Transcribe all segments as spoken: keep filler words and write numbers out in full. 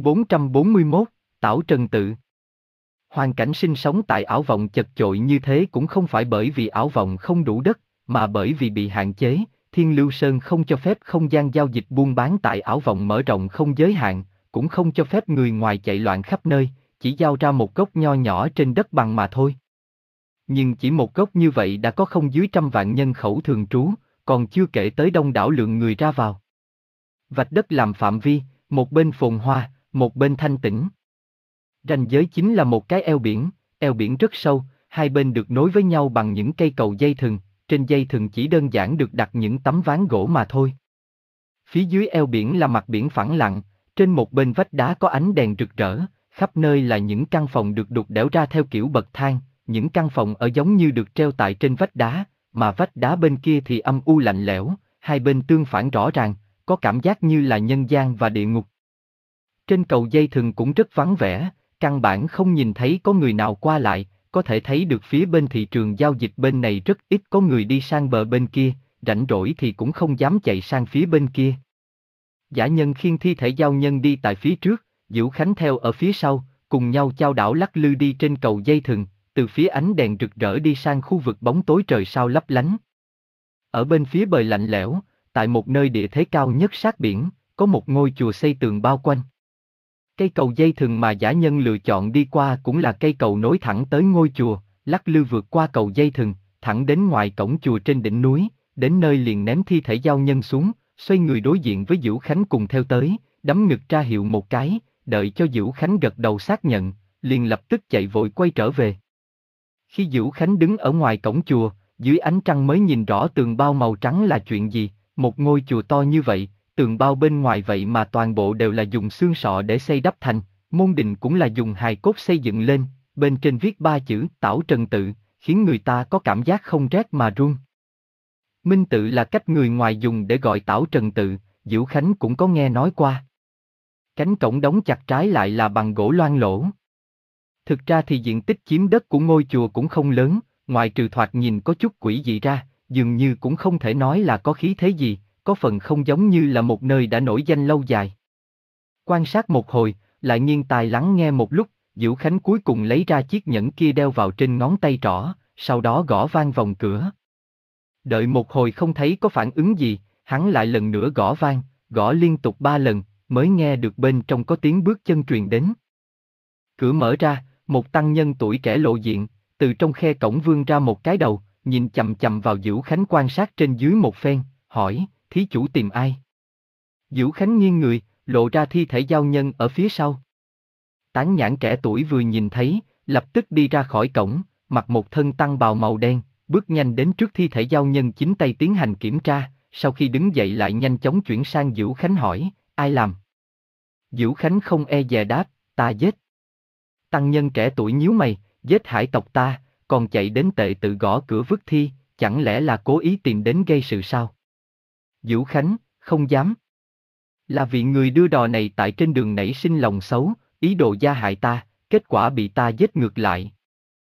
Chương bốn trăm bốn mươi mốt, Tảo Trần Tự. Hoàn cảnh sinh sống tại ảo vọng chật chội như thế cũng không phải bởi vì ảo vọng không đủ đất, mà bởi vì bị hạn chế. Thiên Lưu Sơn không cho phép không gian giao dịch buôn bán tại ảo vọng mở rộng không giới hạn, cũng không cho phép người ngoài chạy loạn khắp nơi, chỉ giao ra một gốc nho nhỏ trên đất bằng mà thôi. Nhưng chỉ một gốc như vậy đã có không dưới trăm vạn nhân khẩu thường trú, còn chưa kể tới đông đảo lượng người ra vào. Vạch đất làm phạm vi, một bên phồn hoa, một bên thanh tĩnh. Ranh giới chính là một cái eo biển, eo biển rất sâu, hai bên được nối với nhau bằng những cây cầu dây thừng, trên dây thừng chỉ đơn giản được đặt những tấm ván gỗ mà thôi. Phía dưới eo biển là mặt biển phẳng lặng, trên một bên vách đá có ánh đèn rực rỡ, khắp nơi là những căn phòng được đục đẽo ra theo kiểu bậc thang, những căn phòng ở giống như được treo tại trên vách đá, mà vách đá bên kia thì âm u lạnh lẽo, hai bên tương phản rõ ràng, có cảm giác như là nhân gian và địa ngục. Trên cầu dây thừng cũng rất vắng vẻ, căn bản không nhìn thấy có người nào qua lại, có thể thấy được phía bên thị trường giao dịch bên này rất ít có người đi sang bờ bên kia, rảnh rỗi thì cũng không dám chạy sang phía bên kia. Dã Nhân khiêng thi thể giao nhân đi tại phía trước, Dữu Khánh theo ở phía sau, cùng nhau chao đảo lắc lư đi trên cầu dây thừng, từ phía ánh đèn rực rỡ đi sang khu vực bóng tối trời sao lấp lánh. Ở bên phía bờ lạnh lẽo, tại một nơi địa thế cao nhất sát biển, có một ngôi chùa xây tường bao quanh. Cây cầu dây thừng mà Dã Nhân lựa chọn đi qua cũng là cây cầu nối thẳng tới ngôi chùa, lắc lư vượt qua cầu dây thừng, thẳng đến ngoài cổng chùa trên đỉnh núi, đến nơi liền ném thi thể giao nhân xuống, xoay người đối diện với Dữu Khánh cùng theo tới, đấm ngực ra hiệu một cái, đợi cho Dữu Khánh gật đầu xác nhận, liền lập tức chạy vội quay trở về. Khi Dữu Khánh đứng ở ngoài cổng chùa, dưới ánh trăng mới nhìn rõ tường bao màu trắng là chuyện gì, một ngôi chùa to như vậy, tường bao bên ngoài vậy mà toàn bộ đều là dùng xương sọ để xây đắp thành, môn đình cũng là dùng hài cốt xây dựng lên, bên trên viết ba chữ Tảo Trần Tự, khiến người ta có cảm giác không rét mà run. Minh tự là cách người ngoài dùng để gọi Tảo Trần Tự, Dữu Khánh cũng có nghe nói qua. Cánh cổng đóng chặt trái lại là bằng gỗ loang lỗ. Thực ra thì diện tích chiếm đất của ngôi chùa cũng không lớn, ngoài trừ thoạt nhìn có chút quỷ dị ra, dường như cũng không thể nói là có khí thế gì, có phần không giống như là một nơi đã nổi danh lâu dài. Quan sát một hồi, lại nghiêng tai lắng nghe một lúc, Dữu Khánh cuối cùng lấy ra chiếc nhẫn kia đeo vào trên ngón tay trỏ, sau đó gõ vang vòng cửa. Đợi một hồi không thấy có phản ứng gì, hắn lại lần nữa gõ vang, gõ liên tục ba lần, mới nghe được bên trong có tiếng bước chân truyền đến. Cửa mở ra, một tăng nhân tuổi trẻ lộ diện, từ trong khe cổng vươn ra một cái đầu, nhìn chằm chằm vào Dữu Khánh quan sát trên dưới một phen, hỏi, thí chủ tìm ai? Dữu Khánh nghiêng người, lộ ra thi thể giao nhân ở phía sau. Tán nhãn trẻ tuổi vừa nhìn thấy, lập tức đi ra khỏi cổng, mặc một thân tăng bào màu đen, bước nhanh đến trước thi thể giao nhân chính tay tiến hành kiểm tra, sau khi đứng dậy lại nhanh chóng chuyển sang Dữu Khánh hỏi, ai làm? Dữu Khánh không e dè đáp, ta giết. Tăng nhân trẻ tuổi nhíu mày, giết hải tộc ta, còn chạy đến tệ tự gõ cửa vứt thi, chẳng lẽ là cố ý tìm đến gây sự sao? Dữu Khánh, không dám. Là vì người đưa đò này tại trên đường nảy sinh lòng xấu, ý đồ gia hại ta, kết quả bị ta giết ngược lại.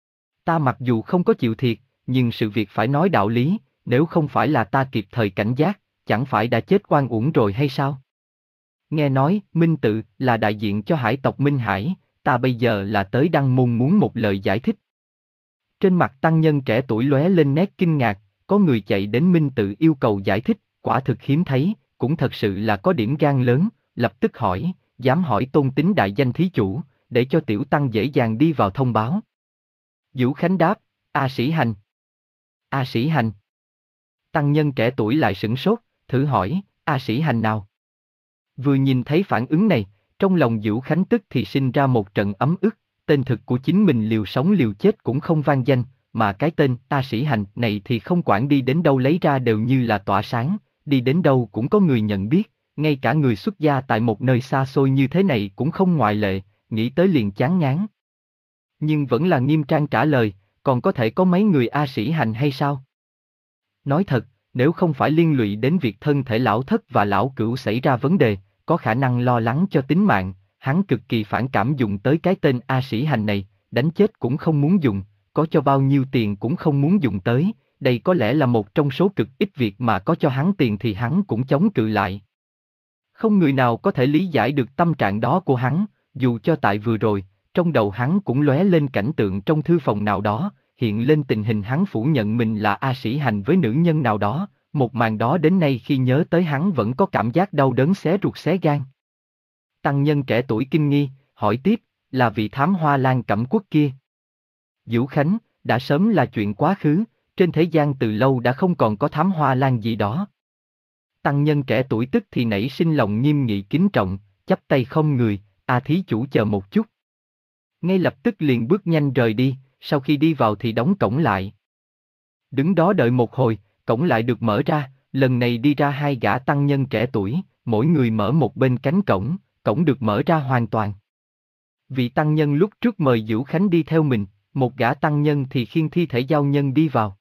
Ta mặc dù không có chịu thiệt, nhưng sự việc phải nói đạo lý, nếu không phải là ta kịp thời cảnh giác, chẳng phải đã chết oan uổng rồi hay sao? Nghe nói, Minh tự là đại diện cho hải tộc Minh Hải, ta bây giờ là tới Đăng Môn muốn một lời giải thích. Trên mặt tăng nhân trẻ tuổi lóe lên nét kinh ngạc, có người chạy đến Minh tự yêu cầu giải thích, quả thực hiếm thấy, cũng thật sự là có điểm gan lớn, lập tức hỏi, dám hỏi tôn tính đại danh thí chủ, để cho tiểu tăng dễ dàng đi vào thông báo. Dữu Khánh đáp, A Sĩ Hành. A Sĩ Hành. Tăng nhân trẻ tuổi lại sửng sốt, thử hỏi, A Sĩ Hành nào? Vừa nhìn thấy phản ứng này, trong lòng Dữu Khánh tức thì sinh ra một trận ấm ức, tên thực của chính mình liều sống liều chết cũng không vang danh, mà cái tên A Sĩ Hành này thì không quản đi đến đâu lấy ra đều như là tỏa sáng, đi đến đâu cũng có người nhận biết, ngay cả người xuất gia tại một nơi xa xôi như thế này cũng không ngoại lệ, nghĩ tới liền chán ngán. Nhưng vẫn là nghiêm trang trả lời, còn có thể có mấy người A Sĩ Hành hay sao? Nói thật, nếu không phải liên lụy đến việc thân thể lão thất và lão cửu xảy ra vấn đề, có khả năng lo lắng cho tính mạng, hắn cực kỳ phản cảm dùng tới cái tên A Sĩ Hành này, đánh chết cũng không muốn dùng, có cho bao nhiêu tiền cũng không muốn dùng tới, đây có lẽ là một trong số cực ít việc mà có cho hắn tiền thì hắn cũng chống cự lại. Không người nào có thể lý giải được tâm trạng đó của hắn, dù cho tại vừa rồi, trong đầu hắn cũng lóe lên cảnh tượng trong thư phòng nào đó, hiện lên tình hình hắn phủ nhận mình là A Sĩ Hành với nữ nhân nào đó, một màn đó đến nay khi nhớ tới hắn vẫn có cảm giác đau đớn xé ruột xé gan. Tăng nhân trẻ tuổi kinh nghi, hỏi tiếp, là vị thám hoa lan Cẩm Quốc kia. Vũ Khánh, đã sớm là chuyện quá khứ, trên thế gian từ lâu đã không còn có thám hoa lan gì đó. Tăng nhân trẻ tuổi tức thì nảy sinh lòng nghiêm nghị kính trọng, chắp tay không người, A thí chủ chờ một chút. Ngay lập tức liền bước nhanh rời đi, sau khi đi vào thì đóng cổng lại. Đứng đó đợi một hồi, cổng lại được mở ra, lần này đi ra hai gã tăng nhân trẻ tuổi, mỗi người mở một bên cánh cổng, cổng được mở ra hoàn toàn. Vị tăng nhân lúc trước mời Vũ Khánh đi theo mình, một gã tăng nhân thì khiêng thi thể giao nhân đi vào.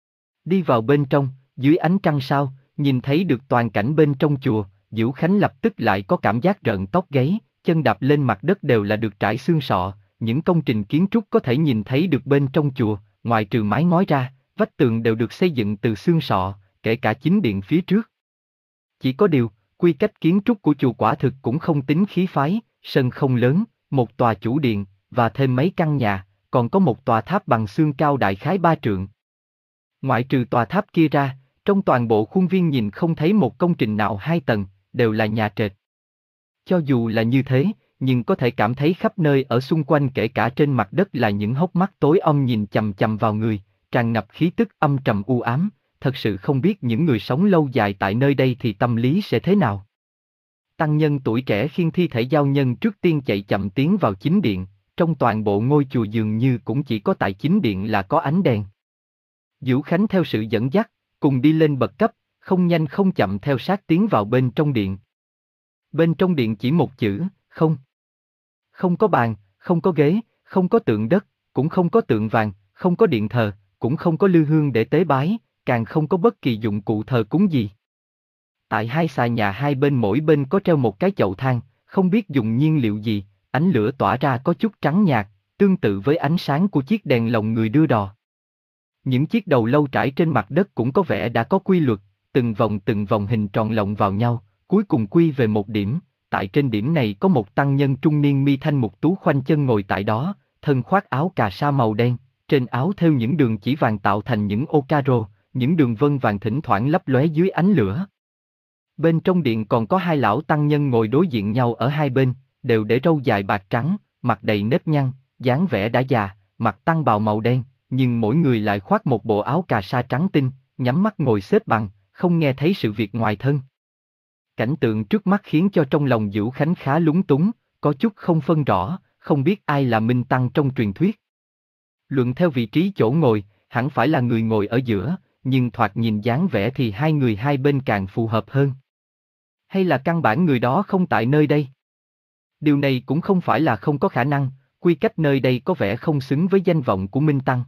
Đi vào bên trong, dưới ánh trăng sao, nhìn thấy được toàn cảnh bên trong chùa, Vũ Khánh lập tức lại có cảm giác rợn tóc gáy, chân đạp lên mặt đất đều là được trải xương sọ, những công trình kiến trúc có thể nhìn thấy được bên trong chùa, ngoài trừ mái ngói ra, vách tường đều được xây dựng từ xương sọ, kể cả chính điện phía trước. Chỉ có điều, quy cách kiến trúc của chùa quả thực cũng không tính khí phái, sân không lớn, một tòa chủ điện, và thêm mấy căn nhà, còn có một tòa tháp bằng xương cao đại khái ba trượng. Ngoại trừ tòa tháp kia ra, trong toàn bộ khuôn viên nhìn không thấy một công trình nào hai tầng, đều là nhà trệt. Cho dù là như thế, nhưng có thể cảm thấy khắp nơi ở xung quanh kể cả trên mặt đất là những hốc mắt tối om nhìn chằm chằm vào người, tràn ngập khí tức âm trầm u ám, thật sự không biết những người sống lâu dài tại nơi đây thì tâm lý sẽ thế nào. Tăng nhân tuổi trẻ khiêng thi thể giao nhân trước tiên chạy chậm tiến vào chính điện, trong toàn bộ ngôi chùa dường như cũng chỉ có tại chính điện là có ánh đèn. Vũ Khánh theo sự dẫn dắt, cùng đi lên bậc cấp, không nhanh không chậm theo sát tiến vào bên trong điện. Bên trong điện chỉ một chữ, không. Không có bàn, không có ghế, không có tượng đất, cũng không có tượng vàng, không có điện thờ, cũng không có lư hương để tế bái, càng không có bất kỳ dụng cụ thờ cúng gì. Tại hai xà nhà hai bên mỗi bên có treo một cái chậu than, không biết dùng nhiên liệu gì, ánh lửa tỏa ra có chút trắng nhạt, tương tự với ánh sáng của chiếc đèn lồng người đưa đò. Những chiếc đầu lâu trải trên mặt đất cũng có vẻ đã có quy luật, từng vòng từng vòng hình tròn lộng vào nhau, cuối cùng quy về một điểm. Tại trên điểm này có một tăng nhân trung niên mi thanh mục tú khoanh chân ngồi tại đó, thân khoác áo cà sa màu đen, trên áo thêu những đường chỉ vàng tạo thành những ô caro, những đường vân vàng thỉnh thoảng lấp lóe dưới ánh lửa. Bên trong điện còn có hai lão tăng nhân ngồi đối diện nhau ở hai bên, đều để râu dài bạc trắng, mặt đầy nếp nhăn, dáng vẻ đã già, mặc tăng bào màu đen, nhưng mỗi người lại khoác một bộ áo cà sa trắng tinh, nhắm mắt ngồi xếp bằng, không nghe thấy sự việc ngoài thân. Cảnh tượng trước mắt khiến cho trong lòng Vũ Khánh khá lúng túng, có chút không phân rõ, không biết ai là Minh Tăng trong truyền thuyết. Luận theo vị trí chỗ ngồi, hẳn phải là người ngồi ở giữa, nhưng thoạt nhìn dáng vẻ thì hai người hai bên càng phù hợp hơn. Hay là căn bản người đó không tại nơi đây? Điều này cũng không phải là không có khả năng, quy cách nơi đây có vẻ không xứng với danh vọng của Minh Tăng.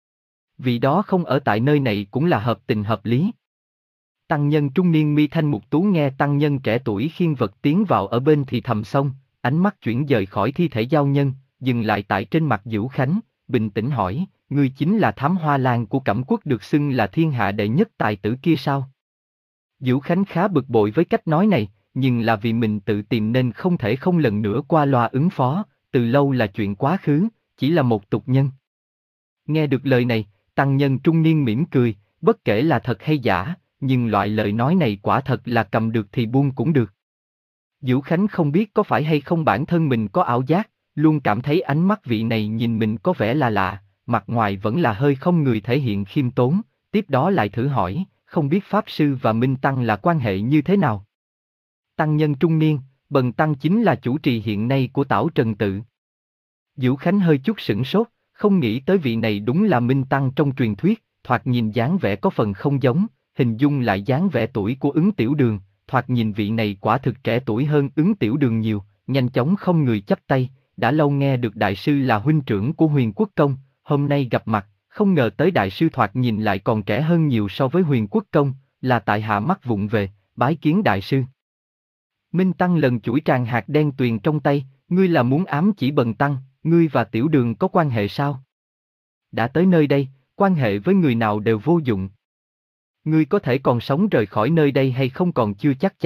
Vị đó không ở tại nơi này cũng là hợp tình hợp lý. Tăng nhân trung niên mi thanh mục tú nghe tăng nhân trẻ tuổi khiêng vật tiến vào ở bên thì thầm xong, ánh mắt chuyển dời khỏi thi thể giao nhân, dừng lại tại trên mặt Vũ Khánh, bình tĩnh hỏi, ngươi chính là thám hoa lan của Cẩm Quốc được xưng là thiên hạ đệ nhất tài tử kia sao? Vũ Khánh khá bực bội với cách nói này, nhưng là vì mình tự tìm nên không thể không lần nữa qua loa ứng phó, từ lâu là chuyện quá khứ, chỉ là một tục nhân. Nghe được lời này, tăng nhân trung niên mỉm cười, bất kể là thật hay giả, nhưng loại lời nói này quả thật là cầm được thì buông cũng được. Vũ Khánh không biết có phải hay không bản thân mình có ảo giác, luôn cảm thấy ánh mắt vị này nhìn mình có vẻ là lạ, mặt ngoài vẫn là hơi không người thể hiện khiêm tốn, tiếp đó lại thử hỏi, không biết Pháp Sư và Minh Tăng là quan hệ như thế nào? Tăng nhân trung niên, bần tăng chính là chủ trì hiện nay của Tảo Trần Tự. Vũ Khánh hơi chút sửng sốt, không nghĩ tới vị này đúng là Minh Tăng trong truyền thuyết, thoạt nhìn dáng vẻ có phần không giống, hình dung lại dáng vẻ tuổi của Ứng Tiểu Đường, thoạt nhìn vị này quả thực trẻ tuổi hơn Ứng Tiểu Đường nhiều, nhanh chóng không người chắp tay, đã lâu nghe được đại sư là huynh trưởng của Huyền Quốc Công, hôm nay gặp mặt, không ngờ tới đại sư thoạt nhìn lại còn trẻ hơn nhiều so với Huyền Quốc Công, là tại hạ mắt vụng về, bái kiến đại sư. Minh Tăng lần chuỗi tràng hạt đen tuyền trong tay, ngươi là muốn ám chỉ bần tăng, ngươi và Tiểu Đường có quan hệ sao? Đã tới nơi đây, quan hệ với người nào đều vô dụng. Ngươi có thể còn sống rời khỏi nơi đây hay không còn chưa chắc chắn,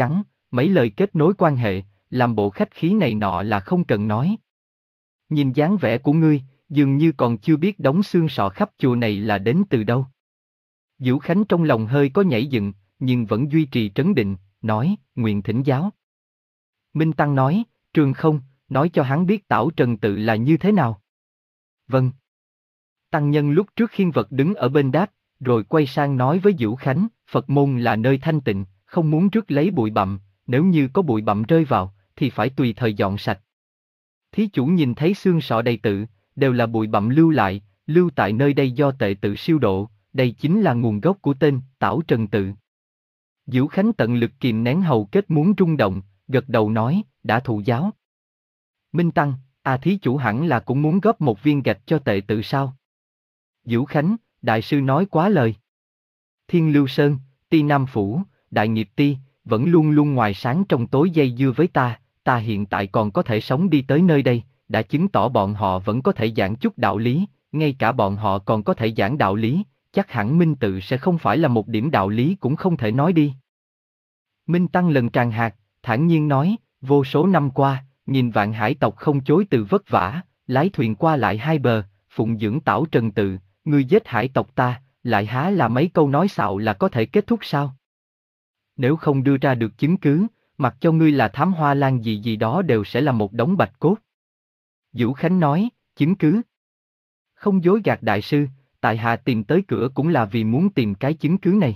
mấy lời kết nối quan hệ, làm bộ khách khí này nọ là không cần nói. Nhìn dáng vẻ của ngươi, dường như còn chưa biết đống xương sọ khắp chùa này là đến từ đâu. Vũ Khánh trong lòng hơi có nhảy dựng, nhưng vẫn duy trì trấn định, nói, nguyện thỉnh giáo. Minh Tăng nói, Trường Không, nói cho hắn biết Tảo Trần Tự là như thế nào. Vâng. Tăng nhân lúc trước khiêng vật đứng ở bên đáp, rồi quay sang nói với Vũ Khánh, Phật môn là nơi thanh tịnh, không muốn rước lấy bụi bặm, nếu như có bụi bặm rơi vào, thì phải tùy thời dọn sạch. Thí chủ nhìn thấy xương sọ đầy tự, đều là bụi bặm lưu lại, lưu tại nơi đây do tệ tự siêu độ, đây chính là nguồn gốc của tên Tảo Trần Tự. Vũ Khánh tận lực kìm nén hầu kết muốn rung động, gật đầu nói, đã thụ giáo. Minh Tăng, à thí chủ hẳn là cũng muốn góp một viên gạch cho tệ tự sao? Vũ Khánh, đại sư nói quá lời. Thiên Lưu Sơn, Ti Nam Phủ, Đại Nghiệp Ti, vẫn luôn luôn ngoài sáng trong tối dây dưa với ta, ta hiện tại còn có thể sống đi tới nơi đây, đã chứng tỏ bọn họ vẫn có thể giảng chút đạo lý, ngay cả bọn họ còn có thể giảng đạo lý, chắc hẳn Minh Tự sẽ không phải là một điểm đạo lý cũng không thể nói đi. Minh Tăng lần tràn hạt, thản nhiên nói, vô số năm qua, nhìn vạn hải tộc không chối từ vất vả, lái thuyền qua lại hai bờ, phụng dưỡng Tảo Trần Tự, ngươi giết hải tộc ta, lại há là mấy câu nói xạo là có thể kết thúc sao? Nếu không đưa ra được chứng cứ, mặc cho ngươi là thám hoa lan gì gì đó đều sẽ là một đống bạch cốt. Vũ Khánh nói, chứng cứ. Không dối gạt đại sư, tại hạ tìm tới cửa cũng là vì muốn tìm cái chứng cứ này.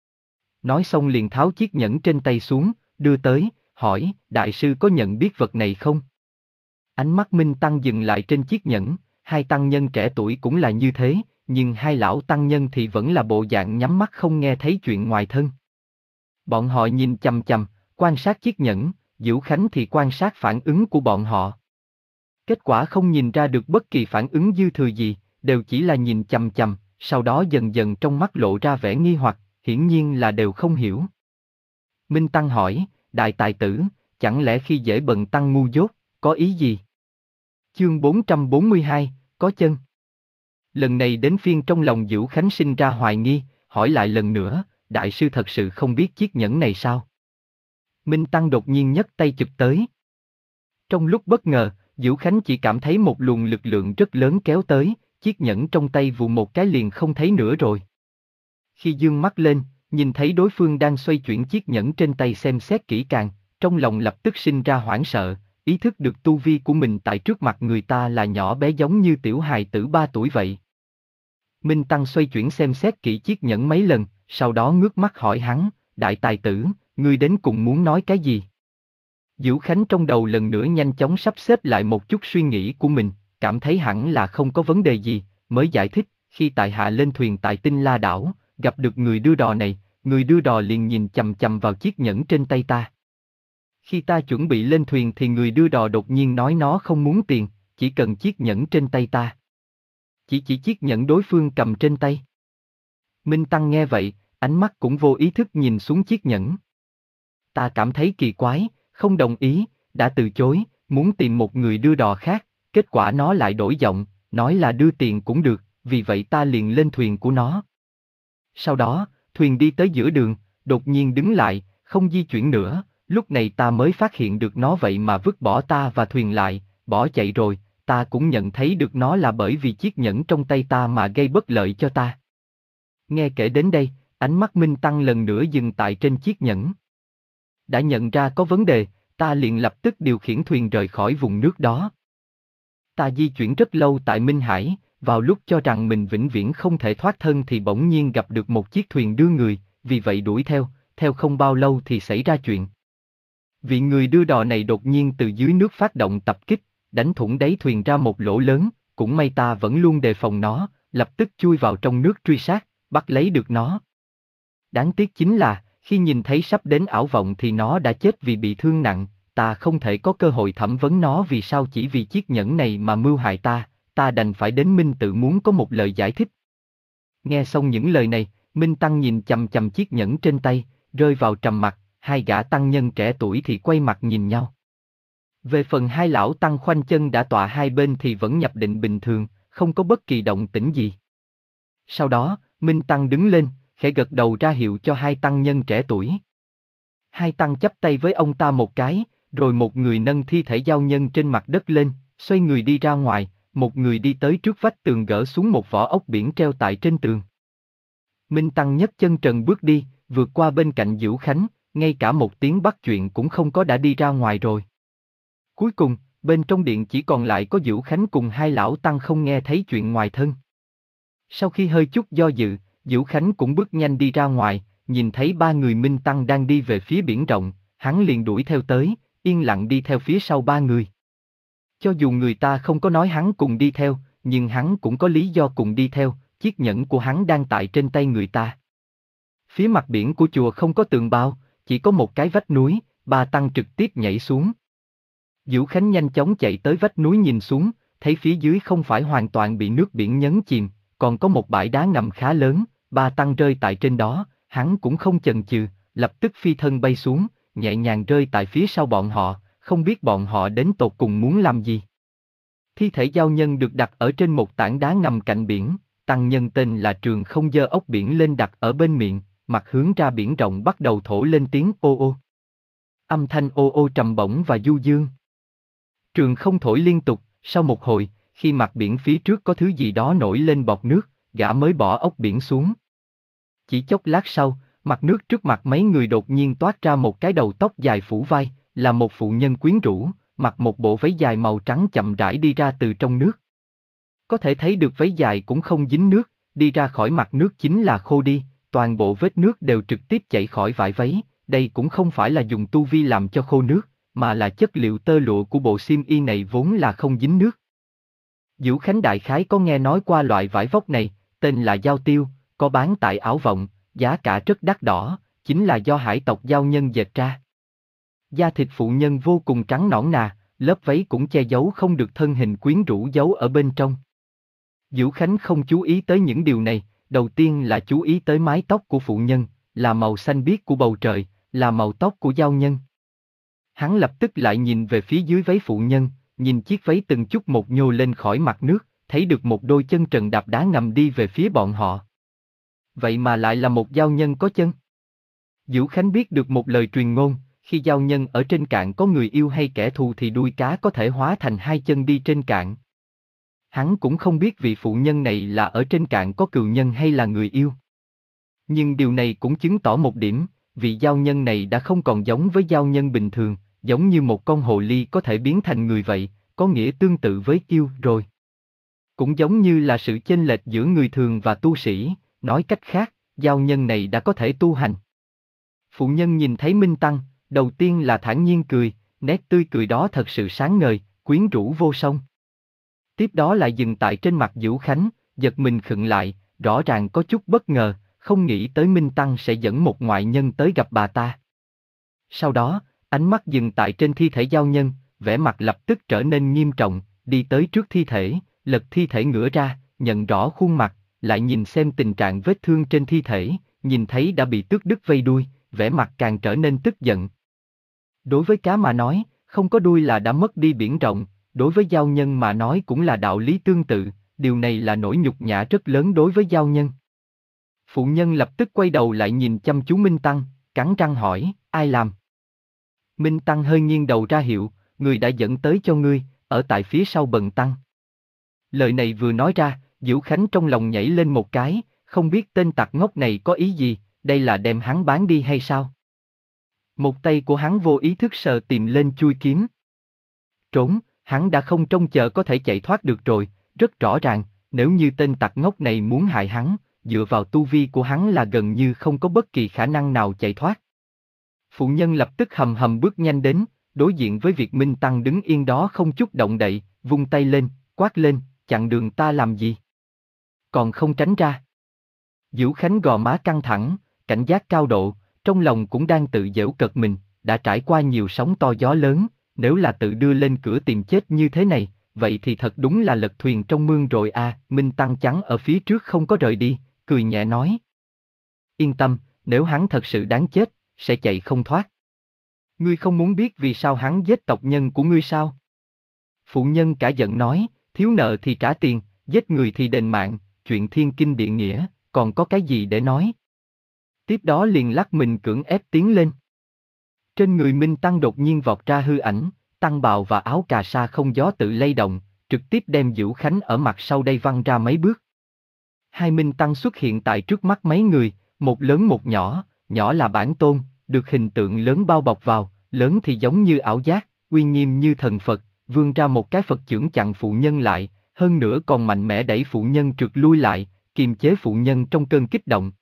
Nói xong liền tháo chiếc nhẫn trên tay xuống, đưa tới, hỏi, đại sư có nhận biết vật này không? Ánh mắt Minh Tăng dừng lại trên chiếc nhẫn, hai tăng nhân trẻ tuổi cũng là như thế, nhưng hai lão tăng nhân thì vẫn là bộ dạng nhắm mắt không nghe thấy chuyện ngoài thân. Bọn họ nhìn chằm chằm, quan sát chiếc nhẫn, Vũ Khánh thì quan sát phản ứng của bọn họ. Kết quả không nhìn ra được bất kỳ phản ứng dư thừa gì, đều chỉ là nhìn chằm chằm, sau đó dần dần trong mắt lộ ra vẻ nghi hoặc, hiển nhiên là đều không hiểu. Minh Tăng hỏi, đại tài tử, chẳng lẽ khi dễ bần tăng ngu dốt, có ý gì? Chương bốn trăm bốn mươi hai, có chân. Lần này đến phiên trong lòng Vũ Khánh sinh ra hoài nghi, hỏi lại lần nữa, đại sư thật sự không biết chiếc nhẫn này sao? Minh Tăng đột nhiên nhấc tay chụp tới. Trong lúc bất ngờ, Vũ Khánh chỉ cảm thấy một luồng lực lượng rất lớn kéo tới, chiếc nhẫn trong tay vụt một cái liền không thấy nữa rồi. Khi dương mắt lên, nhìn thấy đối phương đang xoay chuyển chiếc nhẫn trên tay xem xét kỹ càng, trong lòng lập tức sinh ra hoảng sợ, ý thức được tu vi của mình tại trước mặt người ta là nhỏ bé giống như tiểu hài tử ba tuổi vậy. Minh Tăng xoay chuyển xem xét kỹ chiếc nhẫn mấy lần, sau đó ngước mắt hỏi hắn, đại tài tử, ngươi đến cùng muốn nói cái gì? Vũ Khánh trong đầu lần nữa nhanh chóng sắp xếp lại một chút suy nghĩ của mình, cảm thấy hẳn là không có vấn đề gì, mới giải thích, khi tại hạ lên thuyền tại Tinh La Đảo, gặp được người đưa đò này, người đưa đò liền nhìn chằm chằm vào chiếc nhẫn trên tay ta. Khi ta chuẩn bị lên thuyền thì người đưa đò đột nhiên nói nó không muốn tiền, chỉ cần chiếc nhẫn trên tay ta. Chỉ chỉ chiếc nhẫn đối phương cầm trên tay. Minh Tăng nghe vậy, ánh mắt cũng vô ý thức nhìn xuống chiếc nhẫn. Ta cảm thấy kỳ quái, không đồng ý, đã từ chối, muốn tìm một người đưa đò khác, kết quả nó lại đổi giọng, nói là đưa tiền cũng được, vì vậy ta liền lên thuyền của nó. Sau đó, thuyền đi tới giữa đường, đột nhiên đứng lại, không di chuyển nữa, lúc này ta mới phát hiện được nó vậy mà vứt bỏ ta và thuyền lại, bỏ chạy rồi, ta cũng nhận thấy được nó là bởi vì chiếc nhẫn trong tay ta mà gây bất lợi cho ta. Nghe kể đến đây, ánh mắt Minh Tăng lần nữa dừng tại trên chiếc nhẫn. Đã nhận ra có vấn đề, ta liền lập tức điều khiển thuyền rời khỏi vùng nước đó. Ta di chuyển rất lâu tại Minh Hải, vào lúc cho rằng mình vĩnh viễn không thể thoát thân thì bỗng nhiên gặp được một chiếc thuyền đưa người, vì vậy đuổi theo, theo không bao lâu thì xảy ra chuyện. Vị người đưa đò này đột nhiên từ dưới nước phát động tập kích, đánh thủng đáy thuyền ra một lỗ lớn, cũng may ta vẫn luôn đề phòng nó, lập tức chui vào trong nước truy sát, bắt lấy được nó. Đáng tiếc chính là, khi nhìn thấy sắp đến ảo vọng thì nó đã chết vì bị thương nặng, ta không thể có cơ hội thẩm vấn nó vì sao chỉ vì chiếc nhẫn này mà mưu hại ta, ta đành phải đến Minh Tự muốn có một lời giải thích. Nghe xong những lời này, Minh Tăng nhìn chằm chằm chiếc nhẫn trên tay, rơi vào trầm mặc, hai gã tăng nhân trẻ tuổi thì quay mặt nhìn nhau. Về phần hai lão tăng khoanh chân đã tọa hai bên thì vẫn nhập định bình thường, không có bất kỳ động tĩnh gì. Sau đó, Minh Tăng đứng lên, khẽ gật đầu ra hiệu cho hai tăng nhân trẻ tuổi. Hai tăng chắp tay với ông ta một cái, rồi một người nâng thi thể giao nhân trên mặt đất lên, xoay người đi ra ngoài, một người đi tới trước vách tường gỡ xuống một vỏ ốc biển treo tại trên tường. Minh Tăng nhấc chân trần bước đi, vượt qua bên cạnh Dữu Khánh, ngay cả một tiếng bắt chuyện cũng không có đã đi ra ngoài rồi. Cuối cùng, bên trong điện chỉ còn lại có Dữu Khánh cùng hai lão tăng không nghe thấy chuyện ngoài thân. Sau khi hơi chút do dự, Dữu Khánh cũng bước nhanh đi ra ngoài, nhìn thấy ba người Minh Tăng đang đi về phía biển rộng, hắn liền đuổi theo tới, yên lặng đi theo phía sau ba người. Cho dù người ta không có nói hắn cùng đi theo, nhưng hắn cũng có lý do cùng đi theo, chiếc nhẫn của hắn đang tại trên tay người ta. Phía mặt biển của chùa không có tường bao, chỉ có một cái vách núi, ba tăng trực tiếp nhảy xuống. Dữu Khánh nhanh chóng chạy tới vách núi nhìn xuống, thấy phía dưới không phải hoàn toàn bị nước biển nhấn chìm, còn có một bãi đá ngầm khá lớn, ba tăng rơi tại trên đó, hắn cũng không chần chừ, lập tức phi thân bay xuống, nhẹ nhàng rơi tại phía sau bọn họ, không biết bọn họ đến tột cùng muốn làm gì. Thi thể giao nhân được đặt ở trên một tảng đá ngầm cạnh biển, tăng nhân tên là Trường không giơ ốc biển lên đặt ở bên miệng, mặt hướng ra biển rộng bắt đầu thổ lên tiếng ô ô. Âm thanh ô ô trầm bổng và du dương. Trường không thổi liên tục, sau một hồi, khi mặt biển phía trước có thứ gì đó nổi lên bọt nước, gã mới bỏ ốc biển xuống. Chỉ chốc lát sau, mặt nước trước mặt mấy người đột nhiên toát ra một cái đầu tóc dài phủ vai, là một phụ nhân quyến rũ, mặc một bộ váy dài màu trắng chậm rãi đi ra từ trong nước. Có thể thấy được váy dài cũng không dính nước, đi ra khỏi mặt nước chính là khô đi, toàn bộ vết nước đều trực tiếp chảy khỏi vải váy, đây cũng không phải là dùng tu vi làm cho khô nước, mà là chất liệu tơ lụa của bộ xiêm y này vốn là không dính nước. Dữu Khánh đại khái có nghe nói qua loại vải vóc này, tên là giao tiêu, có bán tại Ảo Vọng, giá cả rất đắt đỏ, chính là do hải tộc giao nhân dệt ra. Da thịt phụ nhân vô cùng trắng nõn nà, lớp váy cũng che giấu không được thân hình quyến rũ giấu ở bên trong. Dữu Khánh không chú ý tới những điều này, đầu tiên là chú ý tới mái tóc của phụ nhân, là màu xanh biếc của bầu trời, là màu tóc của giao nhân. Hắn lập tức lại nhìn về phía dưới váy phụ nhân, nhìn chiếc váy từng chút một nhô lên khỏi mặt nước, thấy được một đôi chân trần đạp đá ngầm đi về phía bọn họ. Vậy mà lại là một giao nhân có chân. Dữu Khánh biết được một lời truyền ngôn, khi giao nhân ở trên cạn có người yêu hay kẻ thù thì đuôi cá có thể hóa thành hai chân đi trên cạn. Hắn cũng không biết vị phụ nhân này là ở trên cạn có cừu nhân hay là người yêu. Nhưng điều này cũng chứng tỏ một điểm, vị giao nhân này đã không còn giống với giao nhân bình thường, giống như một con hồ ly có thể biến thành người vậy, có nghĩa tương tự với yêu rồi. Cũng giống như là sự chênh lệch giữa người thường và tu sĩ, nói cách khác, giao nhân này đã có thể tu hành. Phụ nhân nhìn thấy Minh Tăng, đầu tiên là thản nhiên cười, nét tươi cười đó thật sự sáng ngời, quyến rũ vô song. Tiếp đó lại dừng tại trên mặt Dữu Khánh, giật mình khựng lại, rõ ràng có chút bất ngờ, không nghĩ tới Minh Tăng sẽ dẫn một ngoại nhân tới gặp bà ta. Sau đó, ánh mắt dừng tại trên thi thể giao nhân, vẻ mặt lập tức trở nên nghiêm trọng, đi tới trước thi thể, lật thi thể ngửa ra, nhận rõ khuôn mặt, lại nhìn xem tình trạng vết thương trên thi thể, nhìn thấy đã bị tước đứt vây đuôi, vẻ mặt càng trở nên tức giận. Đối với cá mà nói, không có đuôi là đã mất đi biển rộng, đối với giao nhân mà nói cũng là đạo lý tương tự, điều này là nỗi nhục nhã rất lớn đối với giao nhân. Phụ nhân lập tức quay đầu lại nhìn chăm chú Minh Tăng, cắn răng hỏi, ai làm? Minh Tăng hơi nghiêng đầu ra hiệu, người đã dẫn tới cho ngươi, ở tại phía sau Bần Tăng. Lời này vừa nói ra, Dữu Khánh trong lòng nhảy lên một cái, không biết tên tặc ngốc này có ý gì, đây là đem hắn bán đi hay sao? Một tay của hắn vô ý thức sờ tìm lên chui kiếm. Trốn, hắn đã không trông chờ có thể chạy thoát được rồi, rất rõ ràng, nếu như tên tặc ngốc này muốn hại hắn, dựa vào tu vi của hắn là gần như không có bất kỳ khả năng nào chạy thoát. Phụ nhân lập tức hầm hầm bước nhanh đến, đối diện với việc Minh Tăng đứng yên đó không chút động đậy, vung tay lên, quát lên, chặn đường ta làm gì? Còn không tránh ra. Dữu Khánh gò má căng thẳng, cảnh giác cao độ, trong lòng cũng đang tự giễu cợt mình, đã trải qua nhiều sóng to gió lớn, nếu là tự đưa lên cửa tìm chết như thế này, vậy thì thật đúng là lật thuyền trong mương rồi à. Minh Tăng chắn ở phía trước không có rời đi, cười nhẹ nói. Yên tâm, nếu hắn thật sự đáng chết, sẽ chạy không thoát. Ngươi không muốn biết vì sao hắn giết tộc nhân của ngươi sao? Phụ nhân cả giận nói, thiếu nợ thì trả tiền, giết người thì đền mạng, chuyện thiên kinh địa nghĩa, còn có cái gì để nói? Tiếp đó liền lắc mình cưỡng ép tiến lên. Trên người Minh Tăng đột nhiên vọt ra hư ảnh, tăng bào và áo cà sa không gió tự lay động, trực tiếp đem Dữu Khánh ở mặt sau đây văng ra mấy bước. Hai Minh Tăng xuất hiện tại trước mắt mấy người, một lớn một nhỏ, nhỏ là bản tôn, được hình tượng lớn bao bọc vào, lớn thì giống như ảo giác, uy nghiêm như thần Phật, vươn ra một cái Phật chưởng chặn phụ nhân lại, hơn nữa còn mạnh mẽ đẩy phụ nhân trượt lui lại, kiềm chế phụ nhân trong cơn kích động.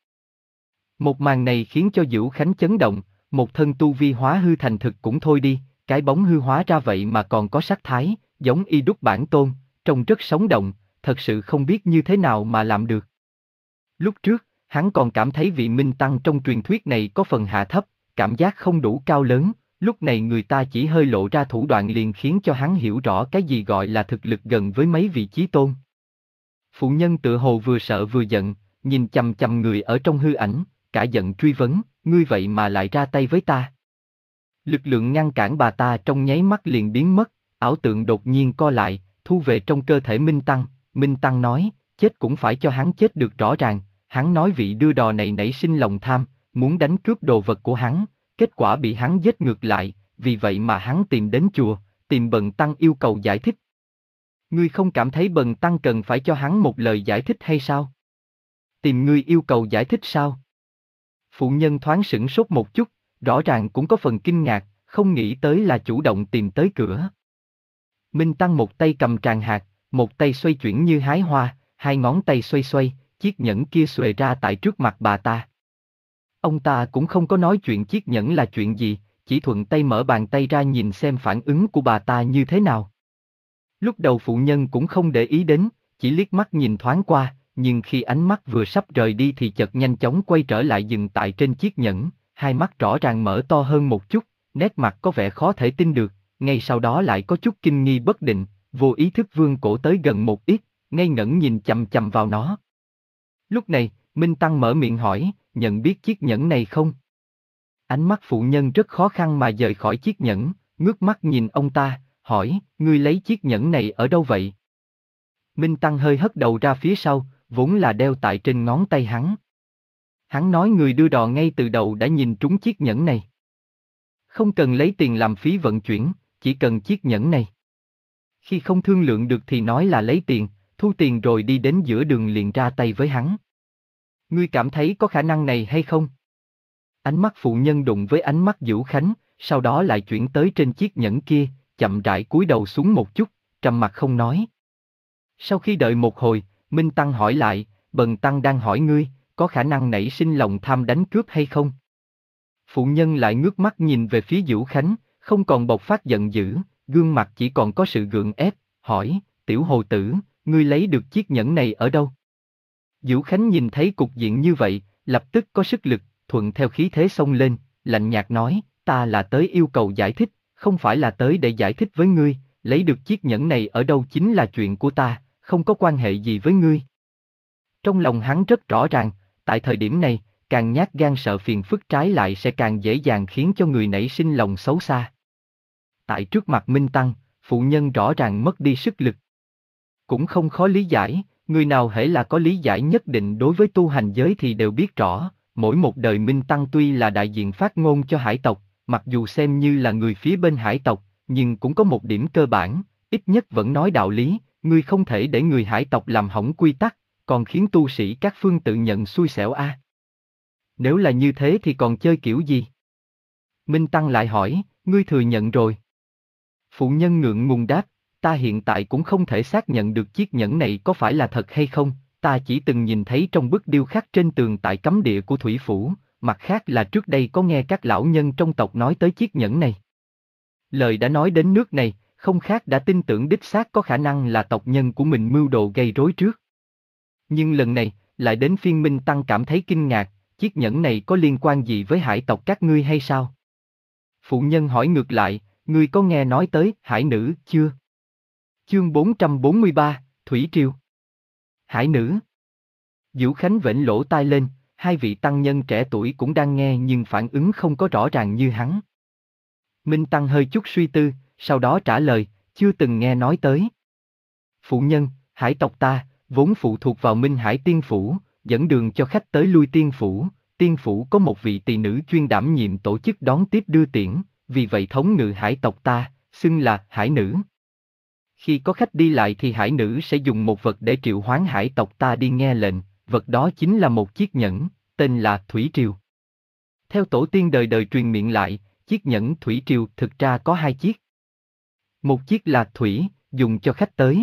Một màn này khiến cho Dữu Khánh chấn động, một thân tu vi hóa hư thành thực cũng thôi đi, cái bóng hư hóa ra vậy mà còn có sắc thái, giống y đúc bản tôn, trông rất sống động, thật sự không biết như thế nào mà làm được. Lúc trước, hắn còn cảm thấy vị Minh Tăng trong truyền thuyết này có phần hạ thấp, cảm giác không đủ cao lớn, lúc này người ta chỉ hơi lộ ra thủ đoạn liền khiến cho hắn hiểu rõ cái gì gọi là thực lực gần với mấy vị chí tôn. Phụ nhân tự hồ vừa sợ vừa giận, nhìn chằm chằm người ở trong hư ảnh, cả giận truy vấn, ngươi vậy mà lại ra tay với ta. Lực lượng ngăn cản bà ta trong nháy mắt liền biến mất, ảo tượng đột nhiên co lại, thu về trong cơ thể Minh Tăng. Minh Tăng nói, chết cũng phải cho hắn chết được rõ ràng, hắn nói vị đưa đò này nảy sinh lòng tham, muốn đánh cướp đồ vật của hắn, kết quả bị hắn giết ngược lại, vì vậy mà hắn tìm đến chùa, tìm Bần Tăng yêu cầu giải thích. Ngươi không cảm thấy Bần Tăng cần phải cho hắn một lời giải thích hay sao? Tìm ngươi yêu cầu giải thích sao? Phụ nhân thoáng sửng sốt một chút, rõ ràng cũng có phần kinh ngạc, không nghĩ tới là chủ động tìm tới cửa. Minh Tăng một tay cầm tràng hạt, một tay xoay chuyển như hái hoa, hai ngón tay xoay xoay, chiếc nhẫn kia xuề ra tại trước mặt bà ta. Ông ta cũng không có nói chuyện chiếc nhẫn là chuyện gì, chỉ thuận tay mở bàn tay ra nhìn xem phản ứng của bà ta như thế nào. Lúc đầu phụ nhân cũng không để ý đến, chỉ liếc mắt nhìn thoáng qua, nhưng khi ánh mắt vừa sắp rời đi thì chợt nhanh chóng quay trở lại dừng tại trên chiếc nhẫn, hai mắt rõ ràng mở to hơn một chút, nét mặt có vẻ khó thể tin được, ngay sau đó lại có chút kinh nghi bất định, vô ý thức vươn cổ tới gần một ít, ngây ngẩn nhìn chằm chằm vào nó. Lúc này, Minh Tăng mở miệng hỏi, nhận biết chiếc nhẫn này không? Ánh mắt phụ nhân rất khó khăn mà rời khỏi chiếc nhẫn, ngước mắt nhìn ông ta, hỏi, ngươi lấy chiếc nhẫn này ở đâu vậy? Minh Tăng hơi hất đầu ra phía sau, vốn là đeo tại trên ngón tay hắn. Hắn nói người đưa đò ngay từ đầu đã nhìn trúng chiếc nhẫn này. Không cần lấy tiền làm phí vận chuyển, chỉ cần chiếc nhẫn này. Khi không thương lượng được thì nói là lấy tiền, thu tiền rồi đi đến giữa đường liền ra tay với hắn. Ngươi cảm thấy có khả năng này hay không? Ánh mắt phụ nhân đụng với ánh mắt Dữu Khánh, sau đó lại chuyển tới trên chiếc nhẫn kia, chậm rãi cúi đầu xuống một chút, trầm mặt không nói. Sau khi đợi một hồi, Minh Tăng hỏi lại, Bần Tăng đang hỏi ngươi, có khả năng nảy sinh lòng tham đánh cướp hay không? Phụ nhân lại ngước mắt nhìn về phía Dữu Khánh, không còn bộc phát giận dữ, gương mặt chỉ còn có sự gượng ép, hỏi, tiểu hồ tử, ngươi lấy được chiếc nhẫn này ở đâu? Dữu Khánh nhìn thấy cục diện như vậy, lập tức có sức lực, thuận theo khí thế xông lên, lạnh nhạt nói, ta là tới yêu cầu giải thích, không phải là tới để giải thích với ngươi, lấy được chiếc nhẫn này ở đâu chính là chuyện của ta, không có quan hệ gì với ngươi. Trong lòng hắn rất rõ ràng, tại thời điểm này, càng nhát gan sợ phiền phức trái lại sẽ càng dễ dàng khiến cho người nảy sinh lòng xấu xa. Tại trước mặt Minh Tăng, phụ nhân rõ ràng mất đi sức lực. Cũng không khó lý giải, người nào hễ là có lý giải nhất định đối với tu hành giới thì đều biết rõ, mỗi một đời Minh Tăng tuy là đại diện phát ngôn cho hải tộc, mặc dù xem như là người phía bên hải tộc, nhưng cũng có một điểm cơ bản, ít nhất vẫn nói đạo lý, ngươi không thể để người hải tộc làm hỏng quy tắc, còn khiến tu sĩ các phương tự nhận xui xẻo a. À. Nếu là như thế thì còn chơi kiểu gì? Minh Tăng lại hỏi, ngươi thừa nhận rồi. Phụ nhân ngượng ngùng đáp, ta hiện tại cũng không thể xác nhận được chiếc nhẫn này có phải là thật hay không, ta chỉ từng nhìn thấy trong bức điêu khắc trên tường tại cấm địa của Thủy Phủ, mặt khác là trước đây có nghe các lão nhân trong tộc nói tới chiếc nhẫn này. Lời đã nói đến nước này, không khác đã tin tưởng đích xác có khả năng là tộc nhân của mình mưu đồ gây rối trước. Nhưng lần này, lại đến phiên Minh Tăng cảm thấy kinh ngạc, chiếc nhẫn này có liên quan gì với hải tộc các ngươi hay sao? Phụ nhân hỏi ngược lại, ngươi có nghe nói tới hải nữ chưa? Chương bốn trăm bốn mươi ba, Thủy Triều. Hải nữ. Dữu Khánh vểnh lỗ tai lên, hai vị tăng nhân trẻ tuổi cũng đang nghe nhưng phản ứng không có rõ ràng như hắn. Minh Tăng hơi chút suy tư, sau đó trả lời, chưa từng nghe nói tới. Phụ nhân, hải tộc ta, vốn phụ thuộc vào Minh Hải Tiên Phủ, dẫn đường cho khách tới lui Tiên Phủ, tiên phủ có một vị tỳ nữ chuyên đảm nhiệm tổ chức đón tiếp đưa tiễn, vì vậy thống ngự hải tộc ta, xưng là hải nữ. Khi có khách đi lại thì hải nữ sẽ dùng một vật để triệu hoán hải tộc ta đi nghe lệnh, vật đó chính là một chiếc nhẫn, tên là Thủy Triều. Theo tổ tiên đời đời truyền miệng lại, chiếc nhẫn Thủy Triều thực ra có hai chiếc. Một chiếc là Thủy, dùng cho khách tới.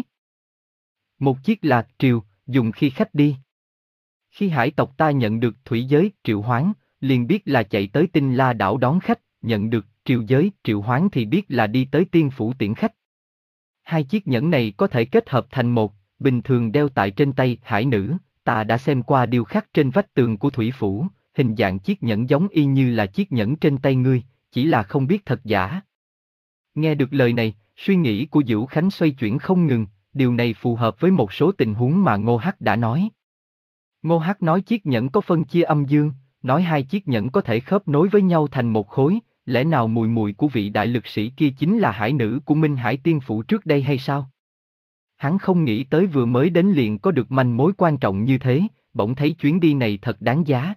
Một chiếc là Triều, dùng khi khách đi. Khi hải tộc ta nhận được Thủy giới triệu hoán, liền biết là chạy tới Tinh La đảo đón khách, nhận được Triều giới triệu hoán thì biết là đi tới tiên phủ tiễn khách. Hai chiếc nhẫn này có thể kết hợp thành một, bình thường đeo tại trên tay hải nữ, ta đã xem qua điêu khắc trên vách tường của thủy phủ, hình dạng chiếc nhẫn giống y như là chiếc nhẫn trên tay ngươi, chỉ là không biết thật giả. Nghe được lời này, suy nghĩ của Dữu Khánh xoay chuyển không ngừng, điều này phù hợp với một số tình huống mà Ngô Hắc đã nói. Ngô Hắc nói chiếc nhẫn có phân chia âm dương, nói hai chiếc nhẫn có thể khớp nối với nhau thành một khối, lẽ nào mùi mùi của vị đại lực sĩ kia chính là hải nữ của Minh Hải Tiên Phủ trước đây hay sao? Hắn không nghĩ tới vừa mới đến liền có được manh mối quan trọng như thế, bỗng thấy chuyến đi này thật đáng giá.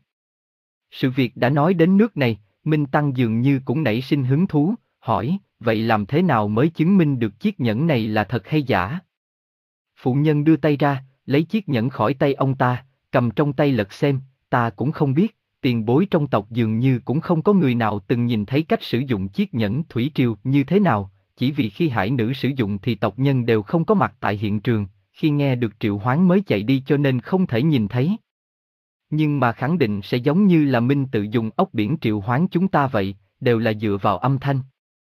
Sự việc đã nói đến nước này, Minh Tăng dường như cũng nảy sinh hứng thú, hỏi, vậy làm thế nào mới chứng minh được chiếc nhẫn này là thật hay giả? Phụ nhân đưa tay ra, lấy chiếc nhẫn khỏi tay ông ta, cầm trong tay lật xem, ta cũng không biết, tiền bối trong tộc dường như cũng không có người nào từng nhìn thấy cách sử dụng chiếc nhẫn Thủy Triều như thế nào, chỉ vì khi hải nữ sử dụng thì tộc nhân đều không có mặt tại hiện trường, khi nghe được triệu hoán mới chạy đi cho nên không thể nhìn thấy. Nhưng mà khẳng định sẽ giống như là Minh tự dùng ốc biển triệu hoán chúng ta vậy, đều là dựa vào âm thanh.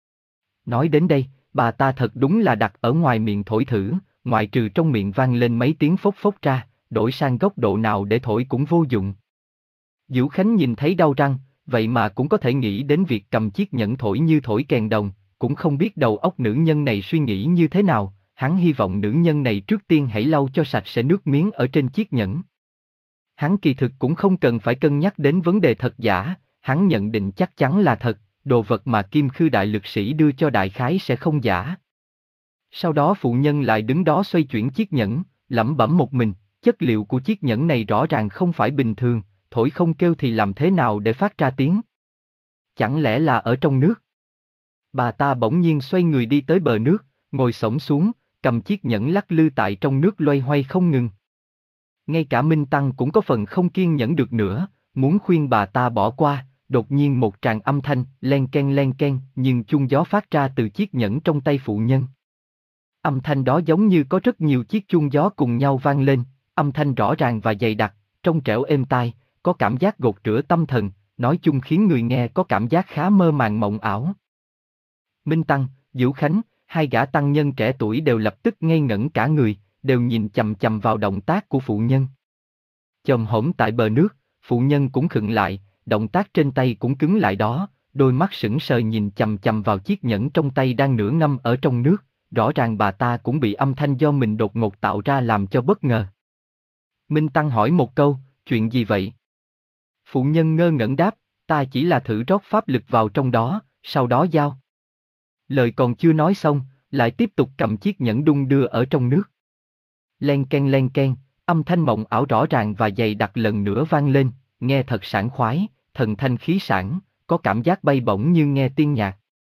Nói đến đây, bà ta thật đúng là đặt ở ngoài miệng thổi thử, ngoại trừ trong miệng vang lên mấy tiếng phốc phốc ra, đổi sang góc độ nào để thổi cũng vô dụng. Dữu Khánh nhìn thấy đau răng, vậy mà cũng có thể nghĩ đến việc cầm chiếc nhẫn thổi như thổi kèn đồng, cũng không biết đầu óc nữ nhân này suy nghĩ như thế nào, hắn hy vọng nữ nhân này trước tiên hãy lau cho sạch sẽ nước miếng ở trên chiếc nhẫn. Hắn kỳ thực cũng không cần phải cân nhắc đến vấn đề thật giả, hắn nhận định chắc chắn là thật, đồ vật mà Kim Khư đại lực sĩ đưa cho đại khái sẽ không giả. Sau đó phụ nhân lại đứng đó xoay chuyển chiếc nhẫn, lẩm bẩm một mình, chất liệu của chiếc nhẫn này rõ ràng không phải bình thường, thổi không kêu thì làm thế nào để phát ra tiếng? Chẳng lẽ là ở trong nước? Bà ta bỗng nhiên xoay người đi tới bờ nước, ngồi xổm xuống, cầm chiếc nhẫn lắc lư tại trong nước loay hoay không ngừng. Ngay cả Minh Tăng cũng có phần không kiên nhẫn được nữa, muốn khuyên bà ta bỏ qua, đột nhiên một tràng âm thanh, len ken len ken, nhưng chuông gió phát ra từ chiếc nhẫn trong tay phụ nhân. Âm thanh đó giống như có rất nhiều chiếc chuông gió cùng nhau vang lên, âm thanh rõ ràng và dày đặc, trong trẻo êm tai, có cảm giác gột rửa tâm thần, nói chung khiến người nghe có cảm giác khá mơ màng mộng ảo. Minh Tăng, Dữu Khánh, hai gã tăng nhân trẻ tuổi đều lập tức ngây ngẩn cả người, đều nhìn chằm chằm vào động tác của phụ nhân. Chồm hổm tại bờ nước, phụ nhân cũng khựng lại, động tác trên tay cũng cứng lại đó, đôi mắt sững sờ nhìn chằm chằm vào chiếc nhẫn trong tay đang nửa ngâm ở trong nước, rõ ràng bà ta cũng bị âm thanh do mình đột ngột tạo ra làm cho bất ngờ. Minh Tăng hỏi một câu, chuyện gì vậy? Phụ nhân ngơ ngẩn đáp, ta chỉ là thử rót pháp lực vào trong đó, sau đó giao. Lời còn chưa nói xong, lại tiếp tục cầm chiếc nhẫn đung đưa ở trong nước. Len ken len ken, âm thanh mộng ảo rõ ràng và dày đặc lần nữa vang lên, nghe thật sảng khoái, thần thanh khí sảng, có cảm giác bay bổng như nghe tiên nhạc.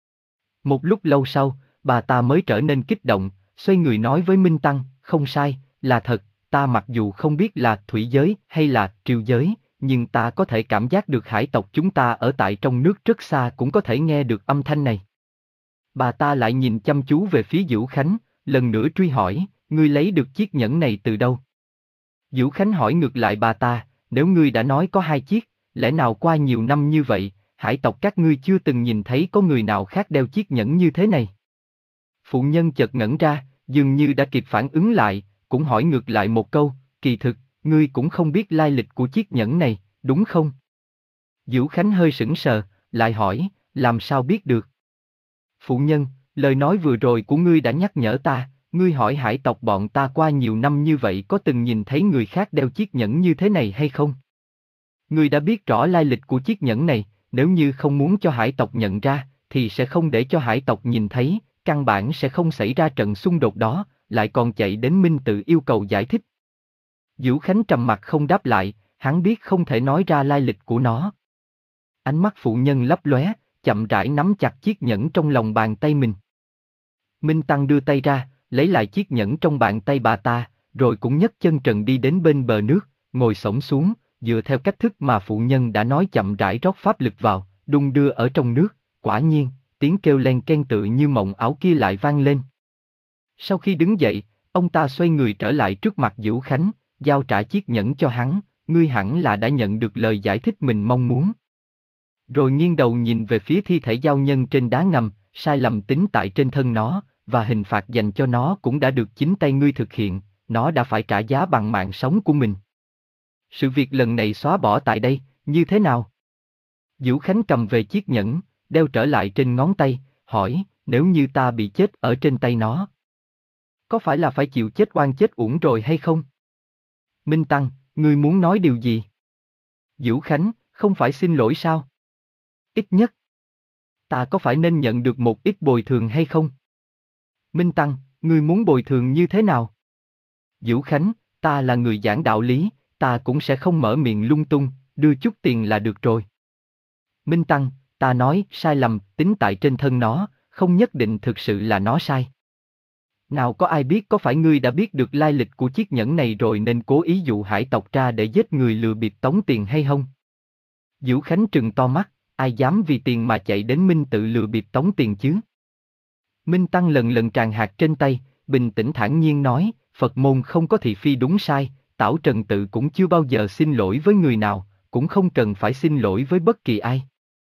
Một lúc lâu sau, bà ta mới trở nên kích động, xoay người nói với Minh Tăng, không sai, là thật, ta mặc dù không biết là thủy giới hay là triều giới, nhưng ta có thể cảm giác được hải tộc chúng ta ở tại trong nước rất xa cũng có thể nghe được âm thanh này. Bà ta lại nhìn chăm chú về phía Dữu Khánh, lần nữa truy hỏi, ngươi lấy được chiếc nhẫn này từ đâu? Dữu Khánh hỏi ngược lại bà ta, nếu ngươi đã nói có hai chiếc, lẽ nào qua nhiều năm như vậy, hải tộc các ngươi chưa từng nhìn thấy có người nào khác đeo chiếc nhẫn như thế này? Phụ nhân chợt ngẩn ra, dường như đã kịp phản ứng lại, cũng hỏi ngược lại một câu, kỳ thực, ngươi cũng không biết lai lịch của chiếc nhẫn này, đúng không? Dữu Khánh hơi sững sờ, lại hỏi, làm sao biết được? Phụ nhân, lời nói vừa rồi của ngươi đã nhắc nhở ta, ngươi hỏi hải tộc bọn ta qua nhiều năm như vậy có từng nhìn thấy người khác đeo chiếc nhẫn như thế này hay không? Ngươi đã biết rõ lai lịch của chiếc nhẫn này, nếu như không muốn cho hải tộc nhận ra, thì sẽ không để cho hải tộc nhìn thấy, căn bản sẽ không xảy ra trận xung đột đó, lại còn chạy đến Minh tự yêu cầu giải thích. Dữu Khánh trầm mặt không đáp lại, hắn biết không thể nói ra lai lịch của nó. Ánh mắt phụ nhân lấp lóe, chậm rãi nắm chặt chiếc nhẫn trong lòng bàn tay mình. Minh Tăng đưa tay ra, lấy lại chiếc nhẫn trong bàn tay bà ta, rồi cũng nhấc chân trần đi đến bên bờ nước, ngồi xổm xuống, dựa theo cách thức mà phụ nhân đã nói chậm rãi rót pháp lực vào, đung đưa ở trong nước, quả nhiên, tiếng kêu len ken tự như mộng ảo kia lại vang lên. Sau khi đứng dậy, ông ta xoay người trở lại trước mặt Dữu Khánh, giao trả chiếc nhẫn cho hắn, ngươi hẳn là đã nhận được lời giải thích mình mong muốn. Rồi nghiêng đầu nhìn về phía thi thể giao nhân trên đá ngầm, sai lầm tính tại trên thân nó, và hình phạt dành cho nó cũng đã được chính tay ngươi thực hiện, nó đã phải trả giá bằng mạng sống của mình. Sự việc lần này xóa bỏ tại đây, như thế nào? Dữu Khánh cầm về chiếc nhẫn, đeo trở lại trên ngón tay, hỏi, nếu như ta bị chết ở trên tay nó, có phải là phải chịu chết oan chết uổng rồi hay không? Minh Tăng, ngươi muốn nói điều gì? Dữu Khánh, không phải xin lỗi sao? Ít nhất, ta có phải nên nhận được một ít bồi thường hay không? Minh Tăng, ngươi muốn bồi thường như thế nào? Dữu Khánh, ta là người giảng đạo lý, ta cũng sẽ không mở miệng lung tung, đưa chút tiền là được rồi. Minh Tăng, ta nói, sai lầm, tính tại trên thân nó, không nhất định thực sự là nó sai. Nào có ai biết có phải ngươi đã biết được lai lịch của chiếc nhẫn này rồi nên cố ý dụ hải tộc ra để giết người lừa bịp tống tiền hay không? Dữu Khánh trừng to mắt, ai dám vì tiền mà chạy đến Minh tự lừa bịp tống tiền chứ? Minh Tăng lần lần tràn hạt trên tay, bình tĩnh thản nhiên nói, Phật môn không có thị phi đúng sai, Tảo Trần tự cũng chưa bao giờ xin lỗi với người nào, cũng không cần phải xin lỗi với bất kỳ ai.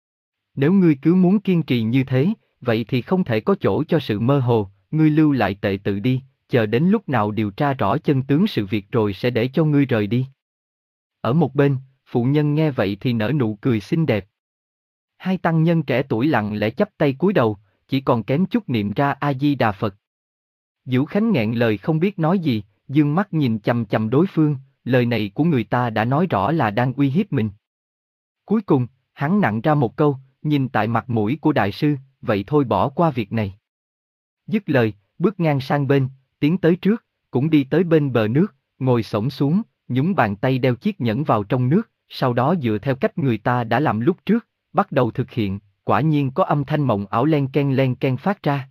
Nếu ngươi cứ muốn kiên trì như thế, vậy thì không thể có chỗ cho sự mơ hồ, ngươi lưu lại tệ tự đi, chờ đến lúc nào điều tra rõ chân tướng sự việc rồi sẽ để cho ngươi rời đi. Ở một bên, phụ nhân nghe vậy thì nở nụ cười xinh đẹp. Hai tăng nhân trẻ tuổi lặng lẽ chắp tay cúi đầu, chỉ còn kém chút niệm ra A-di-đà Phật. Dữu Khánh nghẹn lời không biết nói gì, dương mắt nhìn chằm chằm đối phương, lời này của người ta đã nói rõ là đang uy hiếp mình. Cuối cùng, hắn nặn ra một câu, nhìn tại mặt mũi của đại sư, vậy thôi bỏ qua việc này. Dứt lời, bước ngang sang bên, tiến tới trước, cũng đi tới bên bờ nước, ngồi xổm xuống, nhúng bàn tay đeo chiếc nhẫn vào trong nước, sau đó dựa theo cách người ta đã làm lúc trước, bắt đầu thực hiện, quả nhiên có âm thanh mộng ảo len ken len ken phát ra.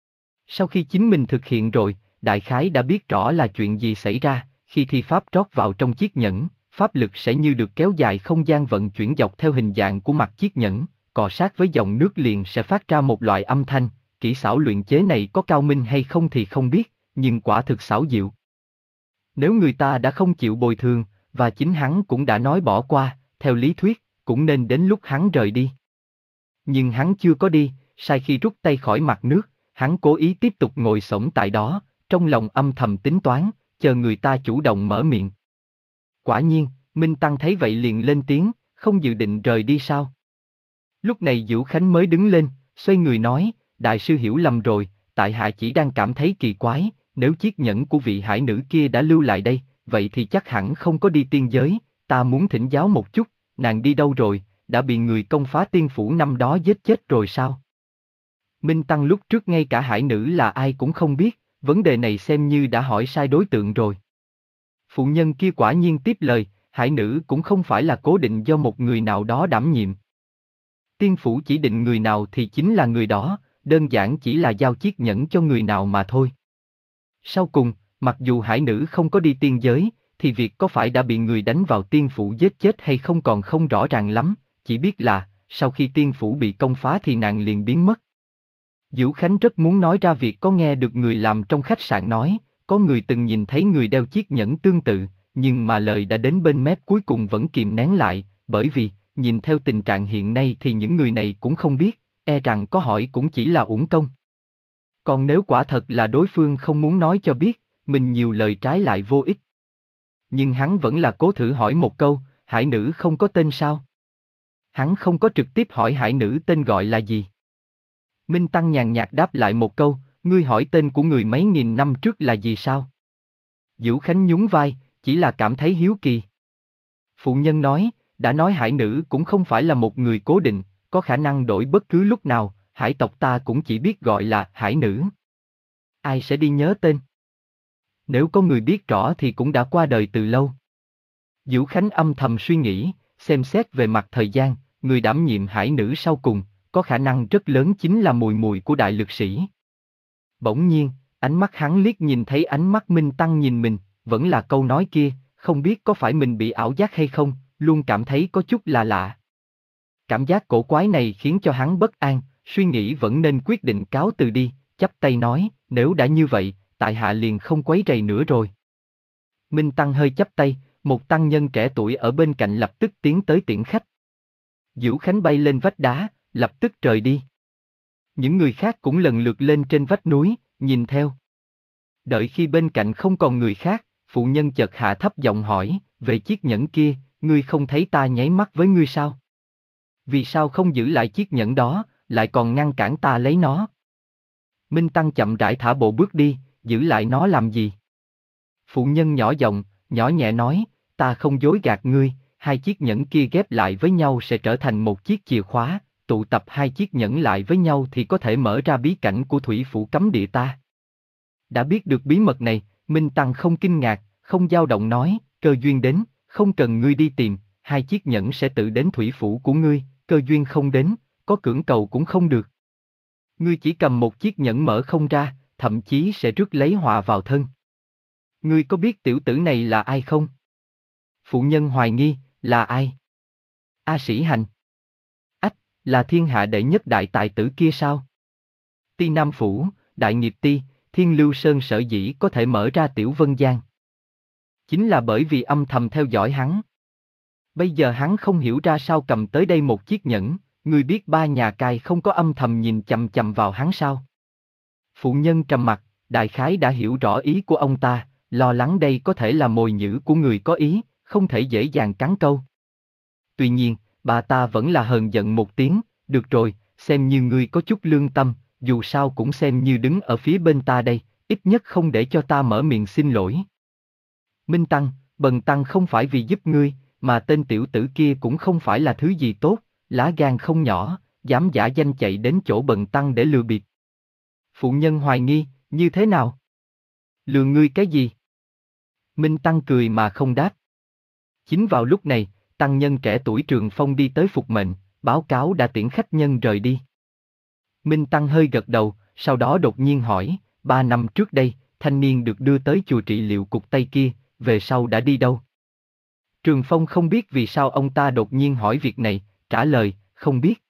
Sau khi chính mình thực hiện rồi, đại khái đã biết rõ là chuyện gì xảy ra, khi thi pháp rót vào trong chiếc nhẫn, pháp lực sẽ như được kéo dài không gian vận chuyển dọc theo hình dạng của mặt chiếc nhẫn, cọ sát với dòng nước liền sẽ phát ra một loại âm thanh, kỹ xảo luyện chế này có cao minh hay không thì không biết, nhưng quả thực xảo diệu. Nếu người ta đã không chịu bồi thường, và chính hắn cũng đã nói bỏ qua, theo lý thuyết, cũng nên đến lúc hắn rời đi. Nhưng hắn chưa có đi, sai khi rút tay khỏi mặt nước, hắn cố ý tiếp tục ngồi xổm tại đó, trong lòng âm thầm tính toán, chờ người ta chủ động mở miệng. Quả nhiên, Minh Tăng thấy vậy liền lên tiếng, không dự định rời đi sao? Lúc này Dữu Khánh mới đứng lên, xoay người nói, đại sư hiểu lầm rồi, tại hạ chỉ đang cảm thấy kỳ quái, nếu chiếc nhẫn của vị hải nữ kia đã lưu lại đây, vậy thì chắc hẳn không có đi tiên giới, ta muốn thỉnh giáo một chút, nàng đi đâu rồi, đã bị người công phá tiên phủ năm đó giết chết rồi sao? Minh Tăng lúc trước ngay cả hải nữ là ai cũng không biết, vấn đề này xem như đã hỏi sai đối tượng rồi. Phụ nhân kia quả nhiên tiếp lời, hải nữ cũng không phải là cố định do một người nào đó đảm nhiệm. Tiên phủ chỉ định người nào thì chính là người đó, đơn giản chỉ là giao chiếc nhẫn cho người nào mà thôi. Sau cùng, mặc dù hải nữ không có đi tiên giới, thì việc có phải đã bị người đánh vào tiên phủ giết chết hay không còn không rõ ràng lắm, chỉ biết là, sau khi tiên phủ bị công phá thì nàng liền biến mất. Dữu Khánh rất muốn nói ra việc có nghe được người làm trong khách sạn nói, có người từng nhìn thấy người đeo chiếc nhẫn tương tự, nhưng mà lời đã đến bên mép cuối cùng vẫn kìm nén lại, bởi vì, nhìn theo tình trạng hiện nay thì những người này cũng không biết, e rằng có hỏi cũng chỉ là uổng công. Còn nếu quả thật là đối phương không muốn nói cho biết, mình nhiều lời trái lại vô ích. Nhưng hắn vẫn là cố thử hỏi một câu, hải nữ không có tên sao? Hắn không có trực tiếp hỏi hải nữ tên gọi là gì. Minh Tăng nhàn nhạt đáp lại một câu, ngươi hỏi tên của người mấy nghìn năm trước là gì sao? Dữu Khánh nhún vai, chỉ là cảm thấy hiếu kỳ. Phụ nhân nói, đã nói hải nữ cũng không phải là một người cố định, có khả năng đổi bất cứ lúc nào, hải tộc ta cũng chỉ biết gọi là hải nữ. Ai sẽ đi nhớ tên? Nếu có người biết rõ thì cũng đã qua đời từ lâu. Dữu Khánh âm thầm suy nghĩ, xem xét về mặt thời gian, người đảm nhiệm hải nữ sau cùng, có khả năng rất lớn chính là mùi mùi của đại lực sĩ. Bỗng nhiên, ánh mắt hắn liếc nhìn thấy ánh mắt Minh Tăng nhìn mình, vẫn là câu nói kia, không biết có phải mình bị ảo giác hay không, luôn cảm thấy có chút là lạ. Cảm giác cổ quái này khiến cho hắn bất an, suy nghĩ vẫn nên quyết định cáo từ đi, chắp tay nói, nếu đã như vậy, tại hạ liền không quấy rầy nữa rồi. Minh Tăng hơi chắp tay, một tăng nhân trẻ tuổi ở bên cạnh lập tức tiến tới tiễn khách. Dữu Khánh bay lên vách đá, lập tức rời đi. Những người khác cũng lần lượt lên trên vách núi, nhìn theo. Đợi khi bên cạnh không còn người khác, phụ nhân chợt hạ thấp giọng hỏi, về chiếc nhẫn kia, ngươi không thấy ta nháy mắt với ngươi sao? Vì sao không giữ lại chiếc nhẫn đó, lại còn ngăn cản ta lấy nó? Minh Tăng chậm rãi thả bộ bước đi, giữ lại nó làm gì? Phụ nhân nhỏ giọng, nhỏ nhẹ nói, ta không dối gạt ngươi, hai chiếc nhẫn kia ghép lại với nhau sẽ trở thành một chiếc chìa khóa, tụ tập hai chiếc nhẫn lại với nhau thì có thể mở ra bí cảnh của thủy phủ cấm địa ta. Đã biết được bí mật này, Minh Tăng không kinh ngạc, không dao động nói, cơ duyên đến, không cần ngươi đi tìm, hai chiếc nhẫn sẽ tự đến thủy phủ của ngươi, cơ duyên không đến, có cưỡng cầu cũng không được. Ngươi chỉ cầm một chiếc nhẫn mở không ra, thậm chí sẽ rước lấy họa vào thân. Ngươi có biết tiểu tử này là ai không? Phụ nhân hoài nghi, là ai? A Sĩ Hành. Ách, là thiên hạ đệ nhất đại tài tử kia sao? Ti Nam Phủ, Đại Nghiệp Ti, Thiên Lưu Sơn sở dĩ có thể mở ra Tiểu Vân Giang. Chính là bởi vì âm thầm theo dõi hắn. Bây giờ hắn không hiểu ra sao cầm tới đây một chiếc nhẫn, ngươi biết ba nhà cai không có âm thầm nhìn chằm chằm vào hắn sao? Phụ nhân trầm mặt, đại khái đã hiểu rõ ý của ông ta, lo lắng đây có thể là mồi nhử của người có ý, không thể dễ dàng cắn câu. Tuy nhiên, bà ta vẫn là hờn giận một tiếng, được rồi, xem như ngươi có chút lương tâm, dù sao cũng xem như đứng ở phía bên ta đây, ít nhất không để cho ta mở miệng xin lỗi. Minh Tăng, Bần Tăng không phải vì giúp ngươi, mà tên tiểu tử kia cũng không phải là thứ gì tốt, lá gan không nhỏ, dám giả danh chạy đến chỗ Bần Tăng để lừa bịp. Phụ nhân hoài nghi, như thế nào? Lừa ngươi cái gì? Minh Tăng cười mà không đáp. Chính vào lúc này, tăng nhân trẻ tuổi Trường Phong đi tới phục mệnh, báo cáo đã tiễn khách nhân rời đi. Minh Tăng hơi gật đầu, sau đó đột nhiên hỏi, ba năm trước đây, thanh niên được đưa tới chùa trị liệu cục Tây kia, về sau đã đi đâu? Trường Phong không biết vì sao ông ta đột nhiên hỏi việc này, trả lời, không biết.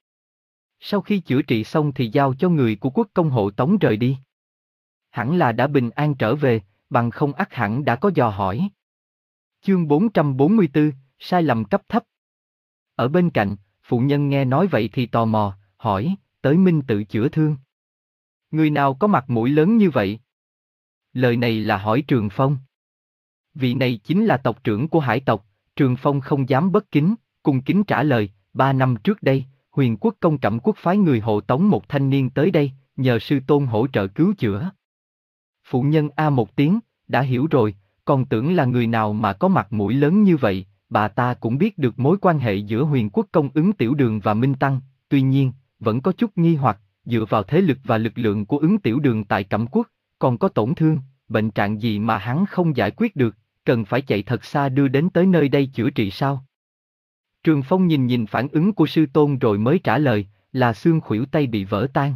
Sau khi chữa trị xong thì giao cho người của quốc công hộ tống rời đi. Hẳn là đã bình an trở về, bằng không ắt hẳn đã có dò hỏi. Chương bốn trăm bốn mươi tư, sai lầm cấp thấp. Ở bên cạnh, phụ nhân nghe nói vậy thì tò mò, hỏi, tới Minh tự chữa thương. Người nào có mặt mũi lớn như vậy? Lời này là hỏi Trường Phong. Vị này chính là tộc trưởng của hải tộc, Trường Phong không dám bất kính, cung kính trả lời, ba năm trước đây, Huyền Quốc công Cẩm Quốc phái người hộ tống một thanh niên tới đây, nhờ sư tôn hỗ trợ cứu chữa. Phụ nhân a một tiếng, đã hiểu rồi, còn tưởng là người nào mà có mặt mũi lớn như vậy, bà ta cũng biết được mối quan hệ giữa Huyền Quốc công Ứng Tiểu Đường và Minh Tăng, tuy nhiên, vẫn có chút nghi hoặc, dựa vào thế lực và lực lượng của Ứng Tiểu Đường tại Cẩm Quốc, còn có tổn thương, bệnh trạng gì mà hắn không giải quyết được, cần phải chạy thật xa đưa đến tới nơi đây chữa trị sao? Trường Phong nhìn nhìn phản ứng của sư tôn rồi mới trả lời, là xương khuỷu tay bị vỡ tan.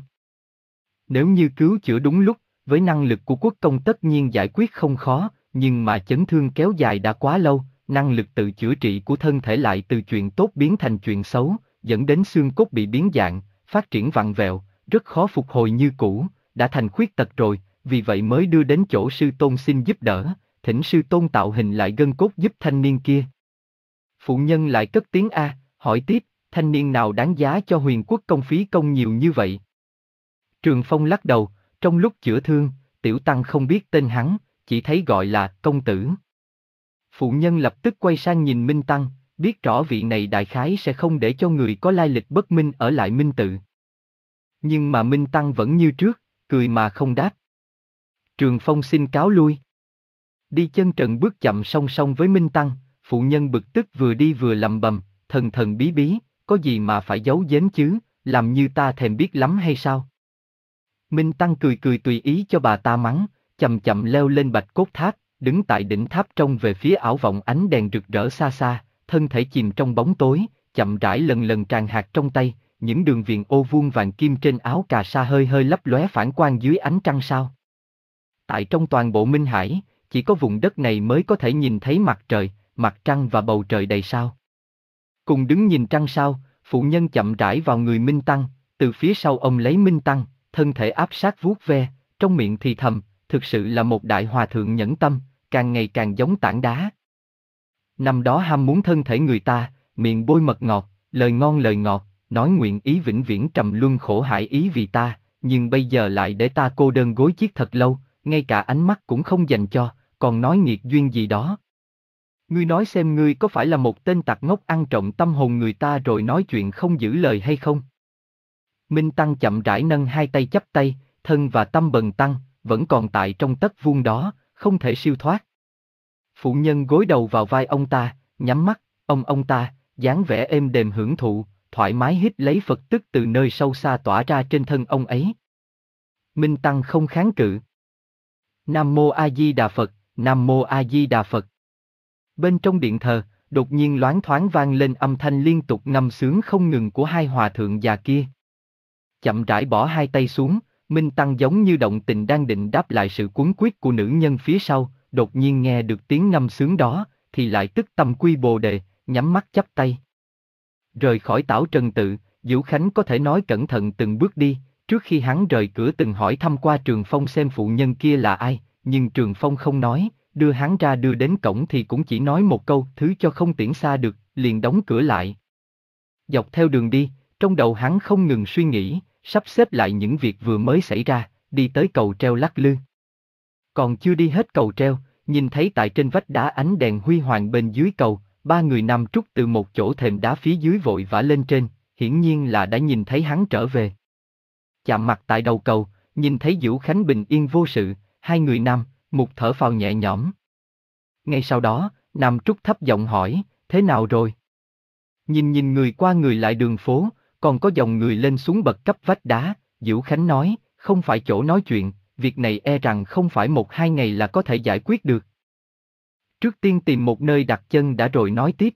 Nếu như cứu chữa đúng lúc, với năng lực của quốc công tất nhiên giải quyết không khó, nhưng mà chấn thương kéo dài đã quá lâu, năng lực tự chữa trị của thân thể lại từ chuyện tốt biến thành chuyện xấu, dẫn đến xương cốt bị biến dạng, phát triển vặn vẹo, rất khó phục hồi như cũ, đã thành khuyết tật rồi, vì vậy mới đưa đến chỗ sư tôn xin giúp đỡ, thỉnh sư tôn tạo hình lại gân cốt giúp thanh niên kia. Phụ nhân lại cất tiếng A, hỏi tiếp, thanh niên nào đáng giá cho Huyền Quốc công phí công nhiều như vậy? Trường Phong lắc đầu, trong lúc chữa thương, tiểu tăng không biết tên hắn, chỉ thấy gọi là công tử. Phụ nhân lập tức quay sang nhìn Minh Tăng, biết rõ vị này đại khái sẽ không để cho người có lai lịch bất minh ở lại Minh tự. Nhưng mà Minh Tăng vẫn như trước, cười mà không đáp. Trường Phong xin cáo lui. Đi chân trần bước chậm song song với Minh Tăng, phụ nhân bực tức vừa đi vừa lầm bầm, thần thần bí bí, có gì mà phải giấu giếm chứ, làm như ta thèm biết lắm hay sao? Minh Tăng cười cười tùy ý cho bà ta mắng, chậm chậm leo lên bạch cốt tháp, đứng tại đỉnh tháp trông về phía ảo vọng ánh đèn rực rỡ xa xa, thân thể chìm trong bóng tối, chậm rãi lần lần tràn hạt trong tay, những đường viền ô vuông vàng kim trên áo cà sa hơi hơi lấp lóe phản quang dưới ánh trăng sao. Tại trong toàn bộ Minh Hải, chỉ có vùng đất này mới có thể nhìn thấy mặt trời, mặt trăng và bầu trời đầy sao. Cùng đứng nhìn trăng sao, phụ nhân chậm rãi vào người Minh Tăng, từ phía sau ông lấy Minh Tăng, thân thể áp sát vuốt ve, trong miệng thì thầm, thực sự là một đại hòa thượng nhẫn tâm, càng ngày càng giống tảng đá. Năm đó ham muốn thân thể người ta, miệng bôi mật ngọt, lời ngon lời ngọt, nói nguyện ý vĩnh viễn trầm luân khổ hải ý vì ta, nhưng bây giờ lại để ta cô đơn gối chiếc thật lâu, ngay cả ánh mắt cũng không dành cho, còn nói nghiệt duyên gì đó. Ngươi nói xem ngươi có phải là một tên tặc ngốc ăn trộm tâm hồn người ta rồi nói chuyện không giữ lời hay không? Minh Tăng chậm rãi nâng hai tay chắp tay, thân và tâm bần tăng, vẫn còn tại trong tấc vuông đó, không thể siêu thoát. Phụ nhân gối đầu vào vai ông ta, nhắm mắt, ông ông ta, dáng vẻ êm đềm hưởng thụ, thoải mái hít lấy Phật tức từ nơi sâu xa tỏa ra trên thân ông ấy. Minh Tăng không kháng cự. Nam Mô A Di Đà Phật, Nam Mô A Di Đà Phật. Bên trong điện thờ, đột nhiên loáng thoáng vang lên âm thanh liên tục ngâm sướng không ngừng của hai hòa thượng già kia. Chậm rãi bỏ hai tay xuống, Minh Tăng giống như động tình đang định đáp lại sự cuống quýt của nữ nhân phía sau, đột nhiên nghe được tiếng ngâm sướng đó, thì lại tức tâm quy bồ đề, nhắm mắt chắp tay. Rời khỏi Tảo Trần Tự, Dữu Khánh có thể nói cẩn thận từng bước đi, trước khi hắn rời cửa từng hỏi thăm qua Trường Phong xem phụ nhân kia là ai, nhưng Trường Phong không nói, đưa hắn ra đưa đến cổng thì cũng chỉ nói một câu thứ cho không tiễn xa được, liền đóng cửa lại. Dọc theo đường đi, trong đầu hắn không ngừng suy nghĩ, sắp xếp lại những việc vừa mới xảy ra, đi tới cầu treo lắc lư. Còn chưa đi hết cầu treo, nhìn thấy tại trên vách đá ánh đèn huy hoàng bên dưới cầu, ba người Nam Trúc từ một chỗ thềm đá phía dưới vội vã lên trên, hiển nhiên là đã nhìn thấy hắn trở về. Chạm mặt tại đầu cầu, nhìn thấy Dữu Khánh bình yên vô sự, hai người Nam, Mục thở phào nhẹ nhõm. Ngay sau đó, Nam Trúc thấp giọng hỏi, thế nào rồi? Nhìn nhìn người qua người lại đường phố, còn có dòng người lên xuống bậc cấp vách đá, Dữu Khánh nói, không phải chỗ nói chuyện, việc này e rằng không phải một hai ngày là có thể giải quyết được. Trước tiên tìm một nơi đặt chân đã rồi nói tiếp.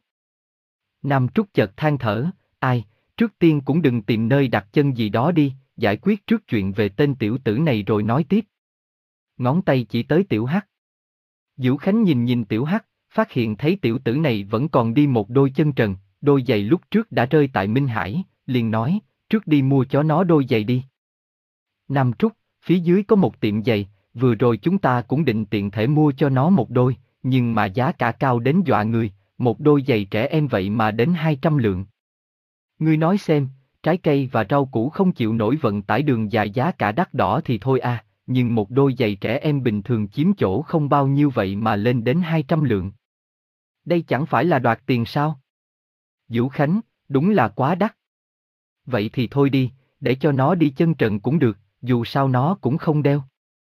Nam Trúc chợt than thở, ai, trước tiên cũng đừng tìm nơi đặt chân gì đó đi, giải quyết trước chuyện về tên tiểu tử này rồi nói tiếp. Ngón tay chỉ tới Tiểu Hắc. Dữu Khánh nhìn nhìn Tiểu Hắc, phát hiện thấy tiểu tử này vẫn còn đi một đôi chân trần, đôi giày lúc trước đã rơi tại Minh Hải, liền nói, trước đi mua cho nó đôi giày đi. Nam Trúc, phía dưới có một tiệm giày, vừa rồi chúng ta cũng định tiện thể mua cho nó một đôi, nhưng mà giá cả cao đến dọa người, một đôi giày trẻ em vậy mà đến hai trăm lượng. Ngươi nói xem, trái cây và rau củ không chịu nổi vận tải đường dài giá cả đắt đỏ thì thôi à, nhưng một đôi giày trẻ em bình thường chiếm chỗ không bao nhiêu vậy mà lên đến hai trăm lượng. Đây chẳng phải là đoạt tiền sao? Dữu Khánh, đúng là quá đắt. Vậy thì thôi đi, để cho nó đi chân trần cũng được, dù sao nó cũng không đeo.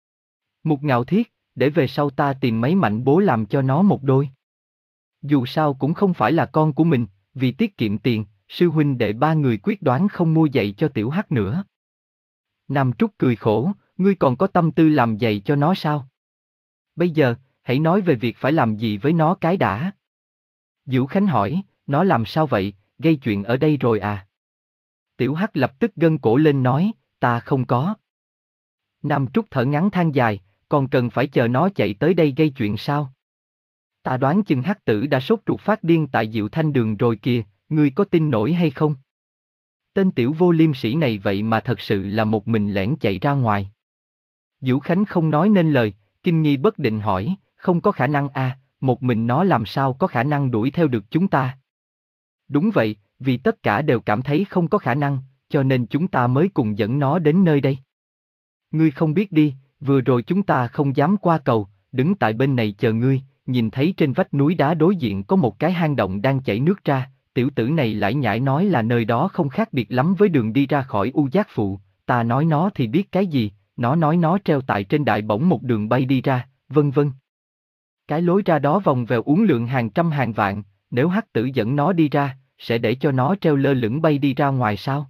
Mục Ngạo Thiết, để về sau ta tìm mấy mạnh bố làm cho nó một đôi. Dù sao cũng không phải là con của mình, vì tiết kiệm tiền, sư huynh đệ ba người quyết đoán không mua giày cho Tiểu Hắc nữa. Nam Trúc cười khổ, ngươi còn có tâm tư làm giày cho nó sao? Bây giờ, hãy nói về việc phải làm gì với nó cái đã. Dữu Khánh hỏi, nó làm sao vậy, gây chuyện ở đây rồi à? Tiểu Hắc lập tức gân cổ lên nói, ta không có. Nam Trúc thở ngắn than dài, còn cần phải chờ nó chạy tới đây gây chuyện sao? Ta đoán chừng Hắc tử đã sốt ruột phát điên tại Diệu Thanh Đường rồi kìa, ngươi có tin nổi hay không? Tên tiểu vô liêm sĩ này vậy mà thật sự là một mình lẻn chạy ra ngoài. Dữu Khánh không nói nên lời, kinh nghi bất định hỏi, không có khả năng à, một mình nó làm sao có khả năng đuổi theo được chúng ta? Đúng vậy, vì tất cả đều cảm thấy không có khả năng, cho nên chúng ta mới cùng dẫn nó đến nơi đây. Ngươi không biết đi, vừa rồi chúng ta không dám qua cầu, đứng tại bên này chờ ngươi, nhìn thấy trên vách núi đá đối diện có một cái hang động đang chảy nước ra, tiểu tử này lải nhải nói là nơi đó không khác biệt lắm với đường đi ra khỏi U Giác Phụ, ta nói nó thì biết cái gì, nó nói nó treo tại trên đại bổng một đường bay đi ra, vân vân. Cái lối ra đó vòng vèo uốn lượn hàng trăm hàng vạn, nếu Hắc tử dẫn nó đi ra, sẽ để cho nó treo lơ lửng bay đi ra ngoài sao?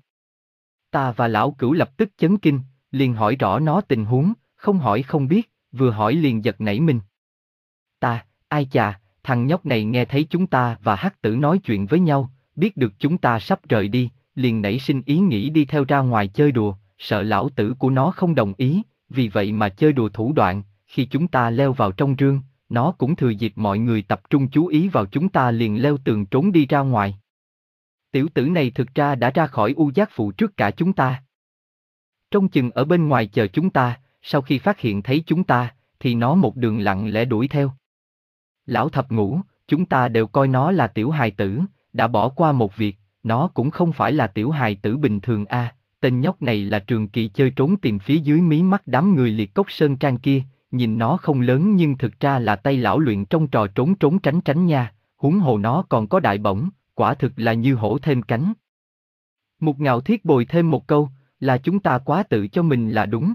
Ta và lão Cửu lập tức chấn kinh, liền hỏi rõ nó tình huống, không hỏi không biết, vừa hỏi liền giật nảy mình. ta, ai chà, thằng nhóc này nghe thấy chúng ta và hắc tử nói chuyện với nhau, biết được chúng ta sắp rời đi, liền nảy sinh ý nghĩ đi theo ra ngoài chơi đùa, sợ lão tử của nó không đồng ý, vì vậy mà chơi đùa thủ đoạn, khi chúng ta leo vào trong rương, nó cũng thừa dịp mọi người tập trung chú ý vào chúng ta liền leo tường trốn đi ra ngoài. Tiểu tử này thực ra đã ra khỏi U Giác Phụ trước cả chúng ta. Trông chừng ở bên ngoài chờ chúng ta, sau khi phát hiện thấy chúng ta, thì nó một đường lặng lẽ đuổi theo. Lão thập ngũ, chúng ta đều coi nó là tiểu hài tử, đã bỏ qua một việc, nó cũng không phải là tiểu hài tử bình thường a. À, tên nhóc này là Trường Kỳ chơi trốn tìm phía dưới mí mắt đám người Liệt Cốc Sơn Trang kia, nhìn nó không lớn nhưng thực ra là tay lão luyện trong trò trốn trốn tránh tránh nha, huống hồ nó còn có đại bổng, quả thực là như hổ thêm cánh. Mục Ngạo Thiết bồi thêm một câu, là chúng ta quá tự cho mình là đúng.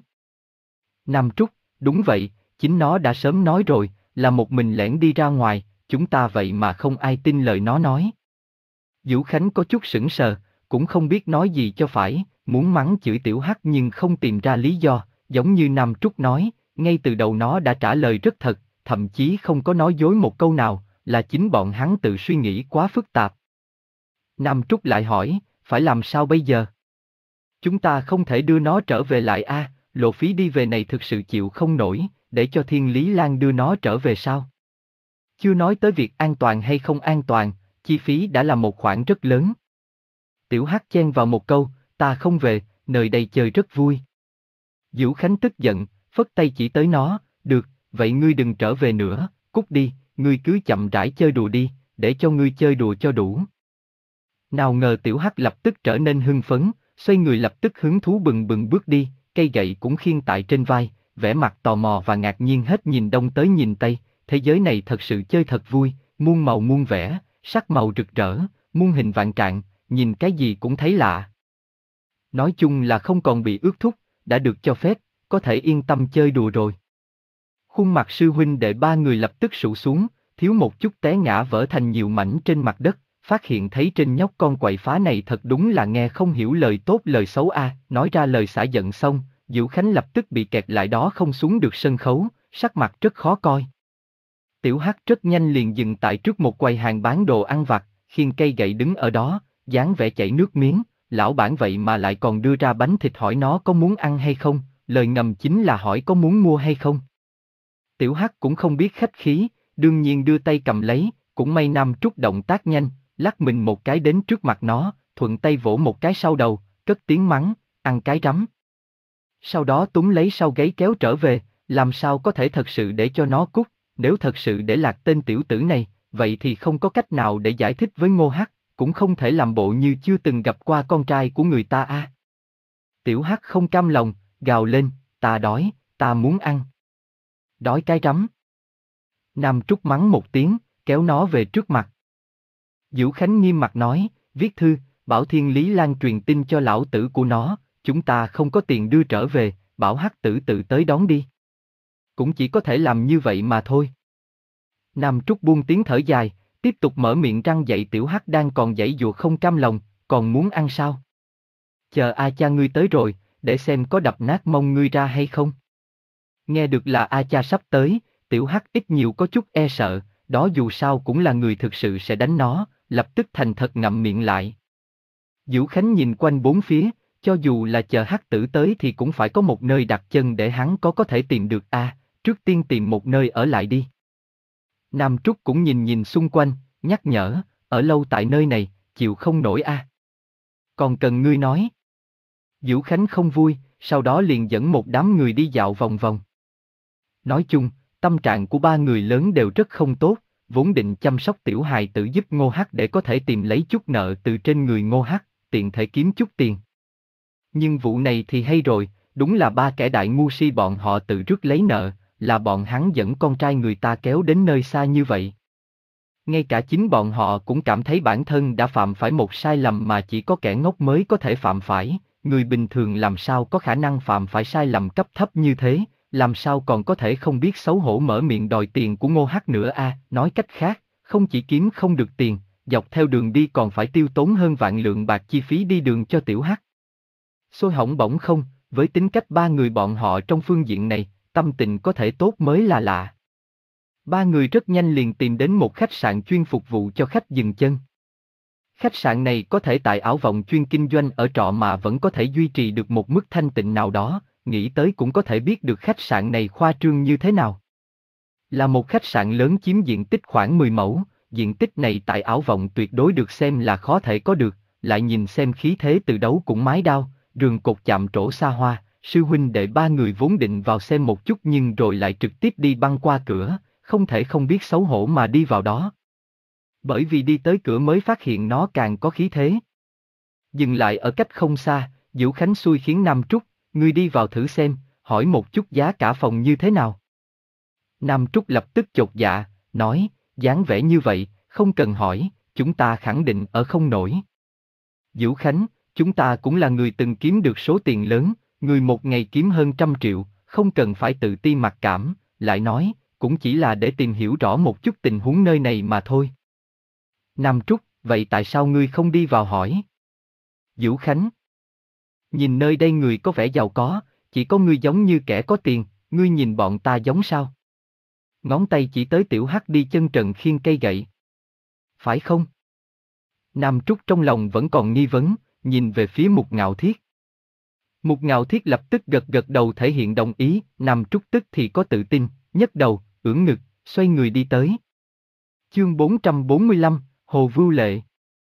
Nam Trúc, đúng vậy, chính nó đã sớm nói rồi, là một mình lẻn đi ra ngoài, chúng ta vậy mà không ai tin lời nó nói. Vũ Khánh có chút sững sờ, cũng không biết nói gì cho phải, muốn mắng chửi Tiểu Hắc nhưng không tìm ra lý do, giống như Nam Trúc nói, ngay từ đầu nó đã trả lời rất thật, thậm chí không có nói dối một câu nào, là chính bọn hắn tự suy nghĩ quá phức tạp. Nam Trúc lại hỏi, phải làm sao bây giờ? Chúng ta không thể đưa nó trở về lại a, à, lộ phí đi về này thực sự chịu không nổi, để cho Thiên Lý Lan đưa nó trở về sao? Chưa nói tới việc an toàn hay không an toàn, chi phí đã là một khoản rất lớn. Tiểu Hắc chen vào một câu, ta không về, nơi đây chơi rất vui. Vũ Khánh tức giận, phất tay chỉ tới nó, được, vậy ngươi đừng trở về nữa, cút đi, ngươi cứ chậm rãi chơi đùa đi, để cho ngươi chơi đùa cho đủ. Nào ngờ Tiểu Hắc lập tức trở nên hưng phấn, xoay người lập tức hứng thú bừng bừng bước đi, cây gậy cũng khiêng tại trên vai, vẻ mặt tò mò và ngạc nhiên hết nhìn đông tới nhìn tây, thế giới này thật sự chơi thật vui, muôn màu muôn vẻ, sắc màu rực rỡ, muôn hình vạn trạng, nhìn cái gì cũng thấy lạ. Nói chung là không còn bị ước thúc, đã được cho phép, có thể yên tâm chơi đùa rồi. Khuôn mặt sư huynh đệ ba người lập tức sụ xuống, thiếu một chút té ngã vỡ thành nhiều mảnh trên mặt đất, phát hiện thấy trên nhóc con quậy phá này thật đúng là nghe không hiểu lời tốt lời xấu a, à, nói ra lời xả giận xong, Vũ Khánh lập tức bị kẹt lại đó không xuống được sân khấu, sắc mặt rất khó coi. Tiểu Hắc rất nhanh liền dừng tại trước một quầy hàng bán đồ ăn vặt, khiêng cây gậy đứng ở đó, dáng vẻ chảy nước miếng, lão bản vậy mà lại còn đưa ra bánh thịt hỏi nó có muốn ăn hay không, lời ngầm chính là hỏi có muốn mua hay không. Tiểu Hắc cũng không biết khách khí, đương nhiên đưa tay cầm lấy, cũng may Nam Trúc động tác nhanh, lắc mình một cái đến trước mặt nó, thuận tay vỗ một cái sau đầu, cất tiếng mắng, ăn cái rắm. Sau đó túm lấy sau gáy kéo trở về, làm sao có thể thật sự để cho nó cút, nếu thật sự để lạc tên tiểu tử này, vậy thì không có cách nào để giải thích với Ngô Hắc, cũng không thể làm bộ như chưa từng gặp qua con trai của người ta a. À. Tiểu Hắc không cam lòng, gào lên, ta đói, ta muốn ăn. Đói cái rắm. Nam Trúc mắng một tiếng, kéo nó về trước mặt. Vũ Khánh nghiêm mặt nói, viết thư, bảo Thiên Lý Lan truyền tin cho lão tử của nó, chúng ta không có tiền đưa trở về, bảo Hắc tử tự tới đón đi. Cũng chỉ có thể làm như vậy mà thôi. Nam Trúc buông tiếng thở dài, tiếp tục mở miệng răng dạy Tiểu Hắc đang còn giãy giụa không cam lòng, còn muốn ăn sao? Chờ A cha ngươi tới rồi, để xem có đập nát mông ngươi ra hay không. Nghe được là A cha sắp tới, Tiểu Hắc ít nhiều có chút e sợ, đó dù sao cũng là người thực sự sẽ đánh nó, lập tức thành thật ngậm miệng lại. Vũ Khánh nhìn quanh bốn phía, cho dù là chờ Hắc tử tới thì cũng phải có một nơi đặt chân để hắn có có thể tìm được a, à, trước tiên tìm một nơi ở lại đi. Nam Trúc cũng nhìn nhìn xung quanh, nhắc nhở, ở lâu tại nơi này, chịu không nổi a. À. Còn cần ngươi nói. Vũ Khánh không vui, sau đó liền dẫn một đám người đi dạo vòng vòng. Nói chung, tâm trạng của ba người lớn đều rất không tốt, vốn định chăm sóc tiểu hài tử giúp Ngô Hắc để có thể tìm lấy chút nợ từ trên người Ngô Hắc, tiện thể kiếm chút tiền. Nhưng vụ này thì hay rồi, đúng là ba kẻ đại ngu si bọn họ tự rước lấy nợ, là bọn hắn dẫn con trai người ta kéo đến nơi xa như vậy. Ngay cả chính bọn họ cũng cảm thấy bản thân đã phạm phải một sai lầm mà chỉ có kẻ ngốc mới có thể phạm phải, người bình thường làm sao có khả năng phạm phải sai lầm cấp thấp như thế, làm sao còn có thể không biết xấu hổ mở miệng đòi tiền của Ngô Hắc nữa a, à, nói cách khác, không chỉ kiếm không được tiền, dọc theo đường đi còn phải tiêu tốn hơn vạn lượng bạc chi phí đi đường cho tiểu Hắc. Xôi hỏng bỏng không, với tính cách ba người bọn họ trong phương diện này, tâm tình có thể tốt mới là lạ. Ba người rất nhanh liền tìm đến một khách sạn chuyên phục vụ cho khách dừng chân. Khách sạn này có thể tại Ảo Vọng chuyên kinh doanh ở trọ mà vẫn có thể duy trì được một mức thanh tịnh nào đó, nghĩ tới cũng có thể biết được khách sạn này khoa trương như thế nào. Là một khách sạn lớn chiếm diện tích khoảng mười mẫu, diện tích này tại Ảo Vọng tuyệt đối được xem là khó thể có được, lại nhìn xem khí thế từ đấu cũng mái đao, rường cột chạm trổ xa hoa, sư huynh đệ ba người vốn định vào xem một chút nhưng rồi lại trực tiếp đi băng qua cửa, không thể không biết xấu hổ mà đi vào đó. Bởi vì đi tới cửa mới phát hiện nó càng có khí thế. Dừng lại ở cách không xa, Diệu Khánh xui khiến Nam Trúc, ngươi đi vào thử xem, hỏi một chút giá cả phòng như thế nào. Nam Trúc lập tức chột dạ, nói, dáng vẻ như vậy, không cần hỏi, chúng ta khẳng định ở không nổi. Diệu Khánh, chúng ta cũng là người từng kiếm được số tiền lớn, người một ngày kiếm hơn trăm triệu, không cần phải tự ti mặc cảm, lại nói, cũng chỉ là để tìm hiểu rõ một chút tình huống nơi này mà thôi. Nam Trúc, vậy tại sao ngươi không đi vào hỏi? Diệu Khánh, nhìn nơi đây người có vẻ giàu có, chỉ có ngươi giống như kẻ có tiền, ngươi nhìn bọn ta giống sao? Ngón tay chỉ tới Tiểu Hắc đi chân trần khiêng cây gậy. Phải không? Nam Trúc trong lòng vẫn còn nghi vấn, nhìn về phía Mục Ngạo Thiết. Mục Ngạo Thiết lập tức gật gật đầu thể hiện đồng ý, Nam Trúc tức thì có tự tin, nhấc đầu, ưỡn ngực, xoay người đi tới. Chương bốn trăm bốn mươi lăm, Hồ Vưu Lệ.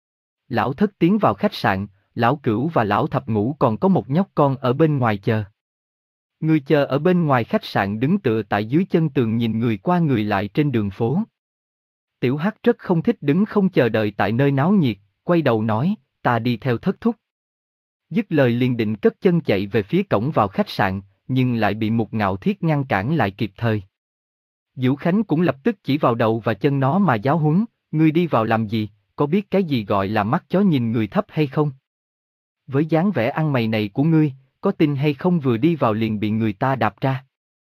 Lão Thất tiến vào khách sạn, Lão Cửu và Lão Thập Ngũ còn có một nhóc con ở bên ngoài chờ. Người chờ ở bên ngoài khách sạn đứng tựa tại dưới chân tường nhìn người qua người lại trên đường phố. Tiểu Hắc rất không thích đứng không chờ đợi tại nơi náo nhiệt, quay đầu nói, ta đi theo Thất thúc. Dứt lời liền định cất chân chạy về phía cổng vào khách sạn, nhưng lại bị Mục Ngạo Thiết ngăn cản lại kịp thời. Diệu Khánh cũng lập tức chỉ vào đầu và chân nó mà giáo huấn, ngươi đi vào làm gì, có biết cái gì gọi là mắt chó nhìn người thấp hay không? Với dáng vẻ ăn mày này của ngươi, có tin hay không vừa đi vào liền bị người ta đạp ra?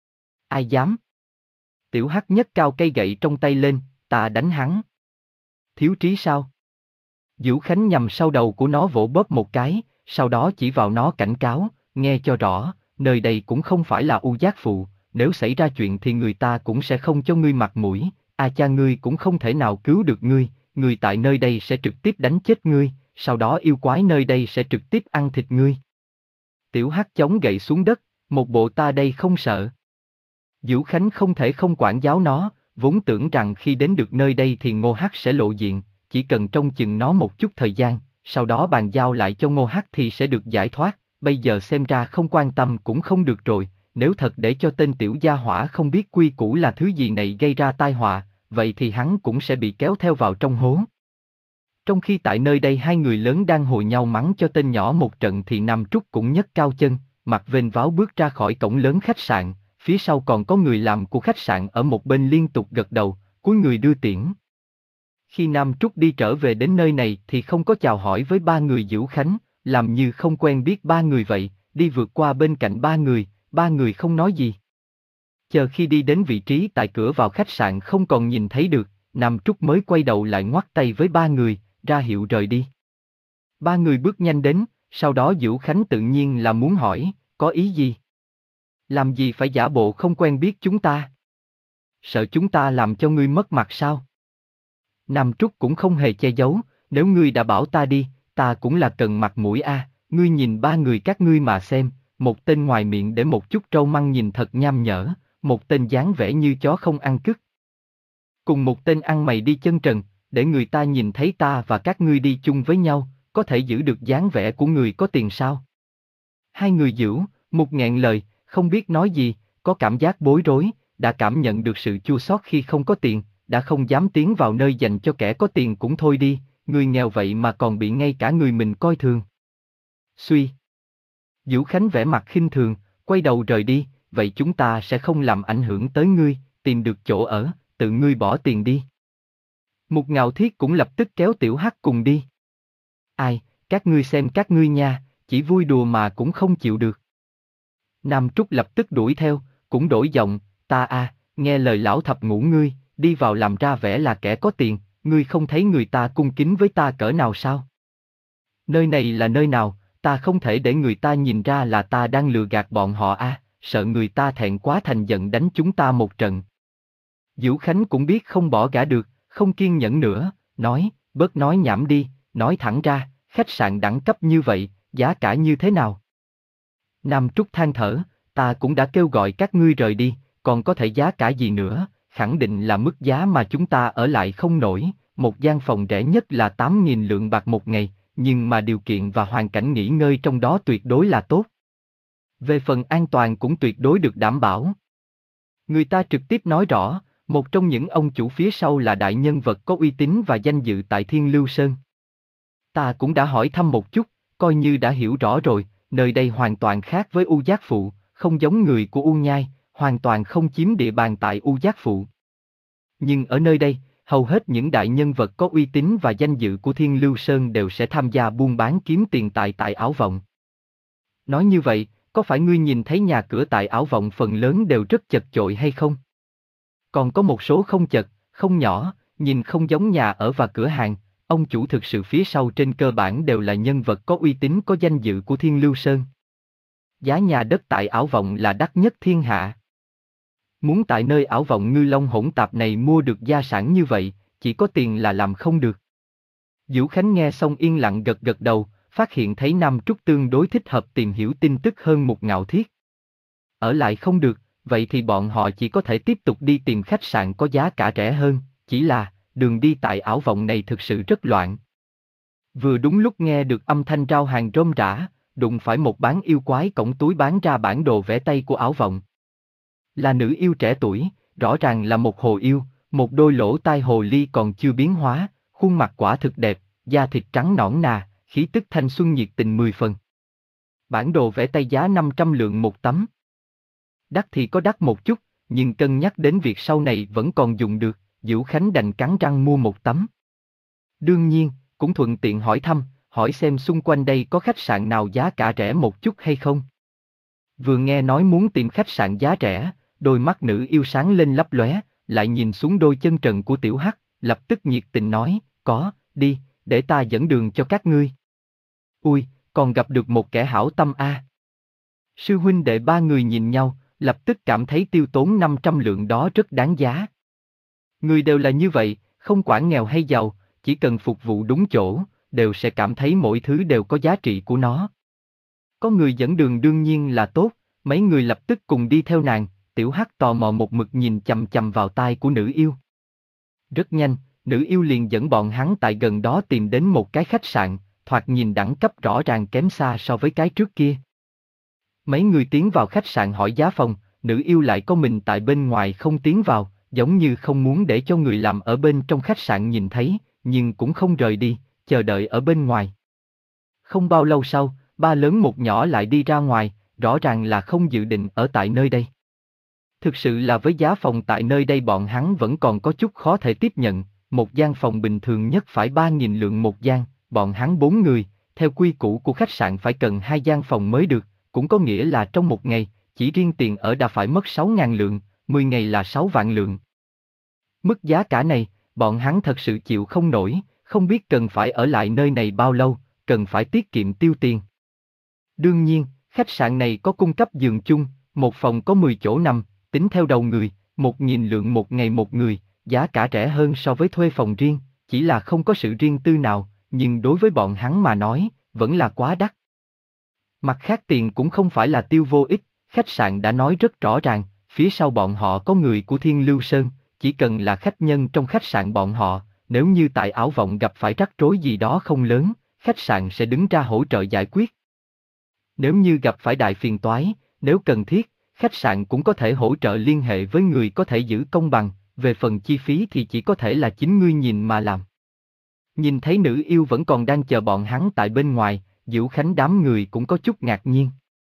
Ai dám? Tiểu Hắc nhấc cao cây gậy trong tay lên, ta đánh hắn. Thiếu trí sao? Diệu Khánh nhằm sau đầu của nó vỗ bóp một cái, sau đó chỉ vào nó cảnh cáo, nghe cho rõ, nơi đây cũng không phải là U Giác Phụ, nếu xảy ra chuyện thì người ta cũng sẽ không cho ngươi mặt mũi, a cha ngươi cũng không thể nào cứu được ngươi, người tại nơi đây sẽ trực tiếp đánh chết ngươi, sau đó yêu quái nơi đây sẽ trực tiếp ăn thịt ngươi. Tiểu Hắc chống gậy xuống đất, một bộ ta đây không sợ. Diệu Khánh không thể không quản giáo nó, vốn tưởng rằng khi đến được nơi đây thì Ngô Hắc sẽ lộ diện, chỉ cần trông chừng nó một chút thời gian, sau đó bàn giao lại cho Ngô Hắc thì sẽ được giải thoát, bây giờ xem ra không quan tâm cũng không được rồi, nếu thật để cho tên tiểu gia hỏa không biết quy củ là thứ gì này gây ra tai họa, vậy thì hắn cũng sẽ bị kéo theo vào trong hố. Trong khi tại nơi đây hai người lớn đang hồi nhau mắng cho tên nhỏ một trận thì Nam Trúc cũng nhấc cao chân, mặt vênh váo bước ra khỏi cổng lớn khách sạn, phía sau còn có người làm của khách sạn ở một bên liên tục gật đầu, cúi người đưa tiễn. Khi Nam Trúc đi trở về đến nơi này thì không có chào hỏi với ba người Diệu Khánh, làm như không quen biết ba người vậy, đi vượt qua bên cạnh ba người, ba người không nói gì. Chờ khi đi đến vị trí tại cửa vào khách sạn không còn nhìn thấy được, Nam Trúc mới quay đầu lại ngoắt tay với ba người, ra hiệu rời đi. Ba người bước nhanh đến, sau đó Diệu Khánh tự nhiên là muốn hỏi, có ý gì? Làm gì phải giả bộ không quen biết chúng ta? Sợ chúng ta làm cho ngươi mất mặt sao? Nam Trúc cũng không hề che giấu, nếu ngươi đã bảo ta đi, ta cũng là cần mặt mũi a. À. Ngươi nhìn ba người các ngươi mà xem, một tên ngoài miệng để một chút trâu măng nhìn thật nham nhở, một tên dáng vẻ như chó không ăn cứt. Cùng một tên ăn mày đi chân trần, để người ta nhìn thấy ta và các ngươi đi chung với nhau, có thể giữ được dáng vẻ của người có tiền sao? Hai người giễu, một nghẹn lời, không biết nói gì, có cảm giác bối rối, đã cảm nhận được sự chua xót khi không có tiền, đã không dám tiến vào nơi dành cho kẻ có tiền cũng thôi đi, người nghèo vậy mà còn bị ngay cả người mình coi thường. Suy. Diệu Khánh vẻ mặt khinh thường, quay đầu rời đi, vậy chúng ta sẽ không làm ảnh hưởng tới ngươi, tìm được chỗ ở, tự ngươi bỏ tiền đi. Mục Ngạo Thiết cũng lập tức kéo Tiểu Hắc cùng đi. Ai, các ngươi xem các ngươi nha, chỉ vui đùa mà cũng không chịu được. Nam Trúc lập tức đuổi theo, cũng đổi giọng, ta a, nghe lời lão thập ngũ ngươi, đi vào làm ra vẻ là kẻ có tiền, ngươi không thấy người ta cung kính với ta cỡ nào sao? Nơi này là nơi nào, ta không thể để người ta nhìn ra là ta đang lừa gạt bọn họ a, sợ người ta thẹn quá thành giận đánh chúng ta một trận. Diễu Khánh cũng biết không bỏ gã được, không kiên nhẫn nữa, nói, bớt nói nhảm đi, nói thẳng ra, khách sạn đẳng cấp như vậy, giá cả như thế nào? Nam Trúc than thở, ta cũng đã kêu gọi các ngươi rời đi, còn có thể giá cả gì nữa, khẳng định là mức giá mà chúng ta ở lại không nổi, một gian phòng rẻ nhất là tám nghìn lượng bạc một ngày, nhưng mà điều kiện và hoàn cảnh nghỉ ngơi trong đó tuyệt đối là tốt. Về phần an toàn cũng tuyệt đối được đảm bảo. Người ta trực tiếp nói rõ, một trong những ông chủ phía sau là đại nhân vật có uy tín và danh dự tại Thiên Lưu Sơn. Ta cũng đã hỏi thăm một chút, coi như đã hiểu rõ rồi, nơi đây hoàn toàn khác với U Giác Phụ, không giống người của U Nhai, hoàn toàn không chiếm địa bàn tại U Giác Phụ. Nhưng ở nơi đây, hầu hết những đại nhân vật có uy tín và danh dự của Thiên Lưu Sơn đều sẽ tham gia buôn bán kiếm tiền tại tại Ảo Vọng. Nói như vậy, có phải ngươi nhìn thấy nhà cửa tại Ảo Vọng phần lớn đều rất chật chội hay không? Còn có một số không chật, không nhỏ, nhìn không giống nhà ở và cửa hàng, ông chủ thực sự phía sau trên cơ bản đều là nhân vật có uy tín có danh dự của Thiên Lưu Sơn. Giá nhà đất tại Ảo Vọng là đắt nhất thiên hạ. Muốn tại nơi Ảo Vọng ngư long hỗn tạp này mua được gia sản như vậy, chỉ có tiền là làm không được. Diễu Khánh nghe xong yên lặng gật gật đầu, phát hiện thấy Nam Trúc tương đối thích hợp tìm hiểu tin tức hơn một Ngạo Thiết. Ở lại không được, vậy thì bọn họ chỉ có thể tiếp tục đi tìm khách sạn có giá cả rẻ hơn, chỉ là, đường đi tại Ảo Vọng này thực sự rất loạn. Vừa đúng lúc nghe được âm thanh rao hàng rôm rả, đụng phải một bán yêu quái cổng túi bán ra bản đồ vẽ tay của Ảo Vọng. Là nữ yêu trẻ tuổi, rõ ràng là một hồ yêu, một đôi lỗ tai hồ ly còn chưa biến hóa, khuôn mặt quả thực đẹp, da thịt trắng nõn nà, khí tức thanh xuân nhiệt tình mười phần. Bản đồ vẽ tay giá năm trăm lượng một tấm. Đắt thì có đắt một chút, nhưng cân nhắc đến việc sau này vẫn còn dùng được, Diễu Khánh đành cắn răng mua một tấm. Đương nhiên, cũng thuận tiện hỏi thăm, hỏi xem xung quanh đây có khách sạn nào giá cả rẻ một chút hay không. Vừa nghe nói muốn tìm khách sạn giá rẻ, đôi mắt nữ yêu sáng lên lấp lóe, lại nhìn xuống đôi chân trần của Tiểu Hắc, lập tức nhiệt tình nói, có, đi, để ta dẫn đường cho các ngươi. Ui, còn gặp được một kẻ hảo tâm a. À. Sư huynh đệ ba người nhìn nhau, lập tức cảm thấy tiêu tốn năm trăm lượng đó rất đáng giá. Người đều là như vậy, không quản nghèo hay giàu, chỉ cần phục vụ đúng chỗ, đều sẽ cảm thấy mỗi thứ đều có giá trị của nó. Có người dẫn đường đương nhiên là tốt, mấy người lập tức cùng đi theo nàng, Tiểu Hắc tò mò một mực nhìn chằm chằm vào tai của nữ yêu. Rất nhanh, nữ yêu liền dẫn bọn hắn tại gần đó tìm đến một cái khách sạn, thoạt nhìn đẳng cấp rõ ràng kém xa so với cái trước kia. Mấy người tiến vào khách sạn hỏi giá phòng, nữ yêu lại có mình tại bên ngoài không tiến vào, giống như không muốn để cho người làm ở bên trong khách sạn nhìn thấy, nhưng cũng không rời đi, chờ đợi ở bên ngoài. Không bao lâu sau, ba lớn một nhỏ lại đi ra ngoài, rõ ràng là không dự định ở tại nơi đây. Thực sự là với giá phòng tại nơi đây bọn hắn vẫn còn có chút khó thể tiếp nhận, một gian phòng bình thường nhất phải ba nghìn lượng một gian, bọn hắn bốn người, theo quy củ của khách sạn phải cần hai gian phòng mới được, cũng có nghĩa là trong một ngày, chỉ riêng tiền ở đã phải mất sáu ngàn lượng, mười ngày là sáu vạn lượng. Mức giá cả này, bọn hắn thật sự chịu không nổi, không biết cần phải ở lại nơi này bao lâu, cần phải tiết kiệm tiêu tiền. Đương nhiên, khách sạn này có cung cấp giường chung, một phòng có mười chỗ nằm, tính theo đầu người, một nghìn lượng một ngày một người, giá cả rẻ hơn so với thuê phòng riêng, chỉ là không có sự riêng tư nào, nhưng đối với bọn hắn mà nói, vẫn là quá đắt. Mặt khác tiền cũng không phải là tiêu vô ích, khách sạn đã nói rất rõ ràng, phía sau bọn họ có người của Thiên Lưu Sơn, chỉ cần là khách nhân trong khách sạn bọn họ, nếu như tại Ảo Vọng gặp phải rắc rối gì đó không lớn, khách sạn sẽ đứng ra hỗ trợ giải quyết. Nếu như gặp phải đại phiền toái, nếu cần thiết, khách sạn cũng có thể hỗ trợ liên hệ với người có thể giữ công bằng, về phần chi phí thì chỉ có thể là chính ngươi nhìn mà làm. Nhìn thấy nữ yêu vẫn còn đang chờ bọn hắn tại bên ngoài, Diễu Khánh đám người cũng có chút ngạc nhiên.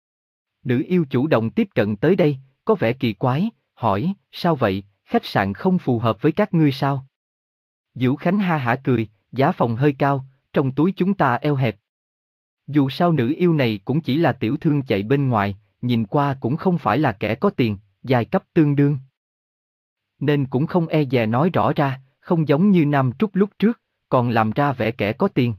Nữ yêu chủ động tiếp cận tới đây, có vẻ kỳ quái, hỏi, sao vậy, khách sạn không phù hợp với các ngươi sao? Diễu Khánh ha hả cười, giá phòng hơi cao, trong túi chúng ta eo hẹp. Dù sao nữ yêu này cũng chỉ là tiểu thương chạy bên ngoài, nhìn qua cũng không phải là kẻ có tiền, giai cấp tương đương. Nên cũng không e dè nói rõ ra, không giống như Nam Trúc lúc trước, còn làm ra vẻ kẻ có tiền.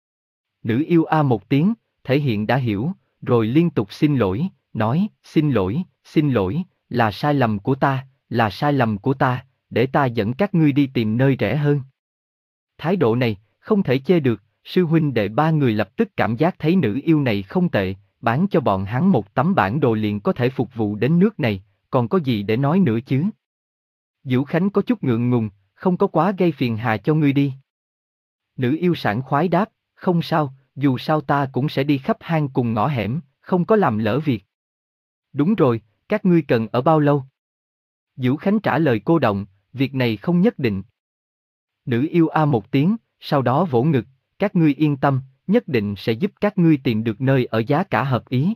Nữ yêu a một tiếng, thể hiện đã hiểu, rồi liên tục xin lỗi, nói, xin lỗi, xin lỗi, là sai lầm của ta, là sai lầm của ta, để ta dẫn các ngươi đi tìm nơi rẻ hơn. Thái độ này, không thể chê được, sư huynh đệ ba người lập tức cảm giác thấy nữ yêu này không tệ, bán cho bọn hắn một tấm bản đồ liền có thể phục vụ đến nước này, còn có gì để nói nữa chứ? Vũ Khánh có chút ngượng ngùng, không có quá gây phiền hà cho ngươi đi. Nữ yêu sảng khoái đáp, không sao, dù sao ta cũng sẽ đi khắp hang cùng ngõ hẻm, không có làm lỡ việc. Đúng rồi, các ngươi cần ở bao lâu? Vũ Khánh trả lời cô động, việc này không nhất định. Nữ yêu a một tiếng, sau đó vỗ ngực, các ngươi yên tâm, nhất định sẽ giúp các ngươi tìm được nơi ở giá cả hợp ý.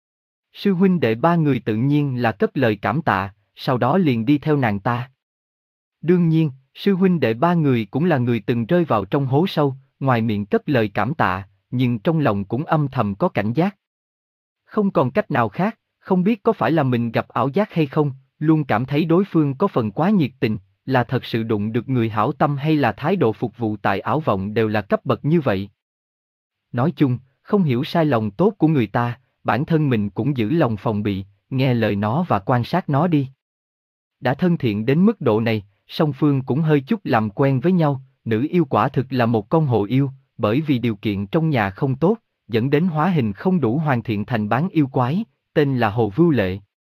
Sư huynh đệ ba người tự nhiên là cất lời cảm tạ, sau đó liền đi theo nàng ta. Đương nhiên, sư huynh đệ ba người cũng là người từng rơi vào trong hố sâu, ngoài miệng cất lời cảm tạ, nhưng trong lòng cũng âm thầm có cảnh giác. Không còn cách nào khác, không biết có phải là mình gặp ảo giác hay không, luôn cảm thấy đối phương có phần quá nhiệt tình, là thật sự đụng được người hảo tâm hay là thái độ phục vụ tại ảo vọng đều là cấp bậc như vậy. Nói chung, không hiểu sai lòng tốt của người ta, bản thân mình cũng giữ lòng phòng bị, nghe lời nó và quan sát nó đi. Đã thân thiện đến mức độ này, song phương cũng hơi chút làm quen với nhau, nữ yêu quả thực là một con hồ yêu, bởi vì điều kiện trong nhà không tốt, dẫn đến hóa hình không đủ hoàn thiện thành bán yêu quái, tên là Hồ Vưu Lệ.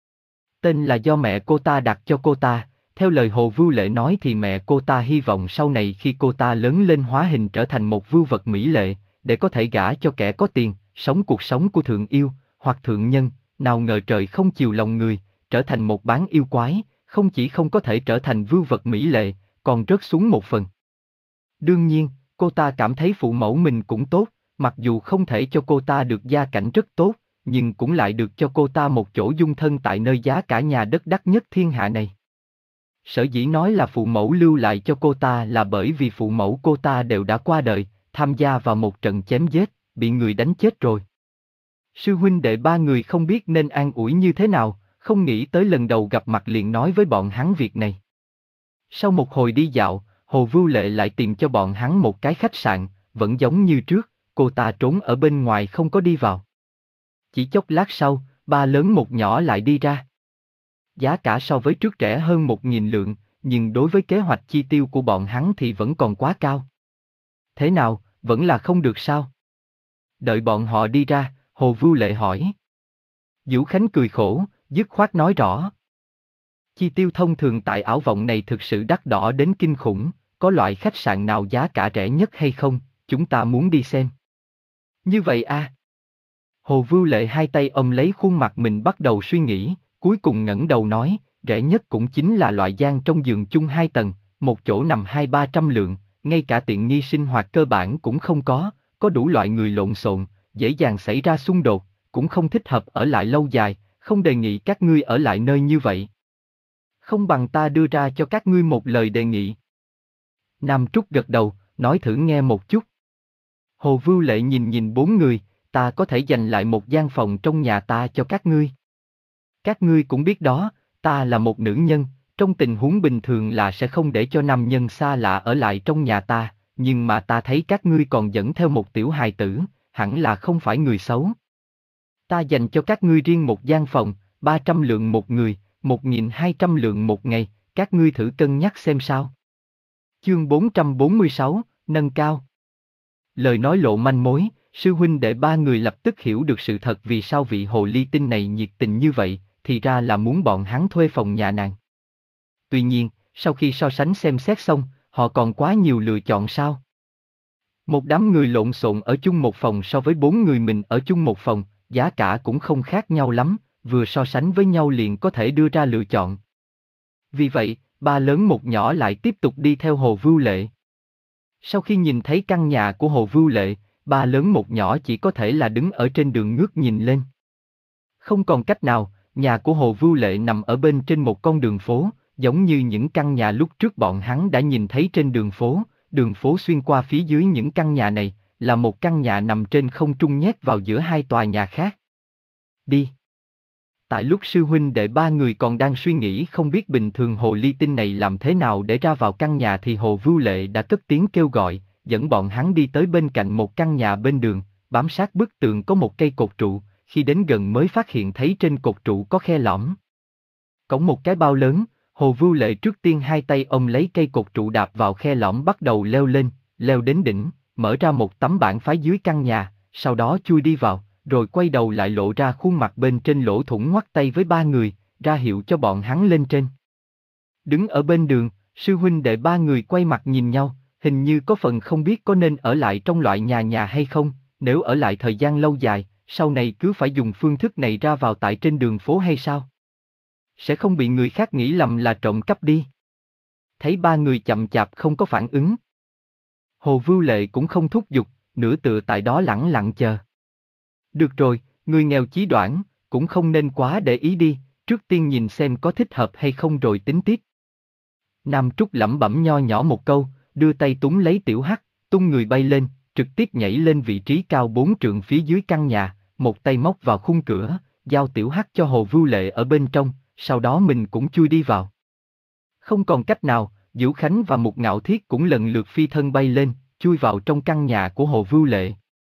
Tên là do mẹ cô ta đặt cho cô ta, theo lời Hồ Vưu Lệ nói thì mẹ cô ta hy vọng sau này khi cô ta lớn lên hóa hình trở thành một vưu vật mỹ lệ, để có thể gả cho kẻ có tiền, sống cuộc sống của thượng yêu, hoặc thượng nhân, nào ngờ trời không chiều lòng người, trở thành một bán yêu quái, không chỉ không có thể trở thành vưu vật mỹ lệ, còn rớt xuống một phần. Đương nhiên, cô ta cảm thấy phụ mẫu mình cũng tốt, mặc dù không thể cho cô ta được gia cảnh rất tốt, nhưng cũng lại được cho cô ta một chỗ dung thân tại nơi giá cả nhà đất đắt nhất thiên hạ này. Sở dĩ nói là phụ mẫu lưu lại cho cô ta là bởi vì phụ mẫu cô ta đều đã qua đời, tham gia vào một trận chém giết, bị người đánh chết rồi. Sư huynh đệ ba người không biết nên an ủi như thế nào, không nghĩ tới lần đầu gặp mặt liền nói với bọn hắn việc này. Sau một hồi đi dạo, Hồ Vưu Lệ lại tìm cho bọn hắn một cái khách sạn, vẫn giống như trước, cô ta trốn ở bên ngoài không có đi vào. Chỉ chốc lát sau, ba lớn một nhỏ lại đi ra. Giá cả so với trước rẻ hơn một nghìn lượng, nhưng đối với kế hoạch chi tiêu của bọn hắn thì vẫn còn quá cao. Thế nào, vẫn là không được sao? Đợi bọn họ đi ra, Hồ Vưu Lệ hỏi. Vũ Khánh cười khổ, dứt khoát nói rõ. Chi tiêu thông thường tại ảo vọng này thực sự đắt đỏ đến kinh khủng, có loại khách sạn nào giá cả rẻ nhất hay không, chúng ta muốn đi xem. Như vậy à? Hồ Vưu Lệ hai tay ôm lấy khuôn mặt mình bắt đầu suy nghĩ, cuối cùng ngẩng đầu nói, rẻ nhất cũng chính là loại gian trong giường chung hai tầng, một chỗ nằm hai ba trăm lượng, ngay cả tiện nghi sinh hoạt cơ bản cũng không có, có đủ loại người lộn xộn, dễ dàng xảy ra xung đột, cũng không thích hợp ở lại lâu dài, không đề nghị các ngươi ở lại nơi như vậy. Không bằng ta đưa ra cho các ngươi một lời đề nghị. Nam Trúc gật đầu, nói thử nghe một chút. Hồ Vưu Lệ nhìn nhìn bốn người, ta có thể dành lại một gian phòng trong nhà ta cho các ngươi. Các ngươi cũng biết đó, ta là một nữ nhân, trong tình huống bình thường là sẽ không để cho nam nhân xa lạ ở lại trong nhà ta, nhưng mà ta thấy các ngươi còn dẫn theo một tiểu hài tử, hẳn là không phải người xấu. Ta dành cho các ngươi riêng một gian phòng, ba trăm lượng một người, một nghìn hai trăm lượng một ngày, các ngươi thử cân nhắc xem sao. Chương bốn trăm bốn mươi sáu, nâng cao. Lời nói lộ manh mối, sư huynh đệ ba người lập tức hiểu được sự thật vì sao vị hồ ly tinh này nhiệt tình như vậy, thì ra là muốn bọn hắn thuê phòng nhà nàng. Tuy nhiên, sau khi so sánh xem xét xong, họ còn quá nhiều lựa chọn sao? Một đám người lộn xộn ở chung một phòng so với bốn người mình ở chung một phòng, giá cả cũng không khác nhau lắm, vừa so sánh với nhau liền có thể đưa ra lựa chọn. Vì vậy, ba lớn một nhỏ lại tiếp tục đi theo Hồ Vưu Lệ. Sau khi nhìn thấy căn nhà của Hồ Vưu Lệ, ba lớn một nhỏ chỉ có thể là đứng ở trên đường ngước nhìn lên. Không còn cách nào, nhà của Hồ Vưu Lệ nằm ở bên trên một con đường phố, giống như những căn nhà lúc trước bọn hắn đã nhìn thấy trên đường phố, đường phố xuyên qua phía dưới những căn nhà này, là một căn nhà nằm trên không trung nhét vào giữa hai tòa nhà khác. Đi. Tại lúc sư huynh đệ ba người còn đang suy nghĩ không biết bình thường hồ ly tinh này làm thế nào để ra vào căn nhà thì Hồ Vưu Lệ đã cất tiếng kêu gọi, dẫn bọn hắn đi tới bên cạnh một căn nhà bên đường, bám sát bức tường có một cây cột trụ, khi đến gần mới phát hiện thấy trên cột trụ có khe lõm. Cổng một cái bao lớn, Hồ Vưu Lệ trước tiên hai tay ôm lấy cây cột trụ đạp vào khe lõm bắt đầu leo lên, leo đến đỉnh, mở ra một tấm bảng phái dưới căn nhà, sau đó chui đi vào, rồi quay đầu lại lộ ra khuôn mặt bên trên lỗ thủng ngoắt tay với ba người, ra hiệu cho bọn hắn lên trên. Đứng ở bên đường, sư huynh đệ ba người quay mặt nhìn nhau, hình như có phần không biết có nên ở lại trong loại nhà nhà hay không, nếu ở lại thời gian lâu dài, sau này cứ phải dùng phương thức này ra vào tại trên đường phố hay sao? Sẽ không bị người khác nghĩ lầm là trộm cắp đi. Thấy ba người chậm chạp không có phản ứng. Hồ Vưu Lệ cũng không thúc giục, nửa tựa tại đó lẳng lặng chờ. Được rồi, người nghèo chí đoản, cũng không nên quá để ý đi, trước tiên nhìn xem có thích hợp hay không rồi tính tiếp. Nam Trúc lẩm bẩm nho nhỏ một câu, đưa tay túm lấy Tiểu Hắc, tung người bay lên, trực tiếp nhảy lên vị trí cao bốn trượng phía dưới căn nhà, một tay móc vào khung cửa, giao Tiểu Hắc cho Hồ Vưu Lệ ở bên trong, sau đó mình cũng chui đi vào. Không còn cách nào, Vũ Khánh và Mục Ngạo Thiết cũng lần lượt phi thân bay lên, chui vào trong căn nhà của Hồ Vưu Lệ.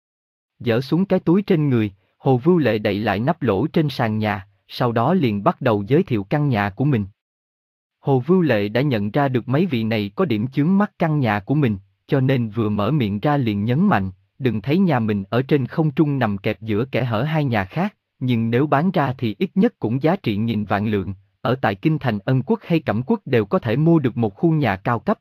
Dỡ xuống cái túi trên người, Hồ Vưu Lệ đậy lại nắp lỗ trên sàn nhà, sau đó liền bắt đầu giới thiệu căn nhà của mình. Hồ Vưu Lệ đã nhận ra được mấy vị này có điểm chướng mắt căn nhà của mình, cho nên vừa mở miệng ra liền nhấn mạnh, đừng thấy nhà mình ở trên không trung nằm kẹp giữa kẽ hở hai nhà khác, nhưng nếu bán ra thì ít nhất cũng giá trị nghìn vạn lượng, ở tại Kinh Thành Ân Quốc hay Cẩm Quốc đều có thể mua được một khu nhà cao cấp.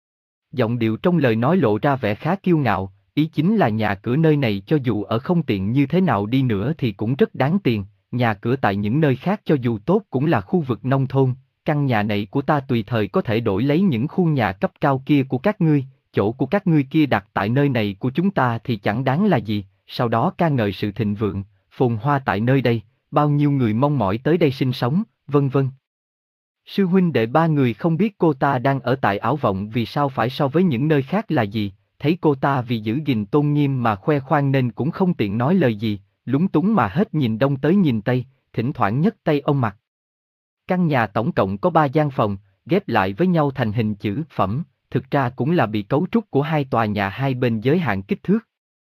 Giọng điệu trong lời nói lộ ra vẻ khá kiêu ngạo, ý chính là nhà cửa nơi này cho dù ở không tiện như thế nào đi nữa thì cũng rất đáng tiền, nhà cửa tại những nơi khác cho dù tốt cũng là khu vực nông thôn, căn nhà này của ta tùy thời có thể đổi lấy những khu nhà cấp cao kia của các ngươi, chỗ của các ngươi kia đặt tại nơi này của chúng ta thì chẳng đáng là gì, sau đó ca ngợi sự thịnh vượng, phồn hoa tại nơi đây, bao nhiêu người mong mỏi tới đây sinh sống, vân vân. Sư huynh đệ ba người không biết cô ta đang ở tại Ảo Vọng vì sao phải so với những nơi khác là gì, thấy cô ta vì giữ gìn tôn nghiêm mà khoe khoang nên cũng không tiện nói lời gì, lúng túng mà hết nhìn đông tới nhìn tây, thỉnh thoảng nhấc tay ông mặt. Căn nhà tổng cộng có ba gian phòng, ghép lại với nhau thành hình chữ phẩm, thực ra cũng là bị cấu trúc của hai tòa nhà hai bên giới hạn kích thước.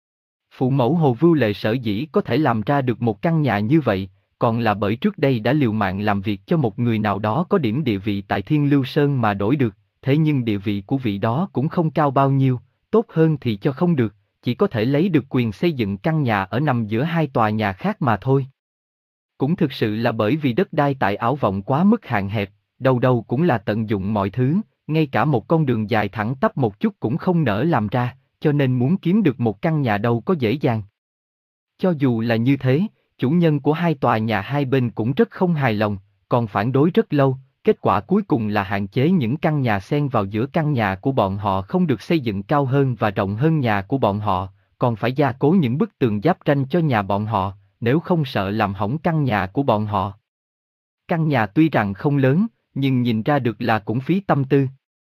Phụ mẫu Hồ Vưu Lệ sở dĩ có thể làm ra được một căn nhà như vậy, còn là bởi trước đây đã liều mạng làm việc cho một người nào đó có điểm địa vị tại Thiên Lưu Sơn mà đổi được, thế nhưng địa vị của vị đó cũng không cao bao nhiêu, tốt hơn thì cho không được, chỉ có thể lấy được quyền xây dựng căn nhà ở nằm giữa hai tòa nhà khác mà thôi. Cũng thực sự là bởi vì đất đai tại Ảo Vọng quá mức hạn hẹp, đâu đâu cũng là tận dụng mọi thứ, ngay cả một con đường dài thẳng tắp một chút cũng không nỡ làm ra, cho nên muốn kiếm được một căn nhà đâu có dễ dàng. Cho dù là như thế, chủ nhân của hai tòa nhà hai bên cũng rất không hài lòng, còn phản đối rất lâu, kết quả cuối cùng là hạn chế những căn nhà xen vào giữa căn nhà của bọn họ không được xây dựng cao hơn và rộng hơn nhà của bọn họ, còn phải gia cố những bức tường giáp ranh cho nhà bọn họ, nếu không sợ làm hỏng căn nhà của bọn họ. Căn nhà tuy rằng không lớn, nhưng nhìn ra được là cũng phí tâm tư.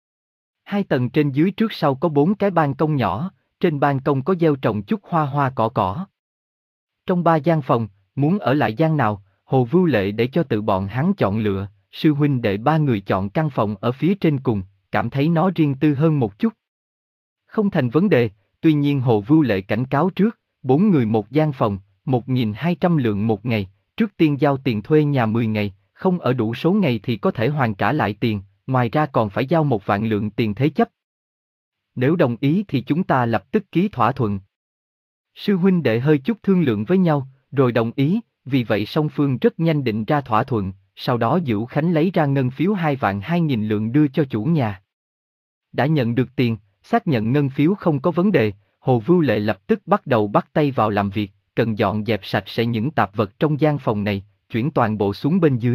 Hai tầng trên dưới trước sau có bốn cái ban công nhỏ, trên ban công có gieo trồng chút hoa hoa cỏ cỏ. Trong ba gian phòng, muốn ở lại gian nào, Hồ Vưu Lệ để cho tự bọn hắn chọn lựa, sư huynh đệ ba người chọn căn phòng ở phía trên cùng, cảm thấy nó riêng tư hơn một chút. Không thành vấn đề, tuy nhiên Hồ Vưu Lệ cảnh cáo trước, bốn người một gian phòng, một nghìn hai trăm lượng một ngày, trước tiên giao tiền thuê nhà mười ngày, không ở đủ số ngày thì có thể hoàn trả lại tiền, ngoài ra còn phải giao một vạn lượng tiền thế chấp. Nếu đồng ý thì chúng ta lập tức ký thỏa thuận. Sư huynh đệ hơi chút thương lượng với nhau, rồi đồng ý, vì vậy song phương rất nhanh định ra thỏa thuận, sau đó Dữu Khánh lấy ra ngân phiếu hai vạn hai nghìn lượng đưa cho chủ nhà. Đã nhận được tiền, xác nhận ngân phiếu không có vấn đề, Hồ Vưu Lệ lập tức bắt đầu bắt tay vào làm việc, cần dọn dẹp sạch sẽ những tạp vật trong gian phòng này, chuyển toàn bộ xuống bên dưới.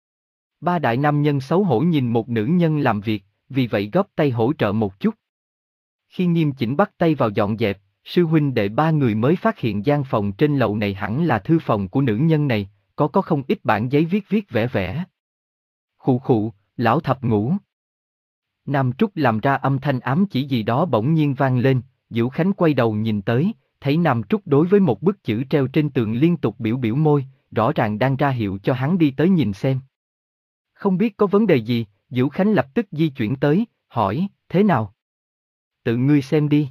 Ba đại nam nhân xấu hổ nhìn một nữ nhân làm việc, vì vậy góp tay hỗ trợ một chút. Khi nghiêm chỉnh bắt tay vào dọn dẹp, sư huynh đệ ba người mới phát hiện gian phòng trên lầu này hẳn là thư phòng của nữ nhân này, có có không ít bản giấy viết viết vẽ vẽ. Khụ khụ, lão thập ngũ. Nam Trúc làm ra âm thanh ám chỉ gì đó bỗng nhiên vang lên, Dữu Khánh quay đầu nhìn tới, thấy Nam Trúc đối với một bức chữ treo trên tường liên tục biểu biểu môi, rõ ràng đang ra hiệu cho hắn đi tới nhìn xem. Không biết có vấn đề gì, Dữu Khánh lập tức di chuyển tới, hỏi, thế nào? Tự ngươi xem đi.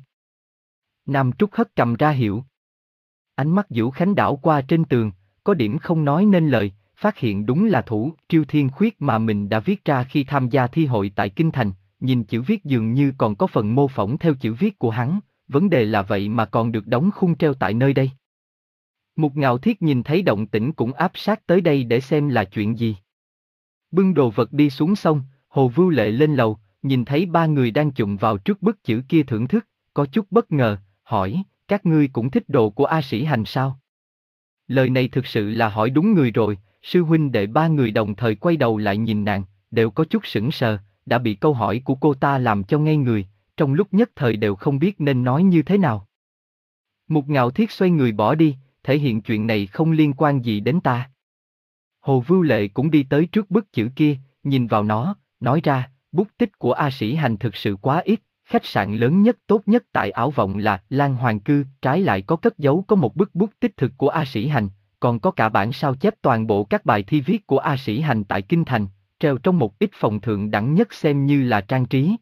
Nam Trúc hất cầm ra hiệu. Ánh mắt Dữu Khánh đảo qua trên tường, có điểm không nói nên lời, phát hiện đúng là Thủ Triêu Thiên Khuyết mà mình đã viết ra khi tham gia thi hội tại Kinh Thành, nhìn chữ viết dường như còn có phần mô phỏng theo chữ viết của hắn, vấn đề là vậy mà còn được đóng khung treo tại nơi đây. Mục Ngạo Thiết nhìn thấy động tĩnh cũng áp sát tới đây để xem là chuyện gì. Bưng đồ vật đi xuống xong, Hồ Vưu Lệ lên lầu, nhìn thấy ba người đang chụm vào trước bức chữ kia thưởng thức, có chút bất ngờ, hỏi, các ngươi cũng thích đồ của A Sĩ Hành sao? Lời này thực sự là hỏi đúng người rồi, sư huynh đệ ba người đồng thời quay đầu lại nhìn nàng, đều có chút sững sờ, đã bị câu hỏi của cô ta làm cho ngây người, trong lúc nhất thời đều không biết nên nói như thế nào. Mục Ngạo Thiết xoay người bỏ đi, thể hiện chuyện này không liên quan gì đến ta. Hồ Vưu Lệ cũng đi tới trước bức chữ kia, nhìn vào nó, nói ra, bút tích của A Sĩ Hành thực sự quá ít, khách sạn lớn nhất tốt nhất tại Ảo Vọng là Lan Hoàng Cư, trái lại có cất giấu có một bức bút tích thực của A Sĩ Hành, còn có cả bản sao chép toàn bộ các bài thi viết của A Sĩ Hành tại Kinh Thành, treo trong một ít phòng thượng đẳng nhất xem như là trang trí.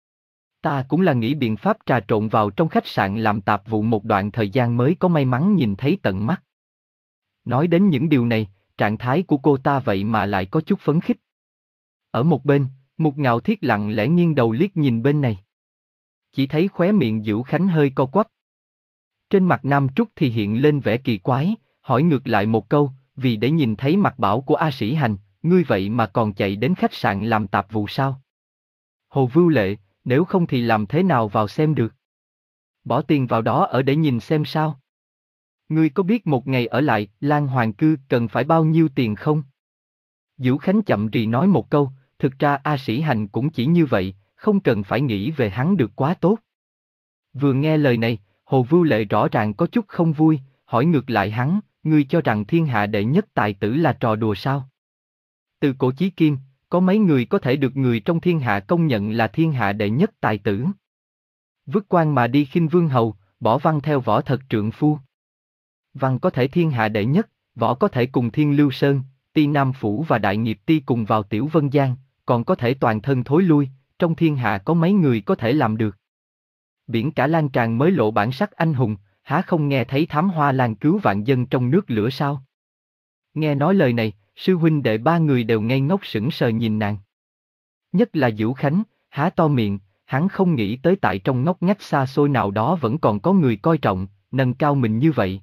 Ta cũng là nghĩ biện pháp trà trộn vào trong khách sạn làm tạp vụ một đoạn thời gian mới có may mắn nhìn thấy tận mắt. Nói đến những điều này, trạng thái của cô ta vậy mà lại có chút phấn khích. Ở một bên, Mục Ngạo Thiết lặng lẽ nghiêng đầu liếc nhìn bên này. Chỉ thấy khóe miệng Dữu Khánh hơi co quắp. Trên mặt Nam Trúc thì hiện lên vẻ kỳ quái, hỏi ngược lại một câu, vì để nhìn thấy mặt bảo của A Sĩ Hành, ngươi vậy mà còn chạy đến khách sạn làm tạp vụ sao? Hồ Vưu Lệ, nếu không thì làm thế nào vào xem được? Bỏ tiền vào đó ở để nhìn xem sao? Ngươi có biết một ngày ở lại Lan Hoàng Cư cần phải bao nhiêu tiền không? Dữu Khánh chậm rì nói một câu, thực ra A Sĩ Hành cũng chỉ như vậy, không cần phải nghĩ về hắn được quá tốt. Vừa nghe lời này, Hồ Vưu Lệ rõ ràng có chút không vui, hỏi ngược lại hắn, ngươi cho rằng thiên hạ đệ nhất tài tử là trò đùa sao? Từ cổ chí kim, có mấy người có thể được người trong thiên hạ công nhận là thiên hạ đệ nhất tài tử? Vứt quan mà đi khinh vương hầu, bỏ văn theo võ thật trượng phu. Văn có thể thiên hạ đệ nhất, võ có thể cùng Thiên Lưu Sơn, Ti Nam Phủ và Đại Nghiệp Ti cùng vào Tiểu Vân Giang, còn có thể toàn thân thối lui, trong thiên hạ có mấy người có thể làm được. Biển cả lan tràn mới lộ bản sắc anh hùng, há không nghe thấy thám hoa lan cứu vạn dân trong nước lửa sao? Nghe nói lời này, sư huynh đệ ba người đều ngây ngốc sững sờ nhìn nàng. Nhất là Dữu Khánh, há to miệng, hắn không nghĩ tới tại trong ngóc ngách xa xôi nào đó vẫn còn có người coi trọng, nâng cao mình như vậy.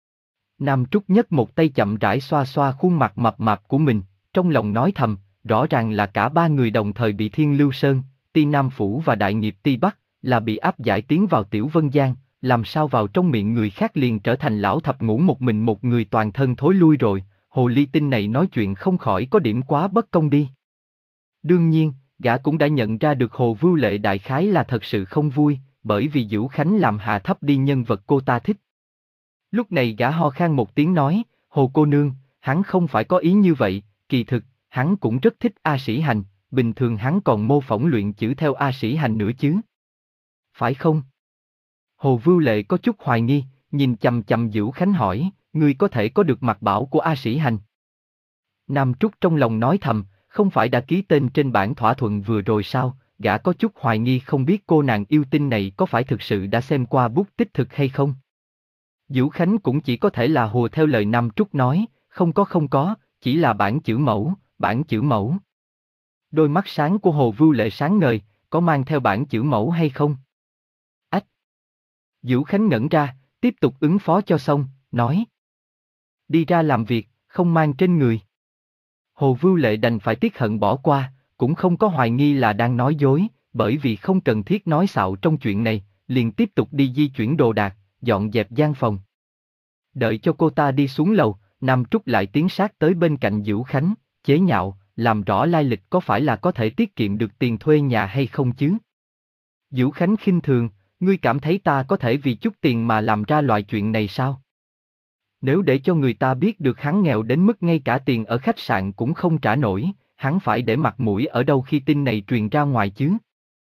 Nam Trúc nhấc một tay chậm rãi xoa xoa khuôn mặt mập mạp của mình, trong lòng nói thầm, rõ ràng là cả ba người đồng thời bị Thiên Lưu Sơn, Ti Nam Phủ và Đại Nghiệp Ti bắt, là bị áp giải tiến vào Tiểu Vân Giang, làm sao vào trong miệng người khác liền trở thành lão thập ngũ một mình một người toàn thân thối lui rồi, hồ ly tinh này nói chuyện không khỏi có điểm quá bất công đi. Đương nhiên, gã cũng đã nhận ra được Hồ Vưu Lệ đại khái là thật sự không vui, bởi vì Dữu Khánh làm hạ thấp đi nhân vật cô ta thích. Lúc này gã ho khan một tiếng nói, Hồ cô nương, hắn không phải có ý như vậy, kỳ thực, hắn cũng rất thích A Sĩ Hành, bình thường hắn còn mô phỏng luyện chữ theo A Sĩ Hành nữa chứ. Phải không? Hồ Vưu Lệ có chút hoài nghi, nhìn chằm chằm Dữu Khánh hỏi, ngươi có thể có được mặt bảo của A Sĩ Hành? Nam Trúc trong lòng nói thầm, không phải đã ký tên trên bản thỏa thuận vừa rồi sao, gã có chút hoài nghi không biết cô nàng yêu tinh này có phải thực sự đã xem qua bút tích thực hay không. Dữu Khánh cũng chỉ có thể là hùa theo lời Nam Trúc nói, không có không có, chỉ là bản chữ mẫu, bản chữ mẫu. Đôi mắt sáng của Hồ Vưu Lệ sáng ngời, có mang theo bản chữ mẫu hay không? Ách! Dữu Khánh ngẩn ra, tiếp tục ứng phó cho xong, nói. Đi ra làm việc, không mang trên người. Hồ Vưu Lệ đành phải tiếc hận bỏ qua, cũng không có hoài nghi là đang nói dối, bởi vì không cần thiết nói xạo trong chuyện này, liền tiếp tục đi di chuyển đồ đạc, dọn dẹp gian phòng. Đợi cho cô ta đi xuống lầu, Nam Trúc lại tiến sát tới bên cạnh Dữu Khánh, chế nhạo, làm rõ lai lịch có phải là có thể tiết kiệm được tiền thuê nhà hay không chứ. Dữu Khánh khinh thường, ngươi cảm thấy ta có thể vì chút tiền mà làm ra loại chuyện này sao? Nếu để cho người ta biết được hắn nghèo đến mức ngay cả tiền ở khách sạn cũng không trả nổi, hắn phải để mặt mũi ở đâu khi tin này truyền ra ngoài chứ?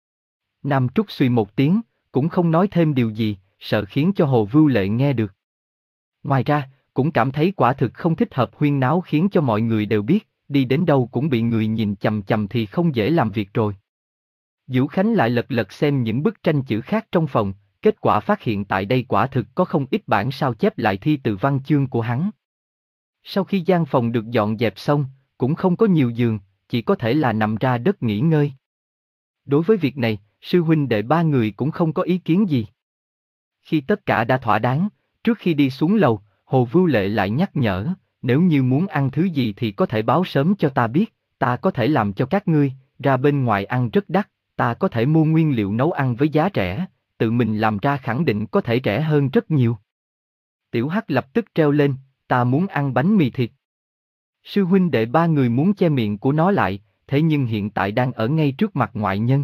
Nam Trúc suy một tiếng, cũng không nói thêm điều gì, sợ khiến cho Hồ Vưu Lệ nghe được. Ngoài ra, cũng cảm thấy quả thực không thích hợp huyên náo khiến cho mọi người đều biết, đi đến đâu cũng bị người nhìn chằm chằm thì không dễ làm việc rồi. Dữu Khánh lại lật lật xem những bức tranh chữ khác trong phòng, kết quả phát hiện tại đây quả thực có không ít bản sao chép lại thi từ văn chương của hắn. Sau khi gian phòng được dọn dẹp xong, cũng không có nhiều giường, chỉ có thể là nằm ra đất nghỉ ngơi. Đối với việc này, sư huynh đệ ba người cũng không có ý kiến gì. Khi tất cả đã thỏa đáng, trước khi đi xuống lầu, Hồ Vưu Lệ lại nhắc nhở, nếu như muốn ăn thứ gì thì có thể báo sớm cho ta biết, ta có thể làm cho các ngươi, ra bên ngoài ăn rất đắt, ta có thể mua nguyên liệu nấu ăn với giá rẻ, tự mình làm ra khẳng định có thể rẻ hơn rất nhiều. Tiểu Hắc lập tức treo lên, ta muốn ăn bánh mì thịt. Sư huynh đệ ba người muốn che miệng của nó lại, thế nhưng hiện tại đang ở ngay trước mặt ngoại nhân.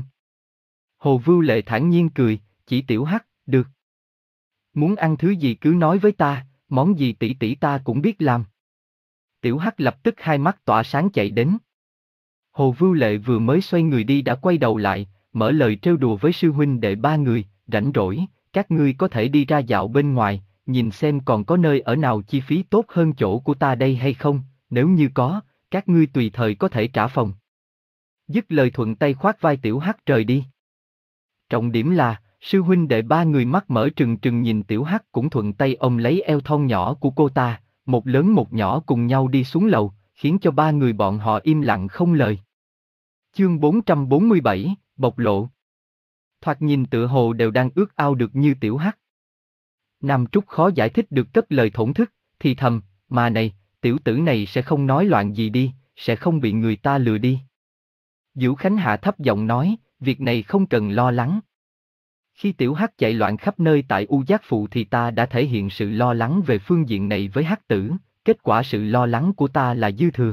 Hồ Vưu Lệ thản nhiên cười, chỉ Tiểu Hắc, được. Muốn ăn thứ gì cứ nói với ta, món gì tỷ tỷ ta cũng biết làm. Tiểu Hắc lập tức hai mắt tỏa sáng chạy đến. Hồ Vưu Lệ vừa mới xoay người đi đã quay đầu lại, mở lời trêu đùa với sư huynh đệ ba người, rảnh rỗi, các ngươi có thể đi ra dạo bên ngoài, nhìn xem còn có nơi ở nào chi phí tốt hơn chỗ của ta đây hay không, nếu như có, các ngươi tùy thời có thể trả phòng. Dứt lời thuận tay khoác vai Tiểu Hắc rời đi. Trọng điểm là, sư huynh đệ ba người mắt mở trừng trừng nhìn Tiểu Hắc cũng thuận tay ôm lấy eo thon nhỏ của cô ta, một lớn một nhỏ cùng nhau đi xuống lầu, khiến cho ba người bọn họ im lặng không lời. Chương bốn trăm bốn mươi bảy, bộc lộ. Thoạt nhìn tựa hồ đều đang ước ao được như Tiểu Hắc. Nam Trúc khó giải thích được cất lời thổn thức, thì thầm, mà này, tiểu tử này sẽ không nói loạn gì đi, sẽ không bị người ta lừa đi. Vũ Khánh hạ thấp giọng nói, việc này không cần lo lắng. Khi Tiểu Hắc chạy loạn khắp nơi tại U Giác Phụ thì ta đã thể hiện sự lo lắng về phương diện này với Hắc tử, kết quả sự lo lắng của ta là dư thừa.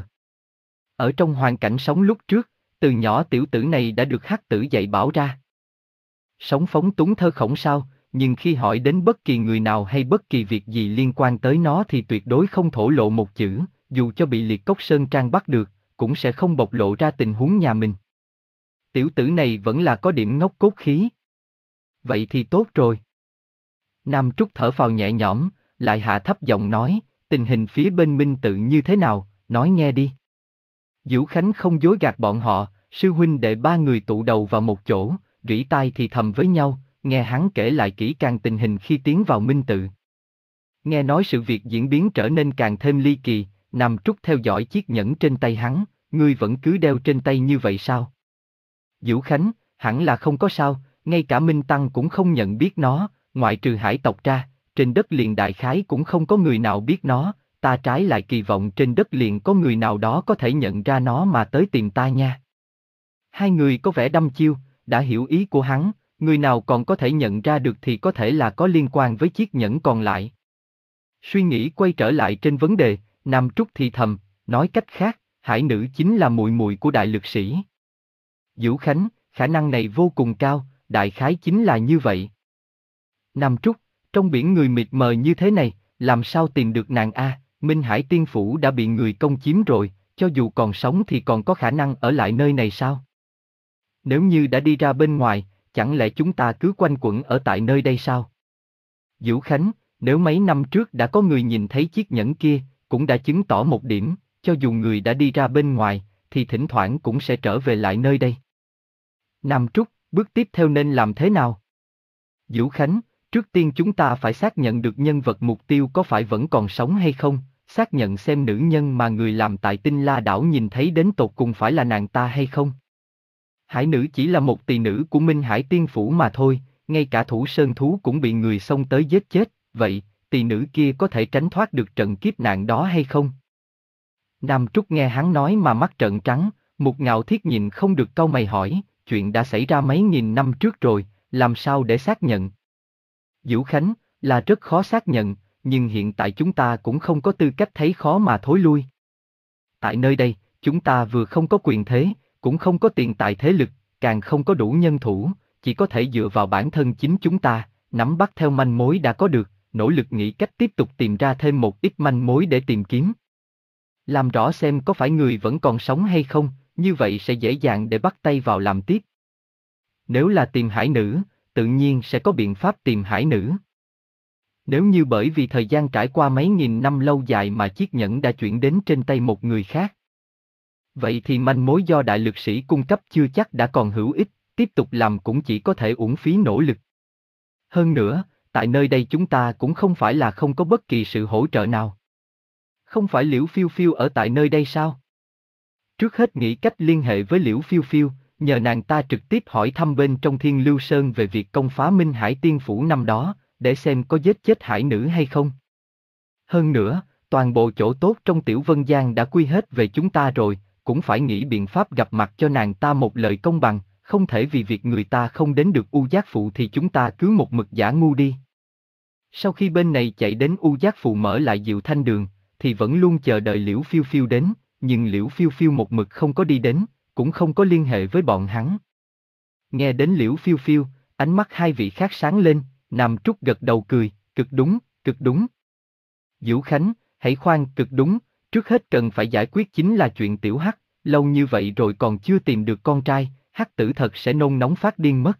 Ở trong hoàn cảnh sống lúc trước, từ nhỏ tiểu tử này đã được Hắc tử dạy bảo ra. Sống phóng túng thơ khổng sao, nhưng khi hỏi đến bất kỳ người nào hay bất kỳ việc gì liên quan tới nó thì tuyệt đối không thổ lộ một chữ, dù cho bị Liệt Cốc Sơn Trang bắt được, cũng sẽ không bộc lộ ra tình huống nhà mình. Tiểu tử này vẫn là có điểm ngốc cốt khí. Vậy thì tốt rồi. Nam Trúc thở phào nhẹ nhõm, lại hạ thấp giọng nói, tình hình phía bên Minh Tự như thế nào, nói nghe đi. Vũ Khánh không dối gạt bọn họ, sư huynh đệ ba người tụ đầu vào một chỗ, rỉ tai thì thầm với nhau, nghe hắn kể lại kỹ càng tình hình khi tiến vào Minh Tự. Nghe nói sự việc diễn biến trở nên càng thêm ly kỳ, Nam Trúc theo dõi chiếc nhẫn trên tay hắn, ngươi vẫn cứ đeo trên tay như vậy sao? Vũ Khánh, hẳn là không có sao, ngay cả Minh Tăng cũng không nhận biết nó, ngoại trừ hải tộc ra, trên đất liền đại khái cũng không có người nào biết nó, ta trái lại kỳ vọng trên đất liền có người nào đó có thể nhận ra nó mà tới tìm ta nha. Hai người có vẻ đăm chiêu, đã hiểu ý của hắn, người nào còn có thể nhận ra được thì có thể là có liên quan với chiếc nhẫn còn lại. Suy nghĩ quay trở lại trên vấn đề, Nam Trúc thì thầm, nói cách khác, hải nữ chính là muội muội của đại lực sĩ. Vũ Khánh, khả năng này vô cùng cao, đại khái chính là như vậy. Nam Trúc, trong biển người mịt mờ như thế này, làm sao tìm được nàng a? Minh Hải Tiên Phủ đã bị người công chiếm rồi, cho dù còn sống thì còn có khả năng ở lại nơi này sao? Nếu như đã đi ra bên ngoài, chẳng lẽ chúng ta cứ quanh quẩn ở tại nơi đây sao? Vũ Khánh, nếu mấy năm trước đã có người nhìn thấy chiếc nhẫn kia, cũng đã chứng tỏ một điểm, cho dù người đã đi ra bên ngoài, thì thỉnh thoảng cũng sẽ trở về lại nơi đây. Nam Trúc, bước tiếp theo nên làm thế nào? Vũ Khánh, trước tiên chúng ta phải xác nhận được nhân vật mục tiêu có phải vẫn còn sống hay không, xác nhận xem nữ nhân mà người làm tại Tinh La Đảo nhìn thấy đến tột cùng phải là nàng ta hay không. Hải nữ chỉ là một tỳ nữ của Minh Hải Tiên Phủ mà thôi, ngay cả thủ sơn thú cũng bị người xông tới giết chết, vậy, tỳ nữ kia có thể tránh thoát được trận kiếp nạn đó hay không? Nam Trúc nghe hắn nói mà mắt trợn trắng, Mục Ngạo Thiết nhìn không được cau mày hỏi, chuyện đã xảy ra mấy nghìn năm trước rồi, làm sao để xác nhận? Vũ Khánh, là rất khó xác nhận, nhưng hiện tại chúng ta cũng không có tư cách thấy khó mà thối lui. Tại nơi đây, chúng ta vừa không có quyền thế, cũng không có tiền tài thế lực, càng không có đủ nhân thủ, chỉ có thể dựa vào bản thân chính chúng ta, nắm bắt theo manh mối đã có được, nỗ lực nghĩ cách tiếp tục tìm ra thêm một ít manh mối để tìm kiếm. Làm rõ xem có phải người vẫn còn sống hay không, như vậy sẽ dễ dàng để bắt tay vào làm tiếp. Nếu là tìm hải nữ, tự nhiên sẽ có biện pháp tìm hải nữ. Nếu như bởi vì thời gian trải qua mấy nghìn năm lâu dài mà chiếc nhẫn đã chuyển đến trên tay một người khác, vậy thì manh mối do đại lực sĩ cung cấp chưa chắc đã còn hữu ích, tiếp tục làm cũng chỉ có thể uổng phí nỗ lực. Hơn nữa, tại nơi đây chúng ta cũng không phải là không có bất kỳ sự hỗ trợ nào. Không phải Liễu Phiêu Phiêu ở tại nơi đây sao? Trước hết nghĩ cách liên hệ với Liễu Phiêu Phiêu, nhờ nàng ta trực tiếp hỏi thăm bên trong Thiên Lưu Sơn về việc công phá Minh Hải Tiên Phủ năm đó, để xem có giết chết hải nữ hay không. Hơn nữa, toàn bộ chỗ tốt trong Tiểu Vân Giang đã quy hết về chúng ta rồi, cũng phải nghĩ biện pháp gặp mặt cho nàng ta một lời công bằng, không thể vì việc người ta không đến được U Giác Phụ thì chúng ta cứ một mực giả ngu đi. Sau khi bên này chạy đến U Giác Phụ mở lại Diệu Thanh Đường, thì vẫn luôn chờ đợi Liễu Phiêu Phiêu đến, nhưng Liễu Phiêu Phiêu một mực không có đi đến, cũng không có liên hệ với bọn hắn. Nghe đến Liễu Phiêu Phiêu, ánh mắt hai vị khác sáng lên, Nam Trúc gật đầu cười, cực đúng, cực đúng. Vũ Khánh, hãy khoan, cực đúng, trước hết cần phải giải quyết chính là chuyện Tiểu Hắc, lâu như vậy rồi còn chưa tìm được con trai, Hắc tử thật sẽ nôn nóng phát điên mất.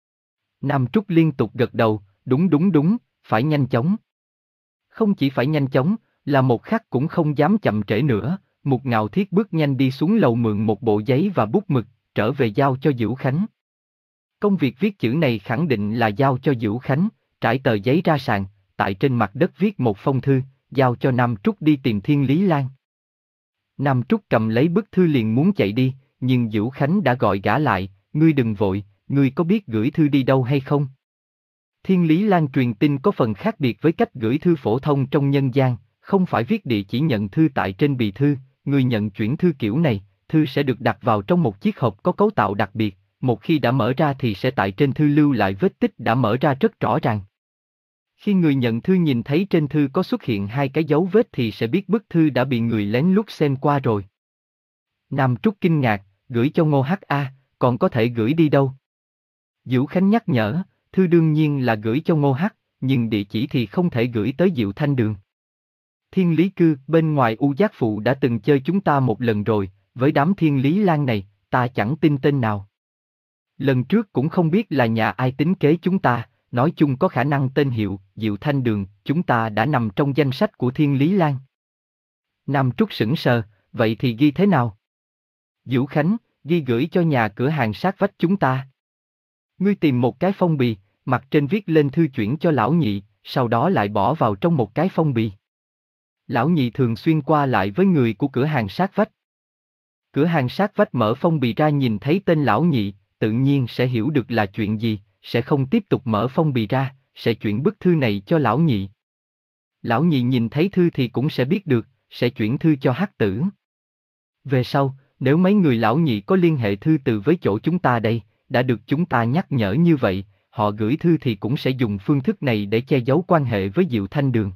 Nam Trúc liên tục gật đầu, đúng đúng đúng, phải nhanh chóng. Không chỉ phải nhanh chóng, là một khắc cũng không dám chậm trễ nữa, Mục Ngạo Thiết bước nhanh đi xuống lầu mượn một bộ giấy và bút mực, trở về giao cho Vũ Khánh. Công việc viết chữ này khẳng định là giao cho Vũ Khánh, trải tờ giấy ra sàn, tại trên mặt đất viết một phong thư, giao cho Nam Trúc đi tìm Thiên Lý Lan. Nam Trúc cầm lấy bức thư liền muốn chạy đi, nhưng Vũ Khánh đã gọi gã lại, ngươi đừng vội, ngươi có biết gửi thư đi đâu hay không? Thiên Lý Lan truyền tin có phần khác biệt với cách gửi thư phổ thông trong nhân gian, không phải viết địa chỉ nhận thư tại trên bì thư, người nhận chuyển thư kiểu này, thư sẽ được đặt vào trong một chiếc hộp có cấu tạo đặc biệt, một khi đã mở ra thì sẽ tại trên thư lưu lại vết tích đã mở ra rất rõ ràng. Khi người nhận thư nhìn thấy trên thư có xuất hiện hai cái dấu vết thì sẽ biết bức thư đã bị người lén lút xem qua rồi. Nam Trúc kinh ngạc, gửi cho Ngô Hắc A, còn có thể gửi đi đâu? Vũ Khánh nhắc nhở, thư đương nhiên là gửi cho Ngô Hắc, nhưng địa chỉ thì không thể gửi tới Diệu Thanh Đường. Thiên Lý Cư, bên ngoài U Giác Phụ đã từng chơi chúng ta một lần rồi, với đám Thiên Lý Lan này, ta chẳng tin tên nào. Lần trước cũng không biết là nhà ai tính kế chúng ta, nói chung có khả năng tên hiệu, Diệu Thanh Đường, chúng ta đã nằm trong danh sách của Thiên Lý Lan. Nam Trúc sững sờ, vậy thì ghi thế nào? Vũ Khánh, ghi gửi cho nhà cửa hàng sát vách chúng ta. Ngươi tìm một cái phong bì, mặt trên viết lên thư chuyển cho lão nhị, sau đó lại bỏ vào trong một cái phong bì. Lão nhị thường xuyên qua lại với người của cửa hàng sát vách. Cửa hàng sát vách mở phong bì ra nhìn thấy tên lão nhị, tự nhiên sẽ hiểu được là chuyện gì, sẽ không tiếp tục mở phong bì ra, sẽ chuyển bức thư này cho lão nhị. Lão nhị nhìn thấy thư thì cũng sẽ biết được, sẽ chuyển thư cho Hắc tử. Về sau, nếu mấy người lão nhị có liên hệ thư từ với chỗ chúng ta đây, đã được chúng ta nhắc nhở như vậy, họ gửi thư thì cũng sẽ dùng phương thức này để che giấu quan hệ với Diệu Thanh Đường.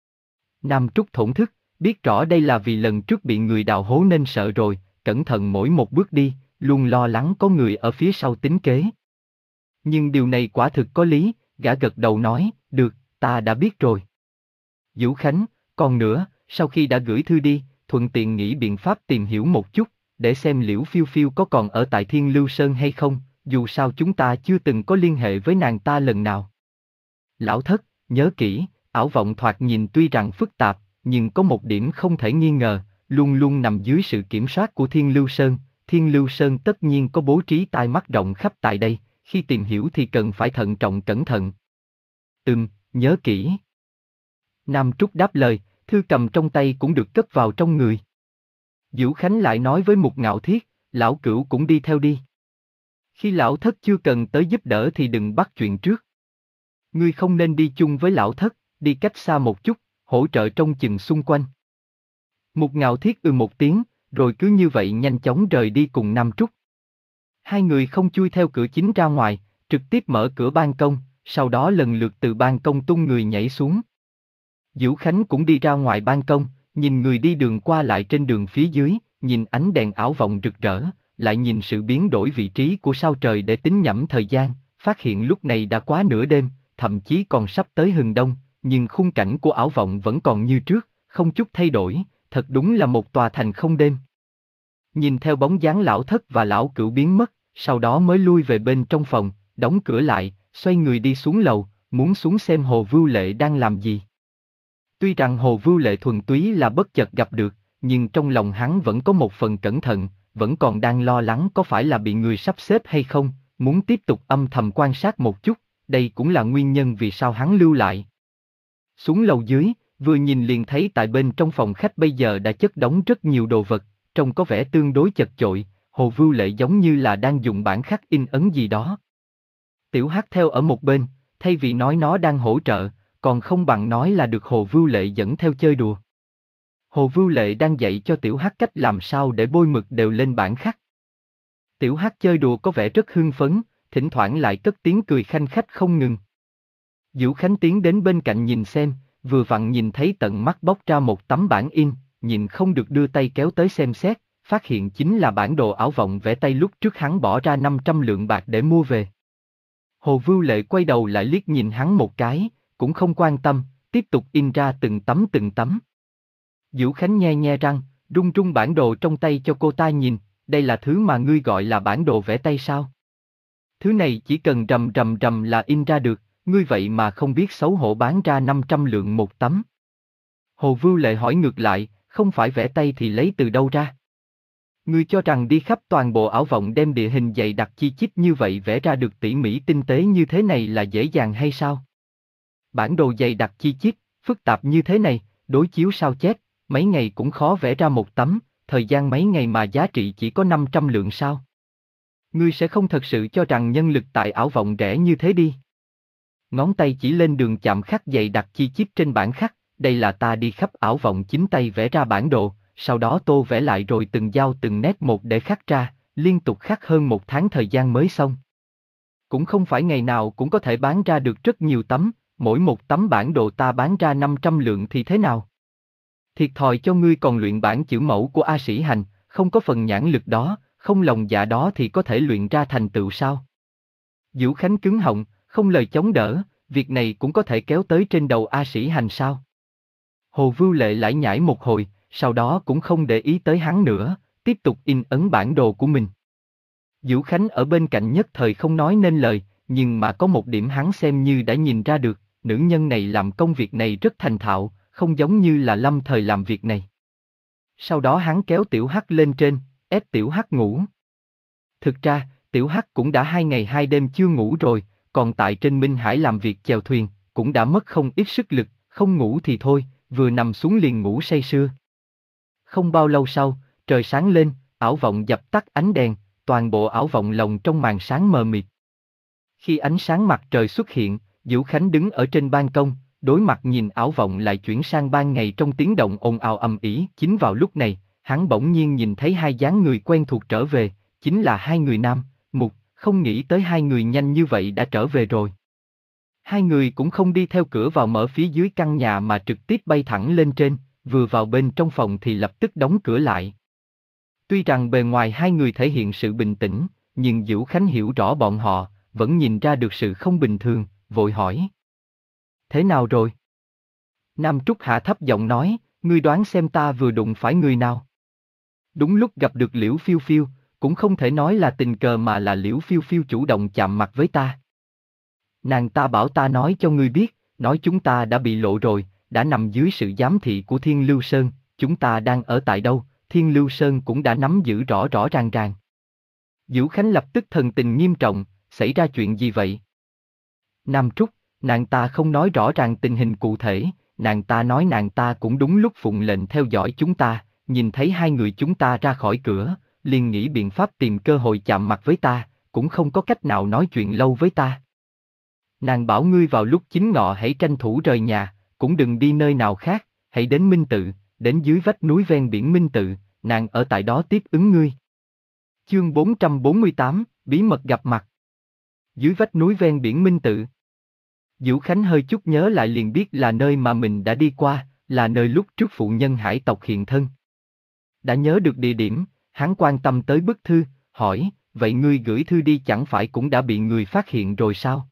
Nam Trúc thổn thức, biết rõ đây là vì lần trước bị người đào hố nên sợ rồi, cẩn thận mỗi một bước đi, luôn lo lắng có người ở phía sau tính kế. Nhưng điều này quả thực có lý, gã gật đầu nói, được, ta đã biết rồi. Vũ Khánh, còn nữa, sau khi đã gửi thư đi, thuận tiện nghĩ biện pháp tìm hiểu một chút, để xem Liễu Phiêu Phiêu có còn ở tại Thiên Lưu Sơn hay không, dù sao chúng ta chưa từng có liên hệ với nàng ta lần nào. Lão Thất, nhớ kỹ, ảo vọng thoạt nhìn tuy rằng phức tạp, nhưng có một điểm không thể nghi ngờ, luôn luôn nằm dưới sự kiểm soát của Thiên Lưu Sơn. Thiên Lưu Sơn tất nhiên có bố trí tai mắt rộng khắp tại đây, khi tìm hiểu thì cần phải thận trọng cẩn thận. Ừm, nhớ kỹ. Nam Trúc đáp lời, thư cầm trong tay cũng được cất vào trong người. Vũ Khánh lại nói với Mục Ngạo Thiết, lão Cửu cũng đi theo đi. Khi lão Thất chưa cần tới giúp đỡ thì đừng bắt chuyện trước. Ngươi không nên đi chung với lão Thất, đi cách xa một chút, hỗ trợ trông chừng xung quanh. Mục Ngạo Thiết ừ một tiếng, rồi cứ như vậy nhanh chóng rời đi cùng Nam Trúc. Hai người không chui theo cửa chính ra ngoài, trực tiếp mở cửa ban công, sau đó lần lượt từ ban công tung người nhảy xuống. Vũ Khánh cũng đi ra ngoài ban công, nhìn người đi đường qua lại trên đường phía dưới, nhìn ánh đèn ảo vọng rực rỡ, lại nhìn sự biến đổi vị trí của sao trời để tính nhẩm thời gian, phát hiện lúc này đã quá nửa đêm, thậm chí còn sắp tới hừng đông, nhưng khung cảnh của ảo vọng vẫn còn như trước, không chút thay đổi, thật đúng là một tòa thành không đêm. Nhìn theo bóng dáng lão Thất và lão Cửu biến mất, sau đó mới lui về bên trong phòng, đóng cửa lại, xoay người đi xuống lầu, muốn xuống xem Hồ Vưu Lệ đang làm gì. Tuy rằng Hồ Vưu Lệ thuần túy là bất chợt gặp được, nhưng trong lòng hắn vẫn có một phần cẩn thận, vẫn còn đang lo lắng có phải là bị người sắp xếp hay không, muốn tiếp tục âm thầm quan sát một chút, đây cũng là nguyên nhân vì sao hắn lưu lại. Xuống lầu dưới, vừa nhìn liền thấy tại bên trong phòng khách bây giờ đã chất đống rất nhiều đồ vật, trông có vẻ tương đối chật chội, Hồ Vưu Lệ giống như là đang dùng bản khắc in ấn gì đó. Tiểu Hắc theo ở một bên, thay vì nói nó đang hỗ trợ, còn không bằng nói là được Hồ Vưu Lệ dẫn theo chơi đùa. Hồ Vưu Lệ đang dạy cho Tiểu Hắc cách làm sao để bôi mực đều lên bản khắc. Tiểu Hắc chơi đùa có vẻ rất hưng phấn, thỉnh thoảng lại cất tiếng cười khanh khách không ngừng. Vũ Khánh tiến đến bên cạnh nhìn xem, vừa vặn nhìn thấy tận mắt bóc ra một tấm bản in, nhìn không được đưa tay kéo tới xem xét, phát hiện chính là bản đồ ảo vọng vẽ tay lúc trước hắn bỏ ra năm trăm lượng bạc để mua về. Hồ Vưu Lệ quay đầu lại liếc nhìn hắn một cái, cũng không quan tâm, tiếp tục in ra từng tấm từng tấm. Vũ Khánh nhe nhe răng, run run bản đồ trong tay cho cô ta nhìn, đây là thứ mà ngươi gọi là bản đồ vẽ tay sao? Thứ này chỉ cần rầm rầm rầm là in ra được, ngươi vậy mà không biết xấu hổ bán ra năm trăm lượng một tấm. Hồ Vưu Lệ hỏi ngược lại, không phải vẽ tay thì lấy từ đâu ra? Ngươi cho rằng đi khắp toàn bộ ảo vọng đem địa hình dày đặc chi chít như vậy vẽ ra được tỉ mỉ tinh tế như thế này là dễ dàng hay sao? Bản đồ dày đặc chi chít, phức tạp như thế này, đối chiếu sao chép, mấy ngày cũng khó vẽ ra một tấm, thời gian mấy ngày mà giá trị chỉ có năm trăm lượng sao? Ngươi sẽ không thật sự cho rằng nhân lực tại ảo vọng rẻ như thế đi. Ngón tay chỉ lên đường chạm khắc dày đặc chi chít trên bản khắc, đây là ta đi khắp ảo vọng chính tay vẽ ra bản đồ, sau đó tô vẽ lại rồi từng dao từng nét một để khắc ra, liên tục khắc hơn một tháng thời gian mới xong. Cũng không phải ngày nào cũng có thể bán ra được rất nhiều tấm, mỗi một tấm bản đồ ta bán ra năm trăm lượng thì thế nào? Thiệt thòi cho ngươi còn luyện bản chữ mẫu của A Sĩ Hành, không có phần nhãn lực đó, không lòng dạ đó thì có thể luyện ra thành tựu sao? Vũ Khánh cứng họng, không lời chống đỡ, việc này cũng có thể kéo tới trên đầu A Sĩ Hành sao? Hồ Vưu Lệ lải nhải một hồi, sau đó cũng không để ý tới hắn nữa, tiếp tục in ấn bản đồ của mình. Vũ Khánh ở bên cạnh nhất thời không nói nên lời, nhưng mà có một điểm hắn xem như đã nhìn ra được, nữ nhân này làm công việc này rất thành thạo, không giống như là lâm thời làm việc này. Sau đó hắn kéo Tiểu Hắc lên trên, ép Tiểu Hắc ngủ. Thực ra, Tiểu Hắc cũng đã hai ngày hai đêm chưa ngủ rồi, còn tại trên Minh Hải làm việc chèo thuyền, cũng đã mất không ít sức lực, không ngủ thì thôi, vừa nằm xuống liền ngủ say sưa. Không bao lâu sau, trời sáng lên, ảo vọng dập tắt ánh đèn, toàn bộ ảo vọng lồng trong màn sáng mờ mịt. Khi ánh sáng mặt trời xuất hiện, Vũ Khánh đứng ở trên ban công, đối mặt nhìn ảo vọng lại chuyển sang ban ngày trong tiếng động ồn ào ầm ĩ. Chính vào lúc này, hắn bỗng nhiên nhìn thấy hai dáng người quen thuộc trở về, chính là hai người nam, Mục, không nghĩ tới hai người nhanh như vậy đã trở về rồi. Hai người cũng không đi theo cửa vào mở phía dưới căn nhà mà trực tiếp bay thẳng lên trên, vừa vào bên trong phòng thì lập tức đóng cửa lại. Tuy rằng bề ngoài hai người thể hiện sự bình tĩnh, nhưng Vũ Khánh hiểu rõ bọn họ, vẫn nhìn ra được sự không bình thường, vội hỏi. Thế nào rồi? Nam Trúc hạ thấp giọng nói, ngươi đoán xem ta vừa đụng phải người nào? Đúng lúc gặp được Liễu Phiêu Phiêu, cũng không thể nói là tình cờ mà là Liễu Phiêu Phiêu chủ động chạm mặt với ta. Nàng ta bảo ta nói cho ngươi biết, nói chúng ta đã bị lộ rồi, đã nằm dưới sự giám thị của Thiên Lưu Sơn, chúng ta đang ở tại đâu, Thiên Lưu Sơn cũng đã nắm giữ rõ rõ ràng ràng. Vũ Khánh lập tức thần tình nghiêm trọng, xảy ra chuyện gì vậy? Nam Trúc, nàng ta không nói rõ ràng tình hình cụ thể, nàng ta nói nàng ta cũng đúng lúc phụng lệnh theo dõi chúng ta, nhìn thấy hai người chúng ta ra khỏi cửa, liền nghĩ biện pháp tìm cơ hội chạm mặt với ta, cũng không có cách nào nói chuyện lâu với ta. Nàng bảo ngươi vào lúc chính ngọ hãy tranh thủ rời nhà, cũng đừng đi nơi nào khác, hãy đến Minh Tự, đến dưới vách núi ven biển Minh Tự, nàng ở tại đó tiếp ứng ngươi. Chương bốn trăm bốn mươi tám, Bí mật gặp mặt. Dưới vách núi ven biển Minh Tự. Vũ Khánh hơi chút nhớ lại liền biết là nơi mà mình đã đi qua, là nơi lúc trước phụ nhân hải tộc hiện thân. Đã nhớ được địa điểm, hắn quan tâm tới bức thư, hỏi, vậy ngươi gửi thư đi chẳng phải cũng đã bị người phát hiện rồi sao?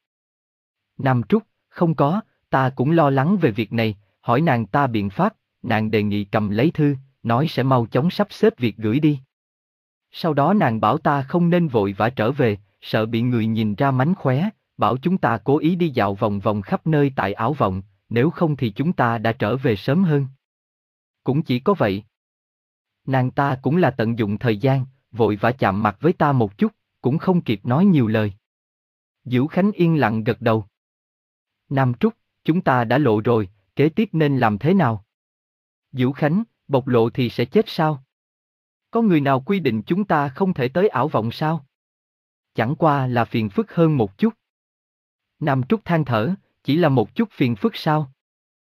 Nam Trúc, không có, ta cũng lo lắng về việc này, hỏi nàng ta biện pháp, nàng đề nghị cầm lấy thư, nói sẽ mau chóng sắp xếp việc gửi đi. Sau đó nàng bảo ta không nên vội vã trở về, sợ bị người nhìn ra mánh khóe, bảo chúng ta cố ý đi dạo vòng vòng khắp nơi tại ảo vọng, nếu không thì chúng ta đã trở về sớm hơn. Cũng chỉ có vậy. Nàng ta cũng là tận dụng thời gian, vội vã chạm mặt với ta một chút, cũng không kịp nói nhiều lời. Vũ Khánh yên lặng gật đầu. Nam Trúc, chúng ta đã lộ rồi, kế tiếp nên làm thế nào? Diễu Khánh, bộc lộ thì sẽ chết sao? Có người nào quy định chúng ta không thể tới ảo vọng sao? Chẳng qua là phiền phức hơn một chút. Nam Trúc than thở, chỉ là một chút phiền phức sao?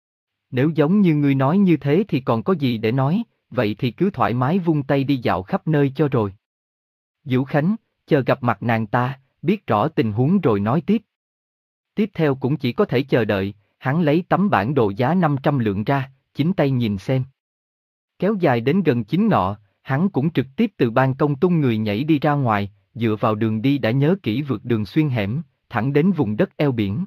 Nếu giống như ngươi nói như thế thì còn có gì để nói, vậy thì cứ thoải mái vung tay đi dạo khắp nơi cho rồi. Diễu Khánh, chờ gặp mặt nàng ta, biết rõ tình huống rồi nói tiếp. Tiếp theo cũng chỉ có thể chờ đợi, hắn lấy tấm bản đồ giá năm trăm lượng ra, chính tay nhìn xem. Kéo dài đến gần chín ngọ, hắn cũng trực tiếp từ ban công tung người nhảy đi ra ngoài, dựa vào đường đi đã nhớ kỹ vượt đường xuyên hẻm, thẳng đến vùng đất eo biển.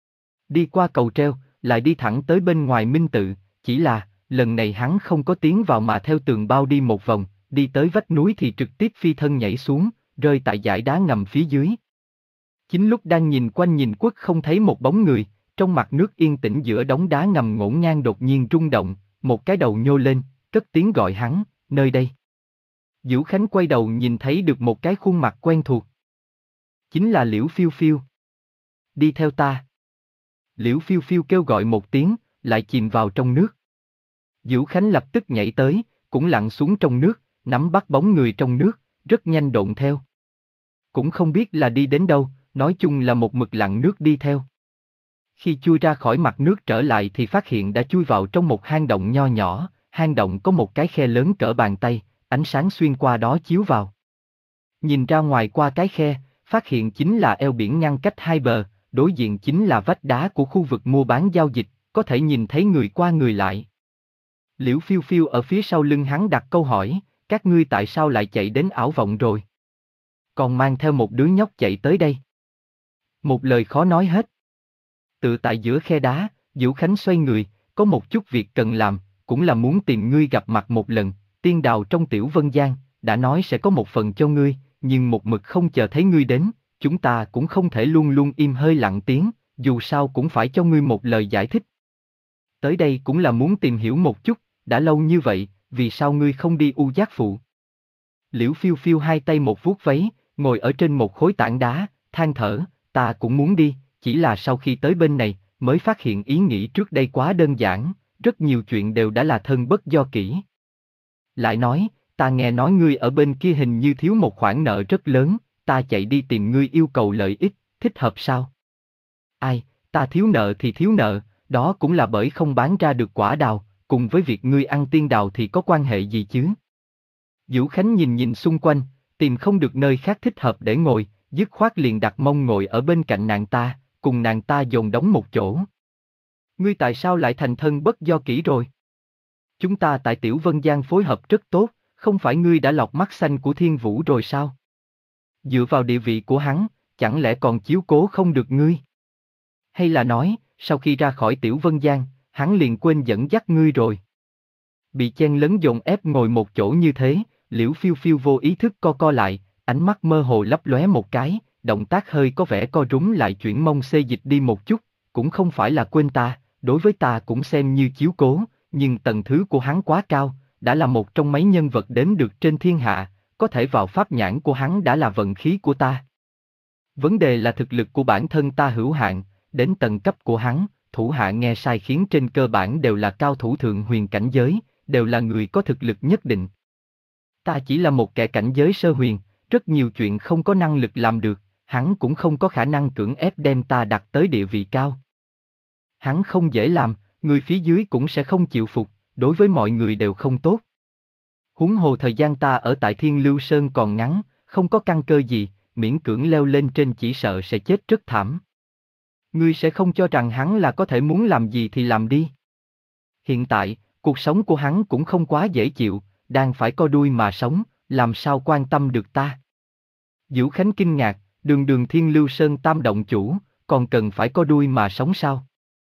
Đi qua cầu treo, lại đi thẳng tới bên ngoài Minh Tự, chỉ là, lần này hắn không có tiến vào mà theo tường bao đi một vòng, đi tới vách núi thì trực tiếp phi thân nhảy xuống, rơi tại dải đá ngầm phía dưới. Chính lúc đang nhìn quanh nhìn quất không thấy một bóng người, trong mặt nước yên tĩnh giữa đống đá ngầm ngổn ngang đột nhiên rung động, một cái đầu nhô lên, cất tiếng gọi hắn, nơi đây. Diễu Khánh quay đầu nhìn thấy được một cái khuôn mặt quen thuộc. Chính là Liễu Phiêu Phiêu. Đi theo ta. Liễu Phiêu Phiêu kêu gọi một tiếng, lại chìm vào trong nước. Diễu Khánh lập tức nhảy tới, cũng lặn xuống trong nước, nắm bắt bóng người trong nước, rất nhanh độn theo. Cũng không biết là đi đến đâu, nói chung là một mực lặn nước đi theo. Khi chui ra khỏi mặt nước trở lại thì phát hiện đã chui vào trong một hang động nho nhỏ, hang động có một cái khe lớn cỡ bàn tay, ánh sáng xuyên qua đó chiếu vào. Nhìn ra ngoài qua cái khe, phát hiện chính là eo biển ngăn cách hai bờ, đối diện chính là vách đá của khu vực mua bán giao dịch, có thể nhìn thấy người qua người lại. Liễu Phiêu Phiêu ở phía sau lưng hắn đặt câu hỏi, các ngươi tại sao lại chạy đến ảo vọng rồi? Còn mang theo một đứa nhóc chạy tới đây. Một lời khó nói hết. Tự tại giữa khe đá, Diễu Khánh xoay người, có một chút việc cần làm, cũng là muốn tìm ngươi gặp mặt một lần, tiên đào trong Tiểu Vân Giang, đã nói sẽ có một phần cho ngươi, nhưng một mực không chờ thấy ngươi đến, chúng ta cũng không thể luôn luôn im hơi lặng tiếng, dù sao cũng phải cho ngươi một lời giải thích. Tới đây cũng là muốn tìm hiểu một chút, đã lâu như vậy, vì sao ngươi không đi U Giác Phụ? Liễu Phiêu Phiêu hai tay một vuốt váy, ngồi ở trên một khối tảng đá, than thở, ta cũng muốn đi, chỉ là sau khi tới bên này, mới phát hiện ý nghĩ trước đây quá đơn giản, rất nhiều chuyện đều đã là thân bất do kỹ. Lại nói, ta nghe nói ngươi ở bên kia hình như thiếu một khoản nợ rất lớn, ta chạy đi tìm ngươi yêu cầu lợi ích, thích hợp sao? Ai, ta thiếu nợ thì thiếu nợ, đó cũng là bởi không bán ra được quả đào, cùng với việc ngươi ăn tiên đào thì có quan hệ gì chứ? Diễu Khánh nhìn nhìn xung quanh, tìm không được nơi khác thích hợp để ngồi, dứt khoát liền đặt mông ngồi ở bên cạnh nàng ta, cùng nàng ta dồn đóng một chỗ. Ngươi tại sao lại thành thân bất do kỹ rồi? Chúng ta tại Tiểu Vân Giang phối hợp rất tốt, không phải ngươi đã lọc mắt xanh của Thiên Vũ rồi sao? Dựa vào địa vị của hắn, chẳng lẽ còn chiếu cố không được ngươi? Hay là nói, sau khi ra khỏi Tiểu Vân Giang, hắn liền quên dẫn dắt ngươi rồi? Bị chen lấn dồn ép ngồi một chỗ như thế, Liễu Phiêu Phiêu vô ý thức co co lại, ánh mắt mơ hồ lấp lóe một cái, động tác hơi có vẻ co rúm lại chuyển mông xê dịch đi một chút, cũng không phải là quên ta, đối với ta cũng xem như chiếu cố, nhưng tầng thứ của hắn quá cao, đã là một trong mấy nhân vật đếm được trên thiên hạ, có thể vào pháp nhãn của hắn đã là vận khí của ta. Vấn đề là thực lực của bản thân ta hữu hạn, đến tầng cấp của hắn, thủ hạ nghe sai khiến trên cơ bản đều là cao thủ thượng huyền cảnh giới, đều là người có thực lực nhất định. Ta chỉ là một kẻ cảnh giới sơ huyền, rất nhiều chuyện không có năng lực làm được, hắn cũng không có khả năng cưỡng ép đem ta đặt tới địa vị cao. Hắn không dễ làm, người phía dưới cũng sẽ không chịu phục, đối với mọi người đều không tốt. Huống hồ thời gian ta ở tại Thiên Lưu Sơn còn ngắn, không có căn cơ gì, miễn cưỡng leo lên trên chỉ sợ sẽ chết rất thảm. Ngươi sẽ không cho rằng hắn là có thể muốn làm gì thì làm đi. Hiện tại, cuộc sống của hắn cũng không quá dễ chịu, đang phải co đuôi mà sống, làm sao quan tâm được ta? Diễu Khánh kinh ngạc, đường đường Thiên Lưu Sơn tam động chủ, còn cần phải co đuôi mà sống sao?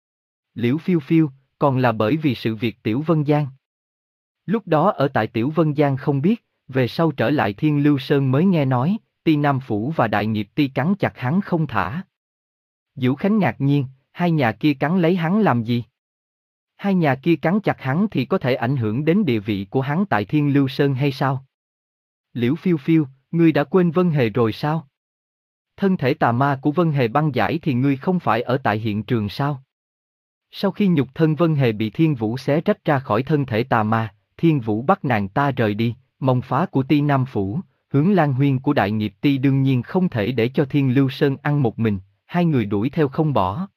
Liễu Phiêu Phiêu, còn là bởi vì sự việc Tiểu Vân Giang. Lúc đó ở tại Tiểu Vân Giang không biết, về sau trở lại Thiên Lưu Sơn mới nghe nói, Ti Nam Phủ và Đại Nghiệp Ti cắn chặt hắn không thả. Diễu Khánh ngạc nhiên, hai nhà kia cắn lấy hắn làm gì? Hai nhà kia cắn chặt hắn thì có thể ảnh hưởng đến địa vị của hắn tại Thiên Lưu Sơn hay sao? Liễu Phiêu Phiêu, ngươi đã quên Vân Hề rồi sao? Thân thể tà ma của Vân Hề băng giải thì ngươi không phải ở tại hiện trường sao? Sau khi nhục thân Vân Hề bị Thiên Vũ xé rách ra khỏi thân thể tà ma, Thiên Vũ bắt nàng ta rời đi, mông phá của Ti Nam Phủ, Hướng Lan Huyên của Đại Nghiệp Ti đương nhiên không thể để cho Thiên Lưu Sơn ăn một mình, hai người đuổi theo không bỏ.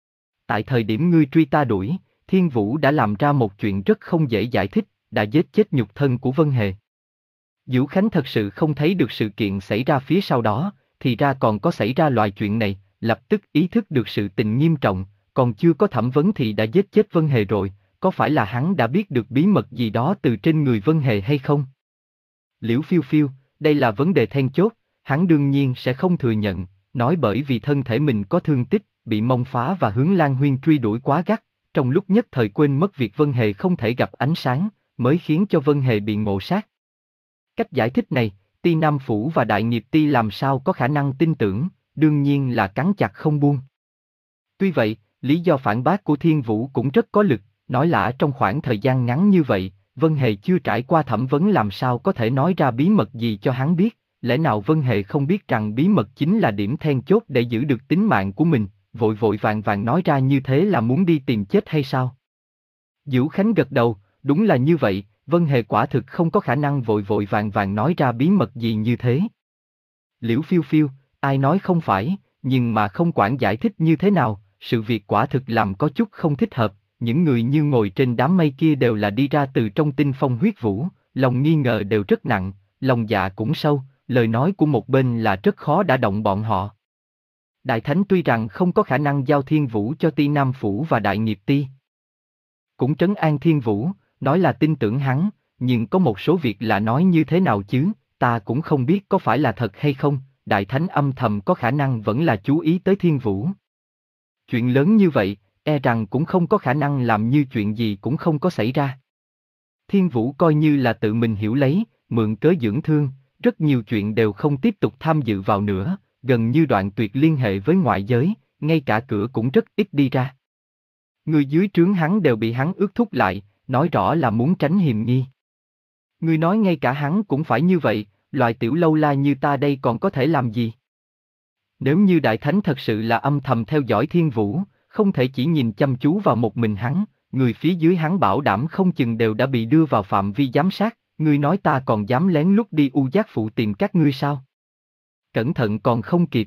Tại thời điểm ngươi truy ta đuổi, Thiên Vũ đã làm ra một chuyện rất không dễ giải thích, đã giết chết nhục thân của Vân Hề. Dữu Khánh thật sự không thấy được sự kiện xảy ra phía sau đó, thì ra còn có xảy ra loại chuyện này, lập tức ý thức được sự tình nghiêm trọng, còn chưa có thẩm vấn thì đã giết chết Vân Hề rồi, có phải là hắn đã biết được bí mật gì đó từ trên người Vân Hề hay không? Liễu Phiêu Phiêu, đây là vấn đề then chốt, hắn đương nhiên sẽ không thừa nhận, nói bởi vì thân thể mình có thương tích, bị mông phá và Hướng Lan Huyên truy đuổi quá gắt, trong lúc nhất thời quên mất việc Vân Hề không thể gặp ánh sáng, mới khiến cho Vân Hề bị ngộ sát. Cách giải thích này, Ti Nam Phủ và Đại Nghiệp Ti làm sao có khả năng tin tưởng, đương nhiên là cắn chặt không buông. Tuy vậy, lý do phản bác của Thiên Vũ cũng rất có lực, nói là trong khoảng thời gian ngắn như vậy, Vân Hề chưa trải qua thẩm vấn làm sao có thể nói ra bí mật gì cho hắn biết, lẽ nào Vân Hề không biết rằng bí mật chính là điểm then chốt để giữ được tính mạng của mình, vội vội vàng vàng nói ra như thế là muốn đi tìm chết hay sao? Dữu Khánh gật đầu, đúng là như vậy, Vân Hề quả thực không có khả năng vội vội vàng vàng nói ra bí mật gì như thế. Liễu Phiêu Phiêu, ai nói không phải, nhưng mà không quản giải thích như thế nào, sự việc quả thực làm có chút không thích hợp, những người như ngồi trên đám mây kia đều là đi ra từ trong tinh phong huyết vũ, lòng nghi ngờ đều rất nặng, lòng dạ cũng sâu, lời nói của một bên là rất khó đả động bọn họ. Đại Thánh tuy rằng không có khả năng giao Thiên Vũ cho Ti Nam Phủ và Đại Nghiệp Ti, cũng trấn an Thiên Vũ, nói là tin tưởng hắn, nhưng có một số việc là nói như thế nào chứ, ta cũng không biết có phải là thật hay không, Đại Thánh âm thầm có khả năng vẫn là chú ý tới Thiên Vũ. Chuyện lớn như vậy, e rằng cũng không có khả năng làm như chuyện gì cũng không có xảy ra. Thiên Vũ coi như là tự mình hiểu lấy, mượn cớ dưỡng thương, rất nhiều chuyện đều không tiếp tục tham dự vào nữa, gần như đoạn tuyệt liên hệ với ngoại giới, ngay cả cửa cũng rất ít đi ra. Người dưới trướng hắn đều bị hắn ước thúc lại, nói rõ là muốn tránh hiềm nghi. Người nói ngay cả hắn cũng phải như vậy, loại tiểu lâu la như ta đây còn có thể làm gì? Nếu như Đại Thánh thật sự là âm thầm theo dõi Thiên Vũ, không thể chỉ nhìn chăm chú vào một mình hắn, người phía dưới hắn bảo đảm không chừng đều đã bị đưa vào phạm vi giám sát, ngươi nói ta còn dám lén lút đi U Giác Phụ tìm các ngươi sao? Cẩn thận còn không kịp.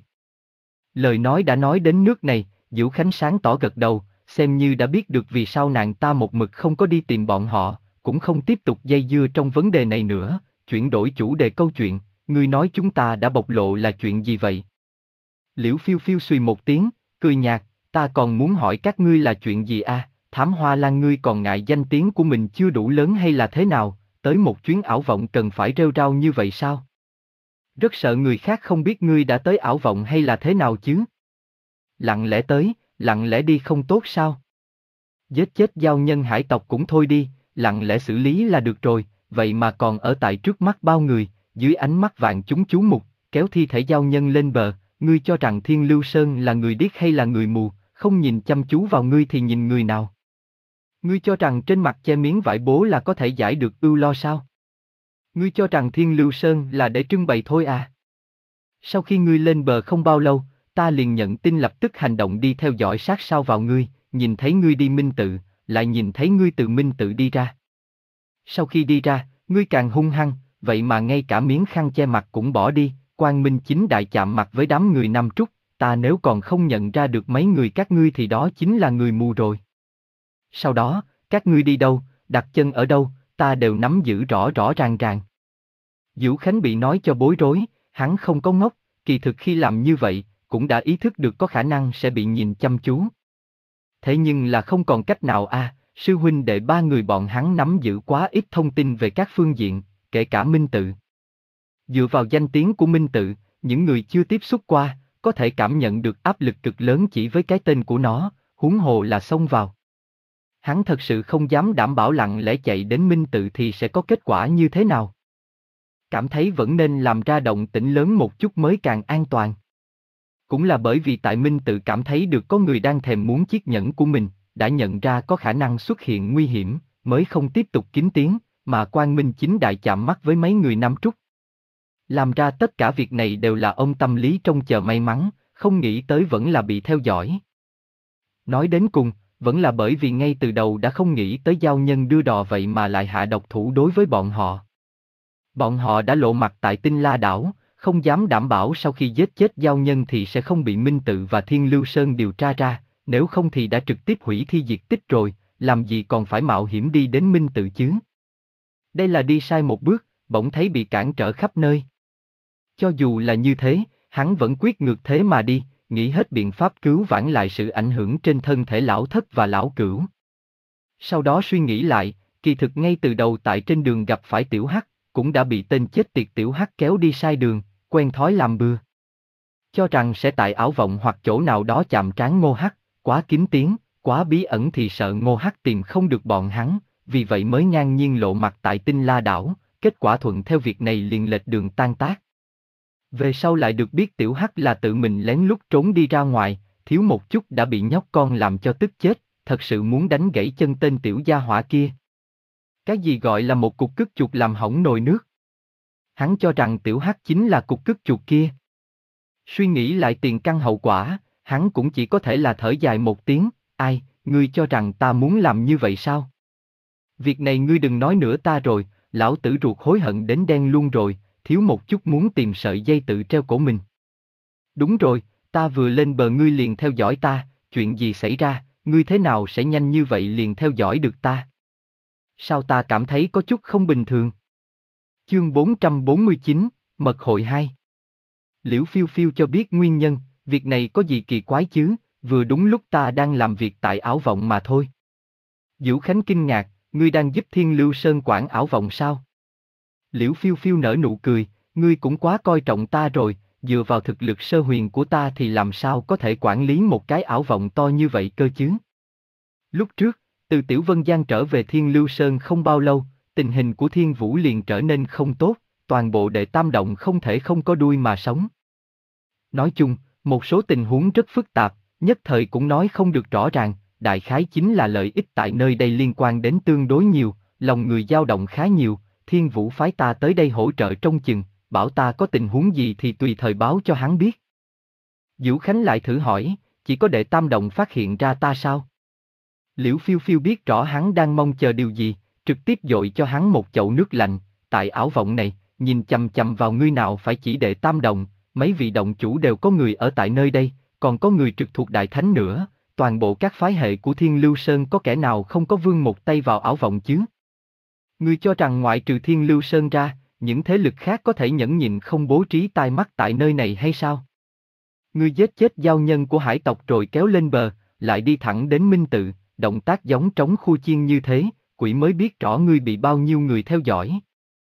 Lời nói đã nói đến nước này, Dữu Khánh sáng tỏ gật đầu, xem như đã biết được vì sao nàng ta một mực không có đi tìm bọn họ, cũng không tiếp tục dây dưa trong vấn đề này nữa, chuyển đổi chủ đề câu chuyện, ngươi nói chúng ta đã bộc lộ là chuyện gì vậy? Liễu Phiêu Phiêu suy một tiếng, cười nhạt, ta còn muốn hỏi các ngươi là chuyện gì a? À? Thám Hoa Lan ngươi còn ngại danh tiếng của mình chưa đủ lớn hay là thế nào, tới một chuyến ảo vọng cần phải rêu rao như vậy sao? Rất sợ người khác không biết ngươi đã tới ảo vọng hay là thế nào chứ? Lặng lẽ tới, lặng lẽ đi không tốt sao? Giết chết giao nhân hải tộc cũng thôi đi, lặng lẽ xử lý là được rồi, vậy mà còn ở tại trước mắt bao người, dưới ánh mắt vạn chúng chú mục, kéo thi thể giao nhân lên bờ, ngươi cho rằng Thiên Lưu Sơn là người điếc hay là người mù, không nhìn chăm chú vào ngươi thì nhìn người nào? Ngươi cho rằng trên mặt che miếng vải bố là có thể giải được ưu lo sao? Ngươi cho rằng Thiên Lưu Sơn là để trưng bày thôi à? Sau khi ngươi lên bờ không bao lâu, ta liền nhận tin lập tức hành động đi theo dõi sát sao vào ngươi, nhìn thấy ngươi đi Minh Tự, lại nhìn thấy ngươi từ Minh Tự đi ra. Sau khi đi ra, ngươi càng hung hăng, vậy mà ngay cả miếng khăn che mặt cũng bỏ đi, Quang Minh Chính Đại chạm mặt với đám người Nam Trúc, ta nếu còn không nhận ra được mấy người các ngươi thì đó chính là người mù rồi. Sau đó, các ngươi đi đâu, đặt chân ở đâu, ta đều nắm giữ rõ rõ ràng ràng. Dữu Khánh bị nói cho bối rối, hắn không có ngốc, kỳ thực khi làm như vậy, cũng đã ý thức được có khả năng sẽ bị nhìn chăm chú. Thế nhưng là không còn cách nào a, à, sư huynh đệ ba người bọn hắn nắm giữ quá ít thông tin về các phương diện, kể cả Minh Tự. Dựa vào danh tiếng của Minh Tự, những người chưa tiếp xúc qua, có thể cảm nhận được áp lực cực lớn chỉ với cái tên của nó, huống hồ là xông vào. Hắn thật sự không dám đảm bảo lặng lẽ chạy đến Minh Tự thì sẽ có kết quả như thế nào. Cảm thấy vẫn nên làm ra động tĩnh lớn một chút mới càng an toàn. Cũng là bởi vì tại Minh Tự cảm thấy được có người đang thèm muốn chiếc nhẫn của mình, đã nhận ra có khả năng xuất hiện nguy hiểm, mới không tiếp tục kín tiếng, mà Quang Minh Chính Đại chạm mắt với mấy người Nam Trúc. Làm ra tất cả việc này đều là ông tâm lý trông chờ may mắn, không nghĩ tới vẫn là bị theo dõi. Nói đến cùng, vẫn là bởi vì ngay từ đầu đã không nghĩ tới giao nhân đưa đò vậy mà lại hạ độc thủ đối với bọn họ. Bọn họ đã lộ mặt tại Tinh La đảo, không dám đảm bảo sau khi giết chết giao nhân thì sẽ không bị Minh Tự và Thiên Lưu Sơn điều tra ra, nếu không thì đã trực tiếp hủy thi diệt tích rồi, làm gì còn phải mạo hiểm đi đến Minh Tự chứ. Đây là đi sai một bước, bỗng thấy bị cản trở khắp nơi. Cho dù là như thế, hắn vẫn quyết ngược thế mà đi, nghĩ hết biện pháp cứu vãn lại sự ảnh hưởng trên thân thể lão thất và lão cửu. Sau đó suy nghĩ lại, kỳ thực ngay từ đầu tại trên đường gặp phải Tiểu Hắc, cũng đã bị tên chết tiệt Tiểu Hắc kéo đi sai đường, quen thói làm bừa. Cho rằng sẽ tại ảo vọng hoặc chỗ nào đó chạm trán Ngô Hắc, quá kín tiếng, quá bí ẩn thì sợ Ngô Hắc tìm không được bọn hắn, vì vậy mới ngang nhiên lộ mặt tại Tinh La đảo, kết quả thuận theo việc này liền lệch đường tan tác. Về sau lại được biết Tiểu Hắc là tự mình lén lút trốn đi ra ngoài, thiếu một chút đã bị nhóc con làm cho tức chết, thật sự muốn đánh gãy chân tên tiểu gia hỏa kia. Cái gì gọi là một cục cứt chuột làm hỏng nồi nước? Hắn cho rằng Tiểu Hắc chính là cục cứt chuột kia. Suy nghĩ lại tiền căn hậu quả, hắn cũng chỉ có thể là thở dài một tiếng, ai, ngươi cho rằng ta muốn làm như vậy sao? Việc này ngươi đừng nói nữa ta rồi, lão tử ruột hối hận đến đen luôn rồi, thiếu một chút muốn tìm sợi dây tự treo cổ mình. Đúng rồi, ta vừa lên bờ ngươi liền theo dõi ta, chuyện gì xảy ra, ngươi thế nào sẽ nhanh như vậy liền theo dõi được ta? Sao ta cảm thấy có chút không bình thường? Chương bốn trăm bốn mươi chín, Mật hội hai. Liễu Phiêu Phiêu cho biết nguyên nhân, việc này có gì kỳ quái chứ, vừa đúng lúc ta đang làm việc tại ảo vọng mà thôi. Vũ Khánh kinh ngạc, ngươi đang giúp Thiên Lưu Sơn quản ảo vọng sao? Liễu Phiêu Phiêu nở nụ cười, ngươi cũng quá coi trọng ta rồi, dựa vào thực lực sơ huyền của ta thì làm sao có thể quản lý một cái ảo vọng to như vậy cơ chứ? Lúc trước, từ Tiểu Vân Giang trở về Thiên Lưu Sơn không bao lâu, tình hình của Thiên Vũ liền trở nên không tốt, toàn bộ đệ tam động không thể không có đuôi mà sống. Nói chung, một số tình huống rất phức tạp, nhất thời cũng nói không được rõ ràng, đại khái chính là lợi ích tại nơi đây liên quan đến tương đối nhiều, lòng người dao động khá nhiều, Thiên Vũ phái ta tới đây hỗ trợ trông chừng, bảo ta có tình huống gì thì tùy thời báo cho hắn biết. Vũ Khánh lại thử hỏi, chỉ có đệ tam động phát hiện ra ta sao? Liễu Phiêu Phiêu biết rõ hắn đang mong chờ điều gì, trực tiếp dội cho hắn một chậu nước lạnh, tại ảo vọng này, nhìn chằm chằm vào ngươi nào phải chỉ đệ tam động, mấy vị động chủ đều có người ở tại nơi đây, còn có người trực thuộc đại thánh nữa, toàn bộ các phái hệ của Thiên Lưu Sơn có kẻ nào không có vương một tay vào ảo vọng chứ? Ngươi cho rằng ngoại trừ Thiên Lưu Sơn ra, những thế lực khác có thể nhẫn nhịn không bố trí tai mắt tại nơi này hay sao? Ngươi giết chết giao nhân của hải tộc rồi kéo lên bờ, lại đi thẳng đến Minh Tự, động tác giống trống khu chiên như thế, quỷ mới biết rõ ngươi bị bao nhiêu người theo dõi.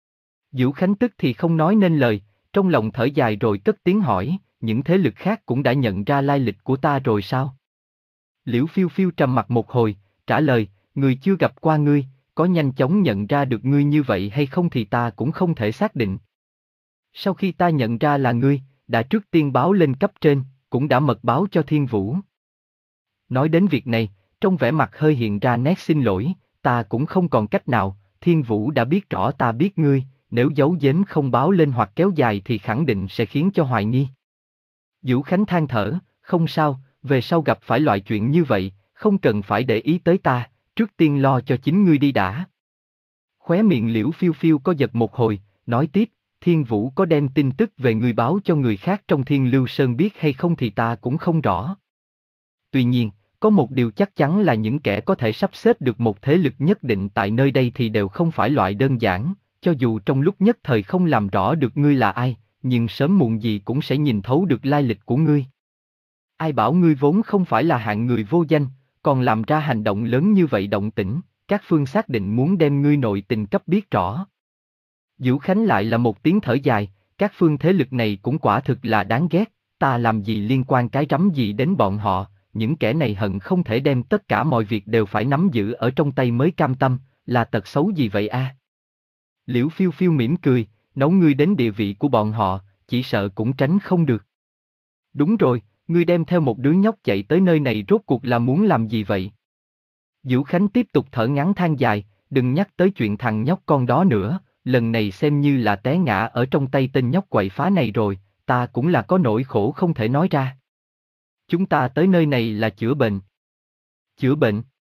Vũ Khánh tức thì không nói nên lời, trong lòng thở dài rồi cất tiếng hỏi, những thế lực khác cũng đã nhận ra lai lịch của ta rồi sao? Liễu Phiêu Phiêu trầm mặt một hồi, trả lời, người chưa gặp qua ngươi, có nhanh chóng nhận ra được ngươi như vậy hay không thì ta cũng không thể xác định. Sau khi ta nhận ra là ngươi, đã trước tiên báo lên cấp trên, cũng đã mật báo cho Thiên Vũ. Nói đến việc này, trong vẻ mặt hơi hiện ra nét xin lỗi, ta cũng không còn cách nào, Thiên Vũ đã biết rõ ta biết ngươi, nếu giấu giếm không báo lên hoặc kéo dài thì khẳng định sẽ khiến cho hoài nghi. Vũ Khánh than thở, không sao, về sau gặp phải loại chuyện như vậy, không cần phải để ý tới ta, trước tiên lo cho chính ngươi đi đã. Khóe miệng Liễu Phiêu Phiêu có giật một hồi, nói tiếp, Thiên Vũ có đem tin tức về ngươi báo cho người khác trong Thiên Lưu Sơn biết hay không thì ta cũng không rõ. Tuy nhiên, có một điều chắc chắn là những kẻ có thể sắp xếp được một thế lực nhất định tại nơi đây thì đều không phải loại đơn giản, cho dù trong lúc nhất thời không làm rõ được ngươi là ai, nhưng sớm muộn gì cũng sẽ nhìn thấu được lai lịch của ngươi. Ai bảo ngươi vốn không phải là hạng người vô danh, còn làm ra hành động lớn như vậy động tĩnh, các phương xác định muốn đem ngươi nội tình cấp biết rõ. Vũ Khánh lại là một tiếng thở dài, các phương thế lực này cũng quả thực là đáng ghét, ta làm gì liên quan cái rắm gì đến bọn họ, những kẻ này hận không thể đem tất cả mọi việc đều phải nắm giữ ở trong tay mới cam tâm, là tật xấu gì vậy a? À? Liễu Phiêu Phiêu mỉm cười, nấu ngươi đến địa vị của bọn họ, chỉ sợ cũng tránh không được. Đúng rồi, ngươi đem theo một đứa nhóc chạy tới nơi này rốt cuộc là muốn làm gì vậy? Vũ Khánh tiếp tục thở ngắn than dài, đừng nhắc tới chuyện thằng nhóc con đó nữa, lần này xem như là té ngã ở trong tay tên nhóc quậy phá này rồi, ta cũng là có nỗi khổ không thể nói ra. Chúng ta tới nơi này là chữa bệnh. Chữa bệnh?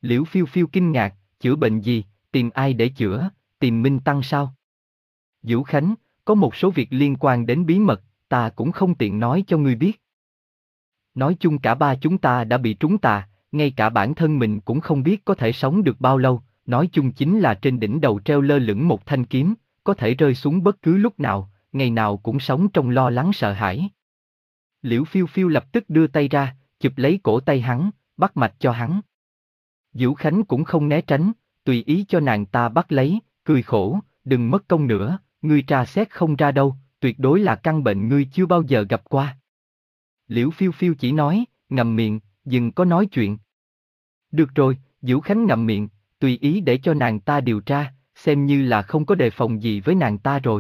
Liễu Phiêu Phiêu kinh ngạc, chữa bệnh gì, tìm ai để chữa, tìm Minh Tăng sao? Vũ Khánh, có một số việc liên quan đến bí mật, ta cũng không tiện nói cho ngươi biết. Nói chung cả ba chúng ta đã bị trúng tà, ngay cả bản thân mình cũng không biết có thể sống được bao lâu, nói chung chính là trên đỉnh đầu treo lơ lửng một thanh kiếm, có thể rơi xuống bất cứ lúc nào, ngày nào cũng sống trong lo lắng sợ hãi. Liễu Phiêu Phiêu lập tức đưa tay ra, chụp lấy cổ tay hắn, bắt mạch cho hắn. Vũ Khánh cũng không né tránh, tùy ý cho nàng ta bắt lấy, cười khổ, đừng mất công nữa, ngươi tra xét không ra đâu, tuyệt đối là căn bệnh ngươi chưa bao giờ gặp qua. Liễu Phiêu Phiêu chỉ nói, ngậm miệng, đừng có nói chuyện. Được rồi, Vũ Khánh ngậm miệng, tùy ý để cho nàng ta điều tra, xem như là không có đề phòng gì với nàng ta rồi.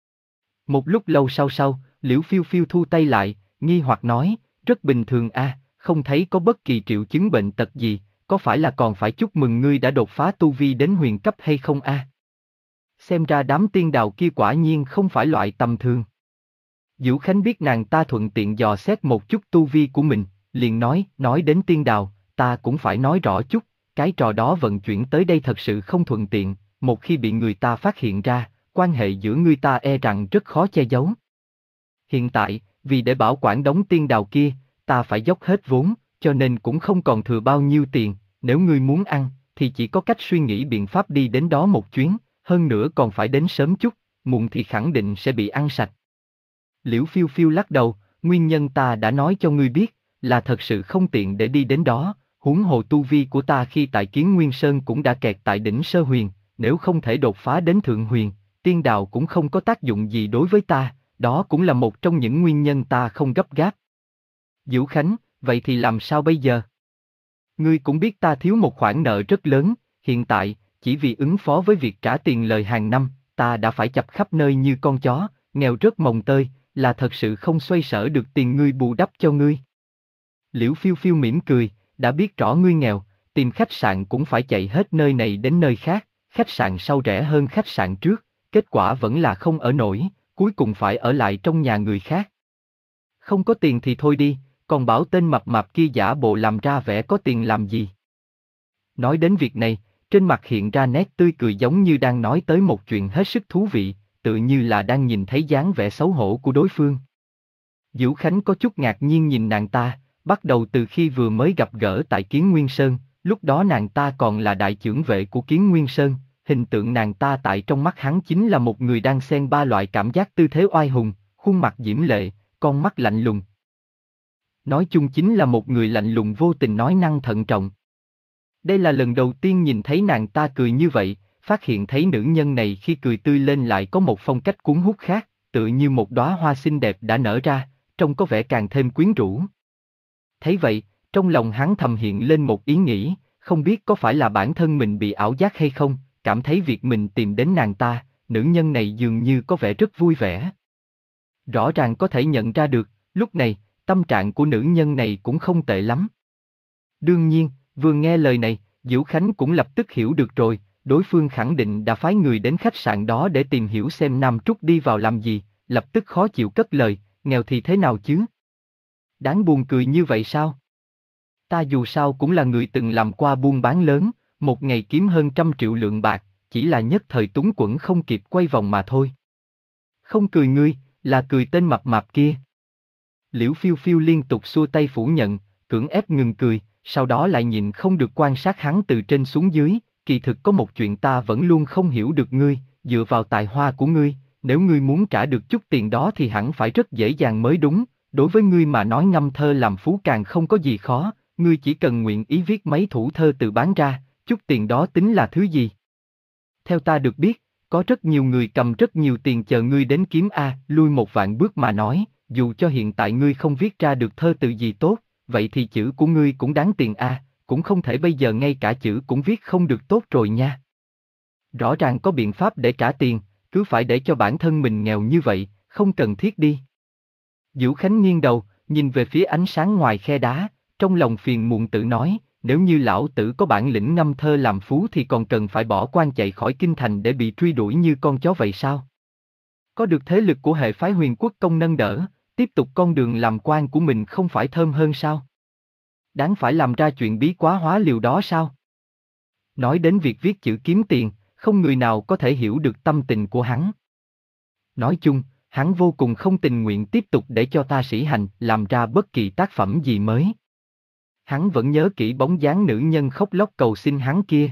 Một lúc lâu sau sau, Liễu Phiêu Phiêu thu tay lại, nghi hoặc nói, rất bình thường a, không thấy có bất kỳ triệu chứng bệnh tật gì, có phải là còn phải chúc mừng ngươi đã đột phá tu vi đến huyền cấp hay không a? Xem ra đám tiên đào kia quả nhiên không phải loại tầm thường. Vũ Khánh biết nàng ta thuận tiện dò xét một chút tu vi của mình, liền nói, nói đến tiên đào, ta cũng phải nói rõ chút, cái trò đó vận chuyển tới đây thật sự không thuận tiện, một khi bị người ta phát hiện ra, quan hệ giữa người ta e rằng rất khó che giấu. Hiện tại, vì để bảo quản đống tiên đào kia, ta phải dốc hết vốn, cho nên cũng không còn thừa bao nhiêu tiền, nếu ngươi muốn ăn, thì chỉ có cách suy nghĩ biện pháp đi đến đó một chuyến, hơn nữa còn phải đến sớm chút, muộn thì khẳng định sẽ bị ăn sạch. Liễu Phiêu Phiêu lắc đầu, nguyên nhân ta đã nói cho ngươi biết, là thật sự không tiện để đi đến đó, huống hồ tu vi của ta khi tại Kiến Nguyên Sơn cũng đã kẹt tại đỉnh sơ huyền, nếu không thể đột phá đến thượng huyền, tiên đào cũng không có tác dụng gì đối với ta, đó cũng là một trong những nguyên nhân ta không gấp gáp. Vũ Khánh, vậy thì làm sao bây giờ? Ngươi cũng biết ta thiếu một khoản nợ rất lớn, hiện tại, chỉ vì ứng phó với việc trả tiền lời hàng năm, ta đã phải chập khắp nơi như con chó, nghèo rớt mồng tơi, là thật sự không xoay sở được tiền ngươi bù đắp cho ngươi. Liễu Phiêu Phiêu mỉm cười, đã biết rõ ngươi nghèo, tìm khách sạn cũng phải chạy hết nơi này đến nơi khác, khách sạn sau rẻ hơn khách sạn trước, kết quả vẫn là không ở nổi, cuối cùng phải ở lại trong nhà người khác. Không có tiền thì thôi đi, còn bảo tên mập mạp kia giả bộ làm ra vẻ có tiền làm gì. Nói đến việc này, trên mặt hiện ra nét tươi cười giống như đang nói tới một chuyện hết sức thú vị, tự như là đang nhìn thấy dáng vẻ xấu hổ của đối phương. Vũ Khánh có chút ngạc nhiên nhìn nàng ta, bắt đầu từ khi vừa mới gặp gỡ tại Kiến Nguyên Sơn, lúc đó nàng ta còn là đại chưởng vệ của Kiến Nguyên Sơn, hình tượng nàng ta tại trong mắt hắn chính là một người đang xen ba loại cảm giác tư thế oai hùng, khuôn mặt diễm lệ, con mắt lạnh lùng. Nói chung chính là một người lạnh lùng vô tình nói năng thận trọng. Đây là lần đầu tiên nhìn thấy nàng ta cười như vậy, phát hiện thấy nữ nhân này khi cười tươi lên lại có một phong cách cuốn hút khác, tựa như một đóa hoa xinh đẹp đã nở ra, trông có vẻ càng thêm quyến rũ. Thấy vậy, trong lòng hắn thầm hiện lên một ý nghĩ, không biết có phải là bản thân mình bị ảo giác hay không, cảm thấy việc mình tìm đến nàng ta, nữ nhân này dường như có vẻ rất vui vẻ. Rõ ràng có thể nhận ra được, lúc này, tâm trạng của nữ nhân này cũng không tệ lắm. Đương nhiên, vừa nghe lời này, Vũ Khánh cũng lập tức hiểu được rồi, đối phương khẳng định đã phái người đến khách sạn đó để tìm hiểu xem Nam Trúc đi vào làm gì, lập tức khó chịu cất lời, nghèo thì thế nào chứ? Đáng buồn cười như vậy sao? Ta dù sao cũng là người từng làm qua buôn bán lớn, một ngày kiếm hơn trăm triệu lượng bạc, chỉ là nhất thời túng quẫn không kịp quay vòng mà thôi. Không cười ngươi, là cười tên mập mạp kia. Liễu Phiêu Phiêu liên tục xua tay phủ nhận, cưỡng ép ngừng cười, sau đó lại nhìn không được quan sát hắn từ trên xuống dưới, kỳ thực có một chuyện ta vẫn luôn không hiểu được ngươi, dựa vào tài hoa của ngươi, nếu ngươi muốn trả được chút tiền đó thì hẳn phải rất dễ dàng mới đúng, đối với ngươi mà nói ngâm thơ làm phú càng không có gì khó, ngươi chỉ cần nguyện ý viết mấy thủ thơ tự bán ra, chút tiền đó tính là thứ gì? Theo ta được biết, có rất nhiều người cầm rất nhiều tiền chờ ngươi đến kiếm a, lui một vạn bước mà nói, dù cho hiện tại ngươi không viết ra được thơ tự gì tốt, vậy thì chữ của ngươi cũng đáng tiền a, cũng không thể bây giờ ngay cả chữ cũng viết không được tốt rồi nha. Rõ ràng có biện pháp để trả tiền, cứ phải để cho bản thân mình nghèo như vậy, không cần thiết đi. Vũ Khánh nghiêng đầu, nhìn về phía ánh sáng ngoài khe đá, trong lòng phiền muộn tự nói, nếu như lão tử có bản lĩnh ngâm thơ làm phú thì còn cần phải bỏ quan chạy khỏi kinh thành để bị truy đuổi như con chó vậy sao? Có được thế lực của hệ phái Huyền Quốc công nâng đỡ, tiếp tục con đường làm quan của mình không phải thơm hơn sao? Đáng phải làm ra chuyện bí quá hóa liều đó sao? Nói đến việc viết chữ kiếm tiền, không người nào có thể hiểu được tâm tình của hắn. Nói chung, hắn vô cùng không tình nguyện tiếp tục để cho ta sĩ hành làm ra bất kỳ tác phẩm gì mới. Hắn vẫn nhớ kỹ bóng dáng nữ nhân khóc lóc cầu xin hắn kia.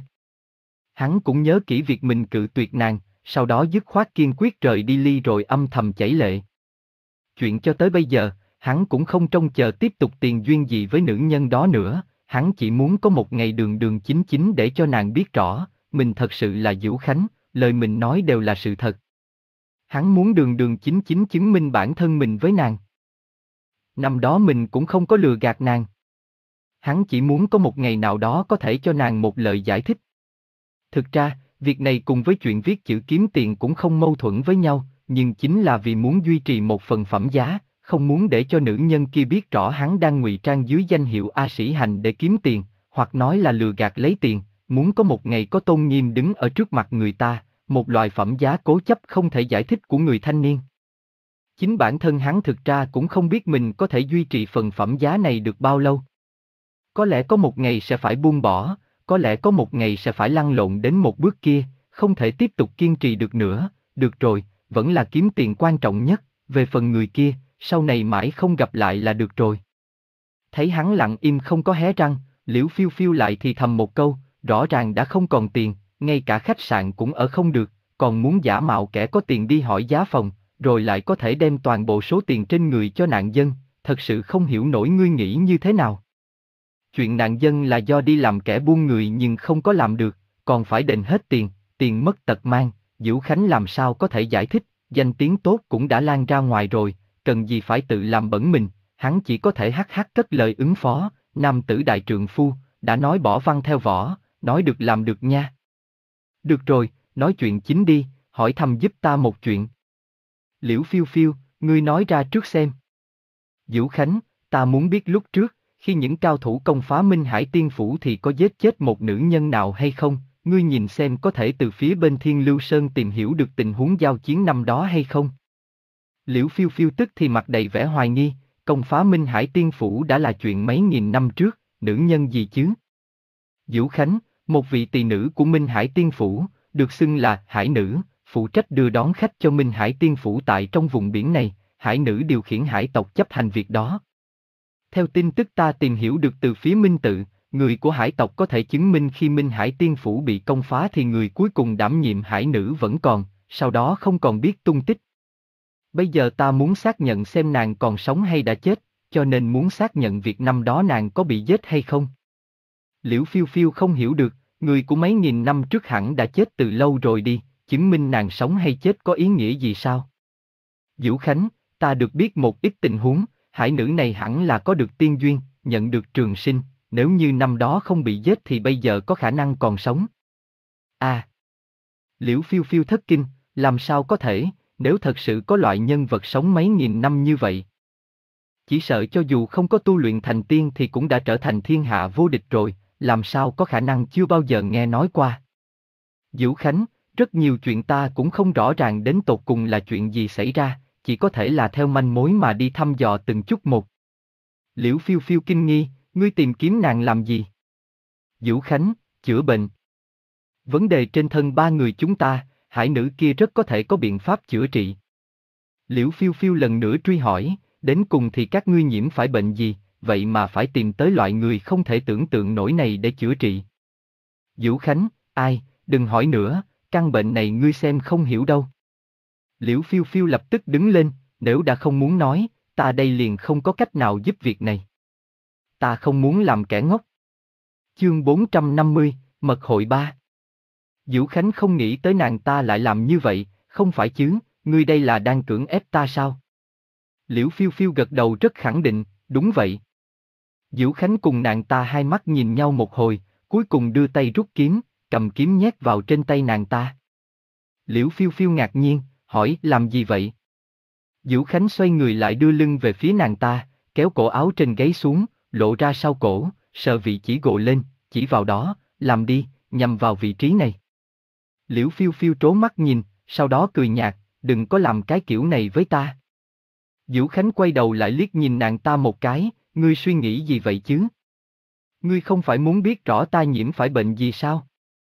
Hắn cũng nhớ kỹ việc mình cự tuyệt nàng, sau đó dứt khoát kiên quyết rời đi ly rồi âm thầm chảy lệ. Chuyện cho tới bây giờ, hắn cũng không trông chờ tiếp tục tiền duyên gì với nữ nhân đó nữa, hắn chỉ muốn có một ngày đường đường chính chính để cho nàng biết rõ, mình thật sự là Vũ Khánh, lời mình nói đều là sự thật. Hắn muốn đường đường chính chính chứng minh bản thân mình với nàng. Năm đó mình cũng không có lừa gạt nàng. Hắn chỉ muốn có một ngày nào đó có thể cho nàng một lời giải thích. Thực ra, việc này cùng với chuyện viết chữ kiếm tiền cũng không mâu thuẫn với nhau, nhưng chính là vì muốn duy trì một phần phẩm giá, không muốn để cho nữ nhân kia biết rõ hắn đang ngụy trang dưới danh hiệu A Sĩ Hành để kiếm tiền, hoặc nói là lừa gạt lấy tiền, muốn có một ngày có tôn nghiêm đứng ở trước mặt người ta, một loại phẩm giá cố chấp không thể giải thích của người thanh niên. Chính bản thân hắn thực ra cũng không biết mình có thể duy trì phần phẩm giá này được bao lâu. Có lẽ có một ngày sẽ phải buông bỏ, có lẽ có một ngày sẽ phải lăn lộn đến một bước kia, không thể tiếp tục kiên trì được nữa, được rồi, vẫn là kiếm tiền quan trọng nhất, về phần người kia, sau này mãi không gặp lại là được rồi. Thấy hắn lặng im không có hé răng, Liễu Phiêu Phiêu lại thì thầm một câu, rõ ràng đã không còn tiền, ngay cả khách sạn cũng ở không được, còn muốn giả mạo kẻ có tiền đi hỏi giá phòng, rồi lại có thể đem toàn bộ số tiền trên người cho nạn dân, thật sự không hiểu nổi ngươi nghĩ như thế nào. Chuyện nạn dân là do đi làm kẻ buôn người nhưng không có làm được, còn phải đền hết tiền, tiền mất tật mang, Vũ Khánh làm sao có thể giải thích, danh tiếng tốt cũng đã lan ra ngoài rồi, cần gì phải tự làm bẩn mình, hắn chỉ có thể hắc hắc cất lời ứng phó, nam tử đại trượng phu, đã nói bỏ văn theo võ, nói được làm được nha. Được rồi, nói chuyện chính đi, hỏi thăm giúp ta một chuyện. Liễu Phiêu Phiêu, ngươi nói ra trước xem. Vũ Khánh, ta muốn biết lúc trước, khi những cao thủ công phá Minh Hải Tiên Phủ thì có giết chết một nữ nhân nào hay không, ngươi nhìn xem có thể từ phía bên Thiên Lưu Sơn tìm hiểu được tình huống giao chiến năm đó hay không. Liễu Phiêu Phiêu tức thì mặt đầy vẻ hoài nghi, công phá Minh Hải Tiên Phủ đã là chuyện mấy nghìn năm trước, nữ nhân gì chứ? Vũ Khánh, một vị tỳ nữ của Minh Hải Tiên Phủ, được xưng là Hải Nữ, phụ trách đưa đón khách cho Minh Hải Tiên Phủ tại trong vùng biển này, Hải Nữ điều khiển hải tộc chấp hành việc đó. Theo tin tức ta tìm hiểu được từ phía Minh Tự, người của hải tộc có thể chứng minh khi Minh Hải Tiên Phủ bị công phá thì người cuối cùng đảm nhiệm Hải Nữ vẫn còn, sau đó không còn biết tung tích. Bây giờ ta muốn xác nhận xem nàng còn sống hay đã chết, cho nên muốn xác nhận việc năm đó nàng có bị giết hay không. Liễu Phiêu Phiêu không hiểu được, người của mấy nghìn năm trước hẳn đã chết từ lâu rồi đi, chứng minh nàng sống hay chết có ý nghĩa gì sao? Vũ Khánh, ta được biết một ít tình huống, Hải Nữ này hẳn là có được tiên duyên, nhận được trường sinh, nếu như năm đó không bị giết thì bây giờ có khả năng còn sống. À! Liễu Phiêu Phiêu thất kinh, làm sao có thể, nếu thật sự có loại nhân vật sống mấy nghìn năm như vậy. Chỉ sợ cho dù không có tu luyện thành tiên thì cũng đã trở thành thiên hạ vô địch rồi, làm sao có khả năng chưa bao giờ nghe nói qua. Vũ Khánh, rất nhiều chuyện ta cũng không rõ ràng đến tột cùng là chuyện gì xảy ra, chỉ có thể là theo manh mối mà đi thăm dò từng chút một. Liễu Phiêu Phiêu kinh nghi, ngươi tìm kiếm nàng làm gì? Vũ Khánh, chữa bệnh. Vấn đề trên thân ba người chúng ta, Hải Nữ kia rất có thể có biện pháp chữa trị. Liễu Phiêu Phiêu lần nữa truy hỏi, đến cùng thì các ngươi nhiễm phải bệnh gì, vậy mà phải tìm tới loại người không thể tưởng tượng nổi này để chữa trị. Vũ Khánh, ai, đừng hỏi nữa, căn bệnh này ngươi xem không hiểu đâu. Liễu Phiêu Phiêu lập tức đứng lên, nếu đã không muốn nói, ta đây liền không có cách nào giúp việc này. Ta không muốn làm kẻ ngốc. Chương bốn trăm năm mươi, Mật hội ba. Vũ Khánh không nghĩ tới nàng ta lại làm như vậy, không phải chứ, ngươi đây là đang cưỡng ép ta sao? Liễu Phiêu Phiêu gật đầu rất khẳng định, đúng vậy. Vũ Khánh cùng nàng ta hai mắt nhìn nhau một hồi, cuối cùng đưa tay rút kiếm, cầm kiếm nhét vào trên tay nàng ta. Liễu Phiêu Phiêu ngạc nhiên, hỏi làm gì vậy? Vũ Khánh xoay người lại đưa lưng về phía nàng ta, kéo cổ áo trên gáy xuống, lộ ra sau cổ, sờ vị chỉ gồ lên, chỉ vào đó, làm đi, nhằm vào vị trí này. Liễu Phiêu Phiêu trố mắt nhìn, sau đó cười nhạt, đừng có làm cái kiểu này với ta. Vũ Khánh quay đầu lại liếc nhìn nàng ta một cái, ngươi suy nghĩ gì vậy chứ? Ngươi không phải muốn biết rõ ta nhiễm phải bệnh gì sao?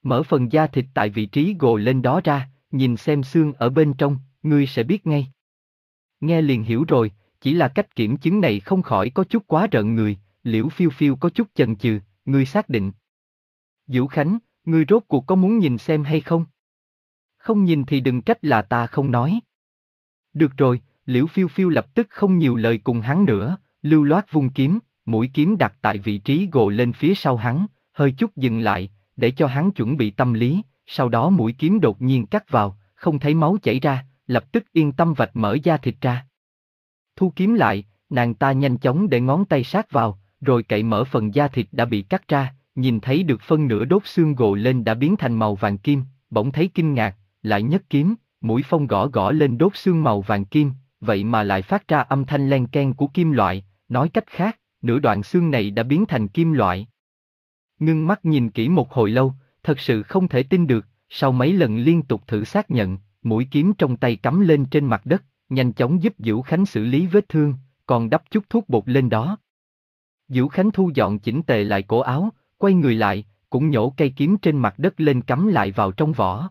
Mở phần da thịt tại vị trí gồ lên đó ra, nhìn xem xương ở bên trong, ngươi sẽ biết ngay. Nghe liền hiểu rồi, chỉ là cách kiểm chứng này không khỏi có chút quá rợn người, Liễu Phiêu Phiêu có chút chần chừ, ngươi xác định. Vũ Khánh, ngươi rốt cuộc có muốn nhìn xem hay không? Không nhìn thì đừng trách là ta không nói. Được rồi, Liễu Phiêu Phiêu lập tức không nhiều lời cùng hắn nữa, lưu loát vung kiếm, mũi kiếm đặt tại vị trí gồ lên phía sau hắn, hơi chút dừng lại, để cho hắn chuẩn bị tâm lý, sau đó mũi kiếm đột nhiên cắt vào, không thấy máu chảy ra, lập tức yên tâm vạch mở da thịt ra. Thu kiếm lại, nàng ta nhanh chóng để ngón tay sát vào, rồi cậy mở phần da thịt đã bị cắt ra, nhìn thấy được phân nửa đốt xương gồ lên đã biến thành màu vàng kim, bỗng thấy kinh ngạc, lại nhấc kiếm, mũi phong gõ gõ lên đốt xương màu vàng kim, vậy mà lại phát ra âm thanh len ken của kim loại, nói cách khác, nửa đoạn xương này đã biến thành kim loại. Ngưng mắt nhìn kỹ một hồi lâu, thật sự không thể tin được, sau mấy lần liên tục thử xác nhận, mũi kiếm trong tay cắm lên trên mặt đất, nhanh chóng giúp Vũ Khánh xử lý vết thương, còn đắp chút thuốc bột lên đó. Vũ Khánh thu dọn chỉnh tề lại cổ áo, quay người lại, cũng nhổ cây kiếm trên mặt đất lên cắm lại vào trong vỏ.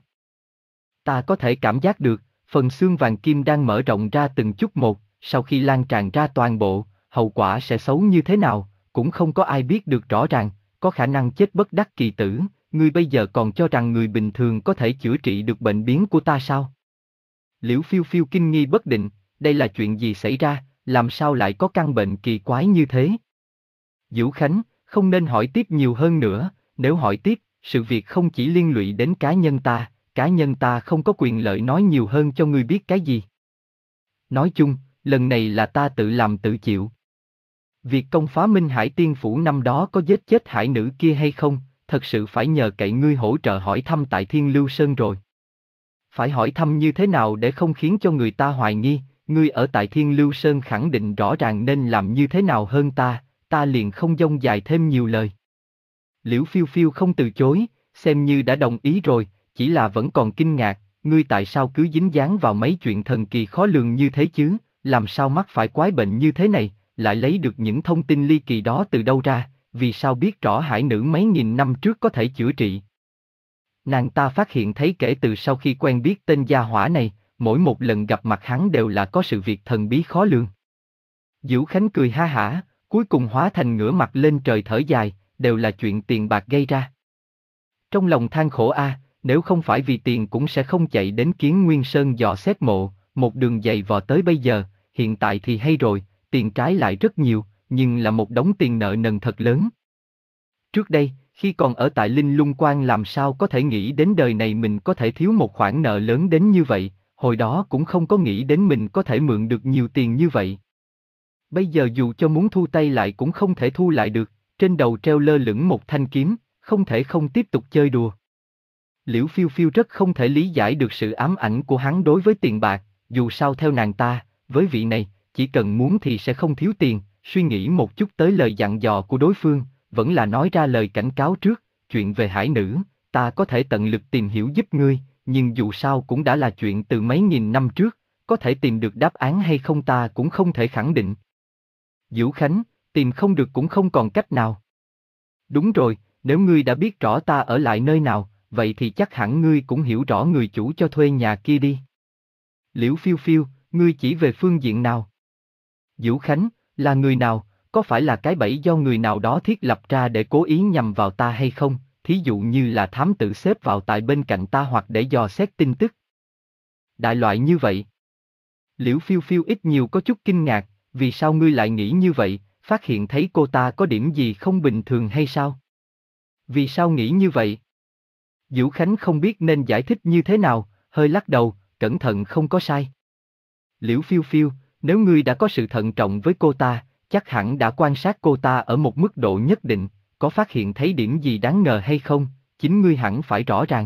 Ta có thể cảm giác được, phần xương vàng kim đang mở rộng ra từng chút một, sau khi lan tràn ra toàn bộ, hậu quả sẽ xấu như thế nào, cũng không có ai biết được rõ ràng, có khả năng chết bất đắc kỳ tử, ngươi bây giờ còn cho rằng người bình thường có thể chữa trị được bệnh biến của ta sao? Liễu Phiêu Phiêu kinh nghi bất định, đây là chuyện gì xảy ra, làm sao lại có căn bệnh kỳ quái như thế? Vũ Khánh, không nên hỏi tiếp nhiều hơn nữa, nếu hỏi tiếp, sự việc không chỉ liên lụy đến cá nhân ta, cá nhân ta không có quyền lợi nói nhiều hơn cho ngươi biết cái gì. Nói chung, lần này là ta tự làm tự chịu. Việc công phá Minh Hải Tiên Phủ năm đó có giết chết hải nữ kia hay không, thật sự phải nhờ cậy ngươi hỗ trợ hỏi thăm tại Thiên Lưu Sơn rồi. Phải hỏi thăm như thế nào để không khiến cho người ta hoài nghi, ngươi ở tại Thiên Lưu Sơn khẳng định rõ ràng nên làm như thế nào hơn ta, ta liền không dông dài thêm nhiều lời. Liễu Phiêu Phiêu không từ chối, xem như đã đồng ý rồi, chỉ là vẫn còn kinh ngạc, ngươi tại sao cứ dính dáng vào mấy chuyện thần kỳ khó lường như thế chứ, làm sao mắc phải quái bệnh như thế này, lại lấy được những thông tin ly kỳ đó từ đâu ra, vì sao biết rõ hải nữ mấy nghìn năm trước có thể chữa trị. Nàng ta phát hiện thấy kể từ sau khi quen biết tên gia hỏa này, mỗi một lần gặp mặt hắn đều là có sự việc thần bí khó lường. Vũ Khánh cười ha hả, cuối cùng hóa thành ngửa mặt lên trời thở dài, đều là chuyện tiền bạc gây ra. Trong lòng than khổ a, nếu không phải vì tiền cũng sẽ không chạy đến Kiến Nguyên Sơn dò xét mộ, một đường dày vò tới bây giờ, hiện tại thì hay rồi, tiền trái lại rất nhiều, nhưng là một đống tiền nợ nần thật lớn. Trước đây, khi còn ở tại Linh Lung Quan làm sao có thể nghĩ đến đời này mình có thể thiếu một khoản nợ lớn đến như vậy, hồi đó cũng không có nghĩ đến mình có thể mượn được nhiều tiền như vậy. Bây giờ dù cho muốn thu tay lại cũng không thể thu lại được, trên đầu treo lơ lửng một thanh kiếm, không thể không tiếp tục chơi đùa. Liễu Phiêu Phiêu rất không thể lý giải được sự ám ảnh của hắn đối với tiền bạc, dù sao theo nàng ta, với vị này, chỉ cần muốn thì sẽ không thiếu tiền, suy nghĩ một chút tới lời dặn dò của đối phương, vẫn là nói ra lời cảnh cáo trước, chuyện về hải nữ, ta có thể tận lực tìm hiểu giúp ngươi, nhưng dù sao cũng đã là chuyện từ mấy nghìn năm trước, có thể tìm được đáp án hay không ta cũng không thể khẳng định. Vũ Khánh, tìm không được cũng không còn cách nào. Đúng rồi, nếu ngươi đã biết rõ ta ở lại nơi nào, vậy thì chắc hẳn ngươi cũng hiểu rõ người chủ cho thuê nhà kia đi. Liễu Phiêu Phiêu, ngươi chỉ về phương diện nào? Vũ Khánh, là người nào, có phải là cái bẫy do người nào đó thiết lập ra để cố ý nhằm vào ta hay không, thí dụ như là thám tử xếp vào tại bên cạnh ta hoặc để dò xét tin tức. Đại loại như vậy. Liễu Phiêu Phiêu ít nhiều có chút kinh ngạc, vì sao ngươi lại nghĩ như vậy, phát hiện thấy cô ta có điểm gì không bình thường hay sao? Vì sao nghĩ như vậy? Vũ Khánh không biết nên giải thích như thế nào, hơi lắc đầu, cẩn thận không có sai. Liễu Phiêu Phiêu, nếu ngươi đã có sự thận trọng với cô ta, chắc hẳn đã quan sát cô ta ở một mức độ nhất định, có phát hiện thấy điểm gì đáng ngờ hay không, chính ngươi hẳn phải rõ ràng.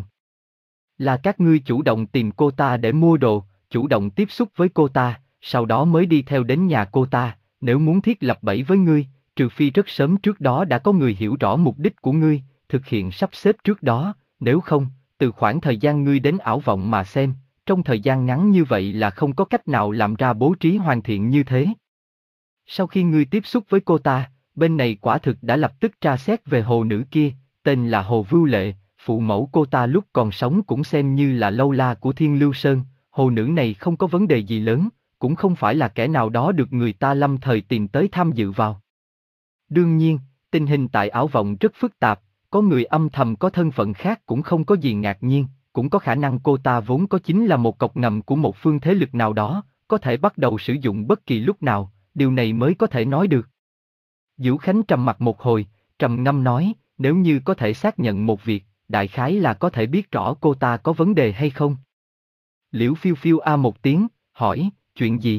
Là các ngươi chủ động tìm cô ta để mua đồ, chủ động tiếp xúc với cô ta, sau đó mới đi theo đến nhà cô ta, nếu muốn thiết lập bẫy với ngươi, trừ phi rất sớm trước đó đã có người hiểu rõ mục đích của ngươi, thực hiện sắp xếp trước đó, nếu không, từ khoảng thời gian ngươi đến ảo vọng mà xem, trong thời gian ngắn như vậy là không có cách nào làm ra bố trí hoàn thiện như thế. Sau khi ngươi tiếp xúc với cô ta, bên này quả thực đã lập tức tra xét về hồ nữ kia, tên là Hồ Vưu Lệ, phụ mẫu cô ta lúc còn sống cũng xem như là lâu la của Thiên Lưu Sơn, hồ nữ này không có vấn đề gì lớn, cũng không phải là kẻ nào đó được người ta lâm thời tìm tới tham dự vào. Đương nhiên, tình hình tại Ảo Vọng rất phức tạp, có người âm thầm có thân phận khác cũng không có gì ngạc nhiên, cũng có khả năng cô ta vốn có chính là một cọc ngầm của một phương thế lực nào đó, có thể bắt đầu sử dụng bất kỳ lúc nào, điều này mới có thể nói được. Vũ Khánh trầm mặt một hồi, trầm ngâm nói, nếu như có thể xác nhận một việc, đại khái là có thể biết rõ cô ta có vấn đề hay không. Liễu Phiêu Phiêu a một tiếng, hỏi, chuyện gì?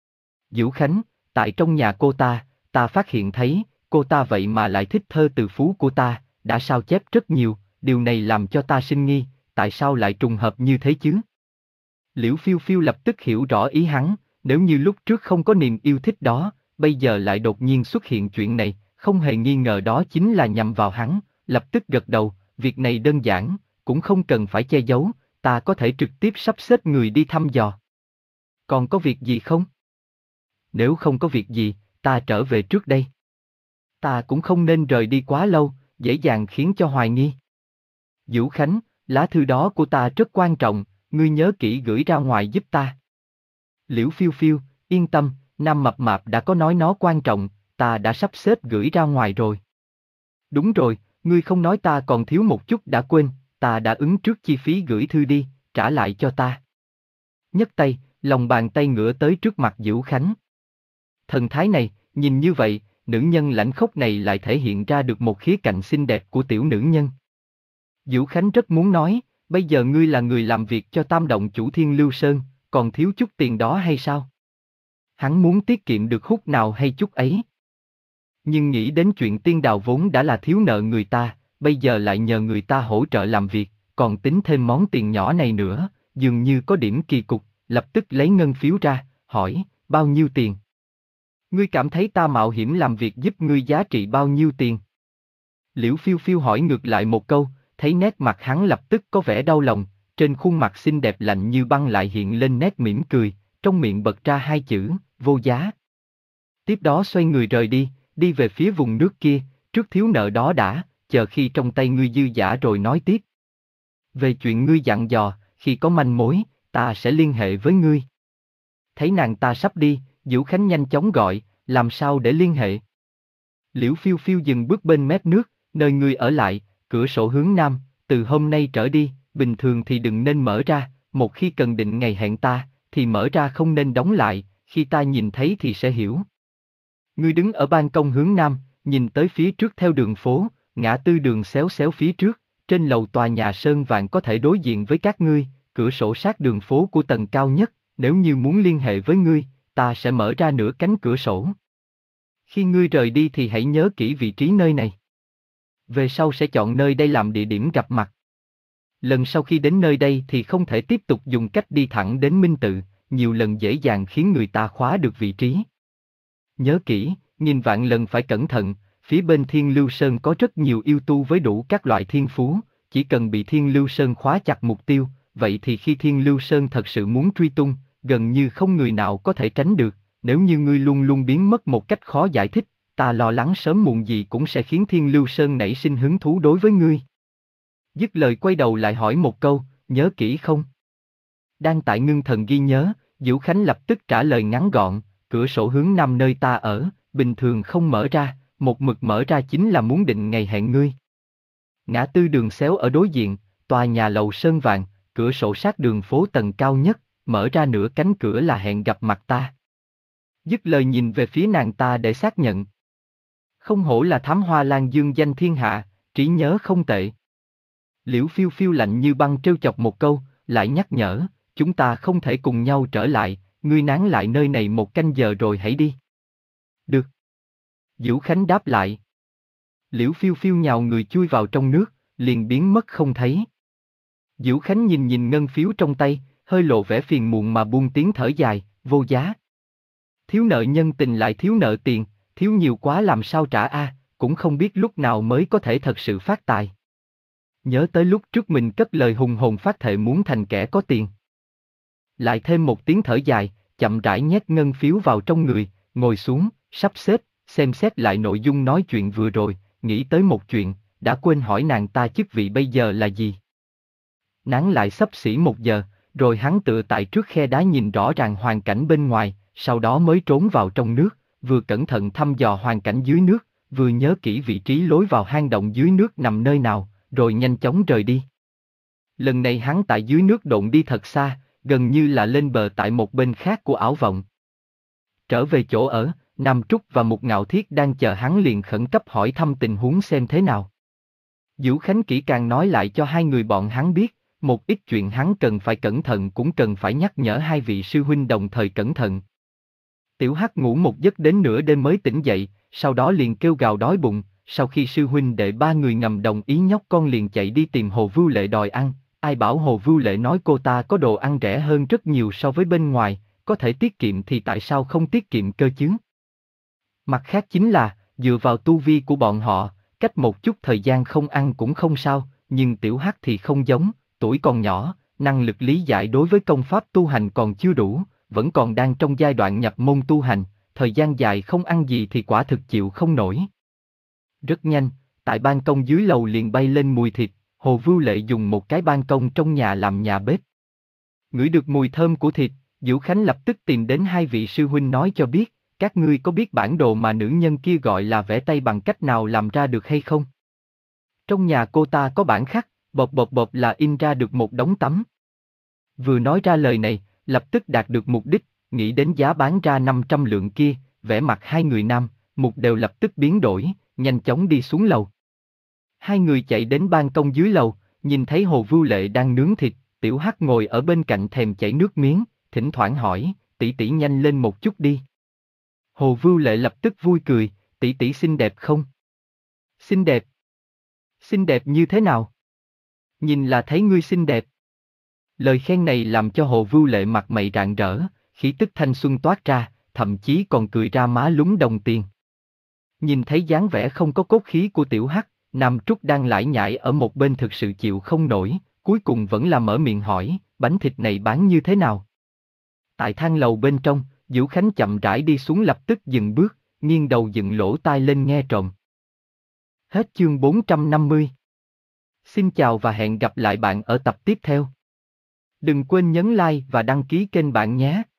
Vũ Khánh, tại trong nhà cô ta, ta phát hiện thấy, cô ta vậy mà lại thích thơ từ phú của ta, đã sao chép rất nhiều, điều này làm cho ta sinh nghi, tại sao lại trùng hợp như thế chứ? Liễu Phiêu Phiêu lập tức hiểu rõ ý hắn, nếu như lúc trước không có niềm yêu thích đó, bây giờ lại đột nhiên xuất hiện chuyện này, không hề nghi ngờ đó chính là nhằm vào hắn, lập tức gật đầu, việc này đơn giản, cũng không cần phải che giấu, ta có thể trực tiếp sắp xếp người đi thăm dò. Còn có việc gì không? Nếu không có việc gì, ta trở về trước đây. Ta cũng không nên rời đi quá lâu, dễ dàng khiến cho hoài nghi. Vũ Khánh, lá thư đó của ta rất quan trọng, ngươi nhớ kỹ gửi ra ngoài giúp ta. Liễu Phiêu Phiêu, yên tâm, Nam Mập Mạp đã có nói nó quan trọng, ta đã sắp xếp gửi ra ngoài rồi. Đúng rồi, ngươi không nói ta còn thiếu một chút đã quên, ta đã ứng trước chi phí gửi thư đi, trả lại cho ta. Nhấc tay, lòng bàn tay ngửa tới trước mặt Vũ Khánh. Thần thái này, nhìn như vậy, nữ nhân lãnh khốc này lại thể hiện ra được một khía cạnh xinh đẹp của tiểu nữ nhân. Vũ Khánh rất muốn nói, bây giờ ngươi là người làm việc cho Tam Động chủ Thiên Lưu Sơn, còn thiếu chút tiền đó hay sao? Hắn muốn tiết kiệm được hút nào hay chút ấy. Nhưng nghĩ đến chuyện Tiên Đào vốn đã là thiếu nợ người ta, bây giờ lại nhờ người ta hỗ trợ làm việc, còn tính thêm món tiền nhỏ này nữa, dường như có điểm kỳ cục, lập tức lấy ngân phiếu ra, hỏi, bao nhiêu tiền? Ngươi cảm thấy ta mạo hiểm làm việc giúp ngươi giá trị bao nhiêu tiền? Liễu Phiêu Phiêu hỏi ngược lại một câu, thấy nét mặt hắn lập tức có vẻ đau lòng, trên khuôn mặt xinh đẹp lạnh như băng lại hiện lên nét mỉm cười, trong miệng bật ra hai chữ, vô giá. Tiếp đó xoay người rời đi, đi về phía vùng nước kia, trước thiếu nợ đó đã, chờ khi trong tay ngươi dư dả rồi nói tiếp. Về chuyện ngươi dặn dò, khi có manh mối, ta sẽ liên hệ với ngươi. Thấy nàng ta sắp đi, Vũ Khánh nhanh chóng gọi, làm sao để liên hệ? Liễu Phiêu Phiêu dừng bước bên mép nước, nơi ngươi ở lại, cửa sổ hướng nam, từ hôm nay trở đi, bình thường thì đừng nên mở ra, một khi cần định ngày hẹn ta, thì mở ra không nên đóng lại, khi ta nhìn thấy thì sẽ hiểu. Ngươi đứng ở ban công hướng nam, nhìn tới phía trước theo đường phố, ngã tư đường xéo xéo phía trước, trên lầu tòa nhà sơn vàng có thể đối diện với các ngươi, cửa sổ sát đường phố của tầng cao nhất, nếu như muốn liên hệ với ngươi, ta sẽ mở ra nửa cánh cửa sổ. Khi ngươi rời đi thì hãy nhớ kỹ vị trí nơi này. Về sau sẽ chọn nơi đây làm địa điểm gặp mặt. Lần sau khi đến nơi đây thì không thể tiếp tục dùng cách đi thẳng đến Minh Tự, nhiều lần dễ dàng khiến người ta khóa được vị trí. Nhớ kỹ, nghìn vạn lần phải cẩn thận, phía bên Thiên Lưu Sơn có rất nhiều yêu tu với đủ các loại thiên phú, chỉ cần bị Thiên Lưu Sơn khóa chặt mục tiêu, vậy thì khi Thiên Lưu Sơn thật sự muốn truy tung, gần như không người nào có thể tránh được, nếu như ngươi luôn luôn biến mất một cách khó giải thích, ta lo lắng sớm muộn gì cũng sẽ khiến Thiên Lưu Sơn nảy sinh hứng thú đối với ngươi. Dứt lời quay đầu lại hỏi một câu, nhớ kỹ không? Đang tại ngưng thần ghi nhớ, Vũ Khánh lập tức trả lời ngắn gọn, cửa sổ hướng nam nơi ta ở, bình thường không mở ra, một mực mở ra chính là muốn định ngày hẹn ngươi. Ngã tư đường xéo ở đối diện, tòa nhà lầu sơn vàng, cửa sổ sát đường phố tầng cao nhất, mở ra nửa cánh cửa là hẹn gặp mặt ta. Dứt lời nhìn về phía nàng ta để xác nhận. Không hổ là thám hoa lan dương danh thiên hạ, trí nhớ không tệ. Liễu Phiêu Phiêu lạnh như băng trêu chọc một câu, lại nhắc nhở, chúng ta không thể cùng nhau trở lại, ngươi nán lại nơi này một canh giờ rồi hãy đi. Được. Vũ Khánh đáp lại. Liễu Phiêu Phiêu nhào người chui vào trong nước, liền biến mất không thấy. Vũ Khánh nhìn nhìn ngân phiếu trong tay, hơi lộ vẻ phiền muộn mà buông tiếng thở dài, vô giá. Thiếu nợ nhân tình lại thiếu nợ tiền, thiếu nhiều quá làm sao trả a, cũng không biết lúc nào mới có thể thật sự phát tài. Nhớ tới lúc trước mình cất lời hùng hồn phát thệ muốn thành kẻ có tiền. Lại thêm một tiếng thở dài, chậm rãi nhét ngân phiếu vào trong người, ngồi xuống, sắp xếp, xem xét lại nội dung nói chuyện vừa rồi, nghĩ tới một chuyện, đã quên hỏi nàng ta chức vị bây giờ là gì. Nán lại xấp xỉ một giờ, rồi hắn tựa tại trước khe đá nhìn rõ ràng hoàn cảnh bên ngoài, sau đó mới trốn vào trong nước, vừa cẩn thận thăm dò hoàn cảnh dưới nước, vừa nhớ kỹ vị trí lối vào hang động dưới nước nằm nơi nào, rồi nhanh chóng rời đi. Lần này hắn tại dưới nước độn đi thật xa, gần như là lên bờ tại một bên khác của ảo vọng. Trở về chỗ ở, Nam Trúc và Mục Ngạo Thiết đang chờ hắn liền khẩn cấp hỏi thăm tình huống xem thế nào. Dữu Khánh kỹ càng nói lại cho hai người bọn hắn biết, một ít chuyện hắn cần phải cẩn thận cũng cần phải nhắc nhở hai vị sư huynh đồng thời cẩn thận. Tiểu Hắc ngủ một giấc đến nửa đêm mới tỉnh dậy, sau đó liền kêu gào đói bụng, sau khi sư huynh đệ ba người ngầm đồng ý nhóc con liền chạy đi tìm Hồ Vưu Lệ đòi ăn, ai bảo Hồ Vưu Lệ nói cô ta có đồ ăn rẻ hơn rất nhiều so với bên ngoài, có thể tiết kiệm thì tại sao không tiết kiệm cơ chứ? Mặt khác chính là, dựa vào tu vi của bọn họ, cách một chút thời gian không ăn cũng không sao, nhưng Tiểu Hắc thì không giống, tuổi còn nhỏ, năng lực lý giải đối với công pháp tu hành còn chưa đủ, vẫn còn đang trong giai đoạn nhập môn tu hành, thời gian dài không ăn gì thì quả thực chịu không nổi. Rất nhanh, tại ban công dưới lầu liền bay lên mùi thịt, Hồ Vưu Lệ dùng một cái ban công trong nhà làm nhà bếp. Ngửi được mùi thơm của thịt, Dữu Khánh lập tức tìm đến hai vị sư huynh nói cho biết, các ngươi có biết bản đồ mà nữ nhân kia gọi là vẽ tay bằng cách nào làm ra được hay không? Trong nhà cô ta có bản khắc, bộp bộp bộp là in ra được một đống tấm. Vừa nói ra lời này, lập tức đạt được mục đích, nghĩ đến giá bán ra năm trăm lượng kia, vẻ mặt hai người nam, Mục đều lập tức biến đổi, nhanh chóng đi xuống lầu. Hai người chạy đến ban công dưới lầu, nhìn thấy Hồ Vưu Lệ đang nướng thịt, Tiểu Hắc ngồi ở bên cạnh thèm chảy nước miếng, thỉnh thoảng hỏi, tỷ tỷ nhanh lên một chút đi. Hồ Vưu Lệ lập tức vui cười, tỷ tỷ xinh đẹp không? Xinh đẹp. Xinh đẹp như thế nào? Nhìn là thấy ngươi xinh đẹp. Lời khen này làm cho Hồ Vưu Lệ mặt mày rạng rỡ, khí tức thanh xuân toát ra, thậm chí còn cười ra má lúng đồng tiền. Nhìn thấy dáng vẻ không có cốt khí của Tiểu Hắc, Nam Trúc đang lải nhải ở một bên thực sự chịu không nổi, cuối cùng vẫn là mở miệng hỏi, bánh thịt này bán như thế nào? Tại thang lầu bên trong, Dữu Khánh chậm rãi đi xuống lập tức dừng bước, nghiêng đầu dựng lỗ tai lên nghe trộm. Hết chương bốn trăm năm mươi. Xin chào và hẹn gặp lại bạn ở tập tiếp theo. Đừng quên nhấn like và đăng ký kênh bạn nhé.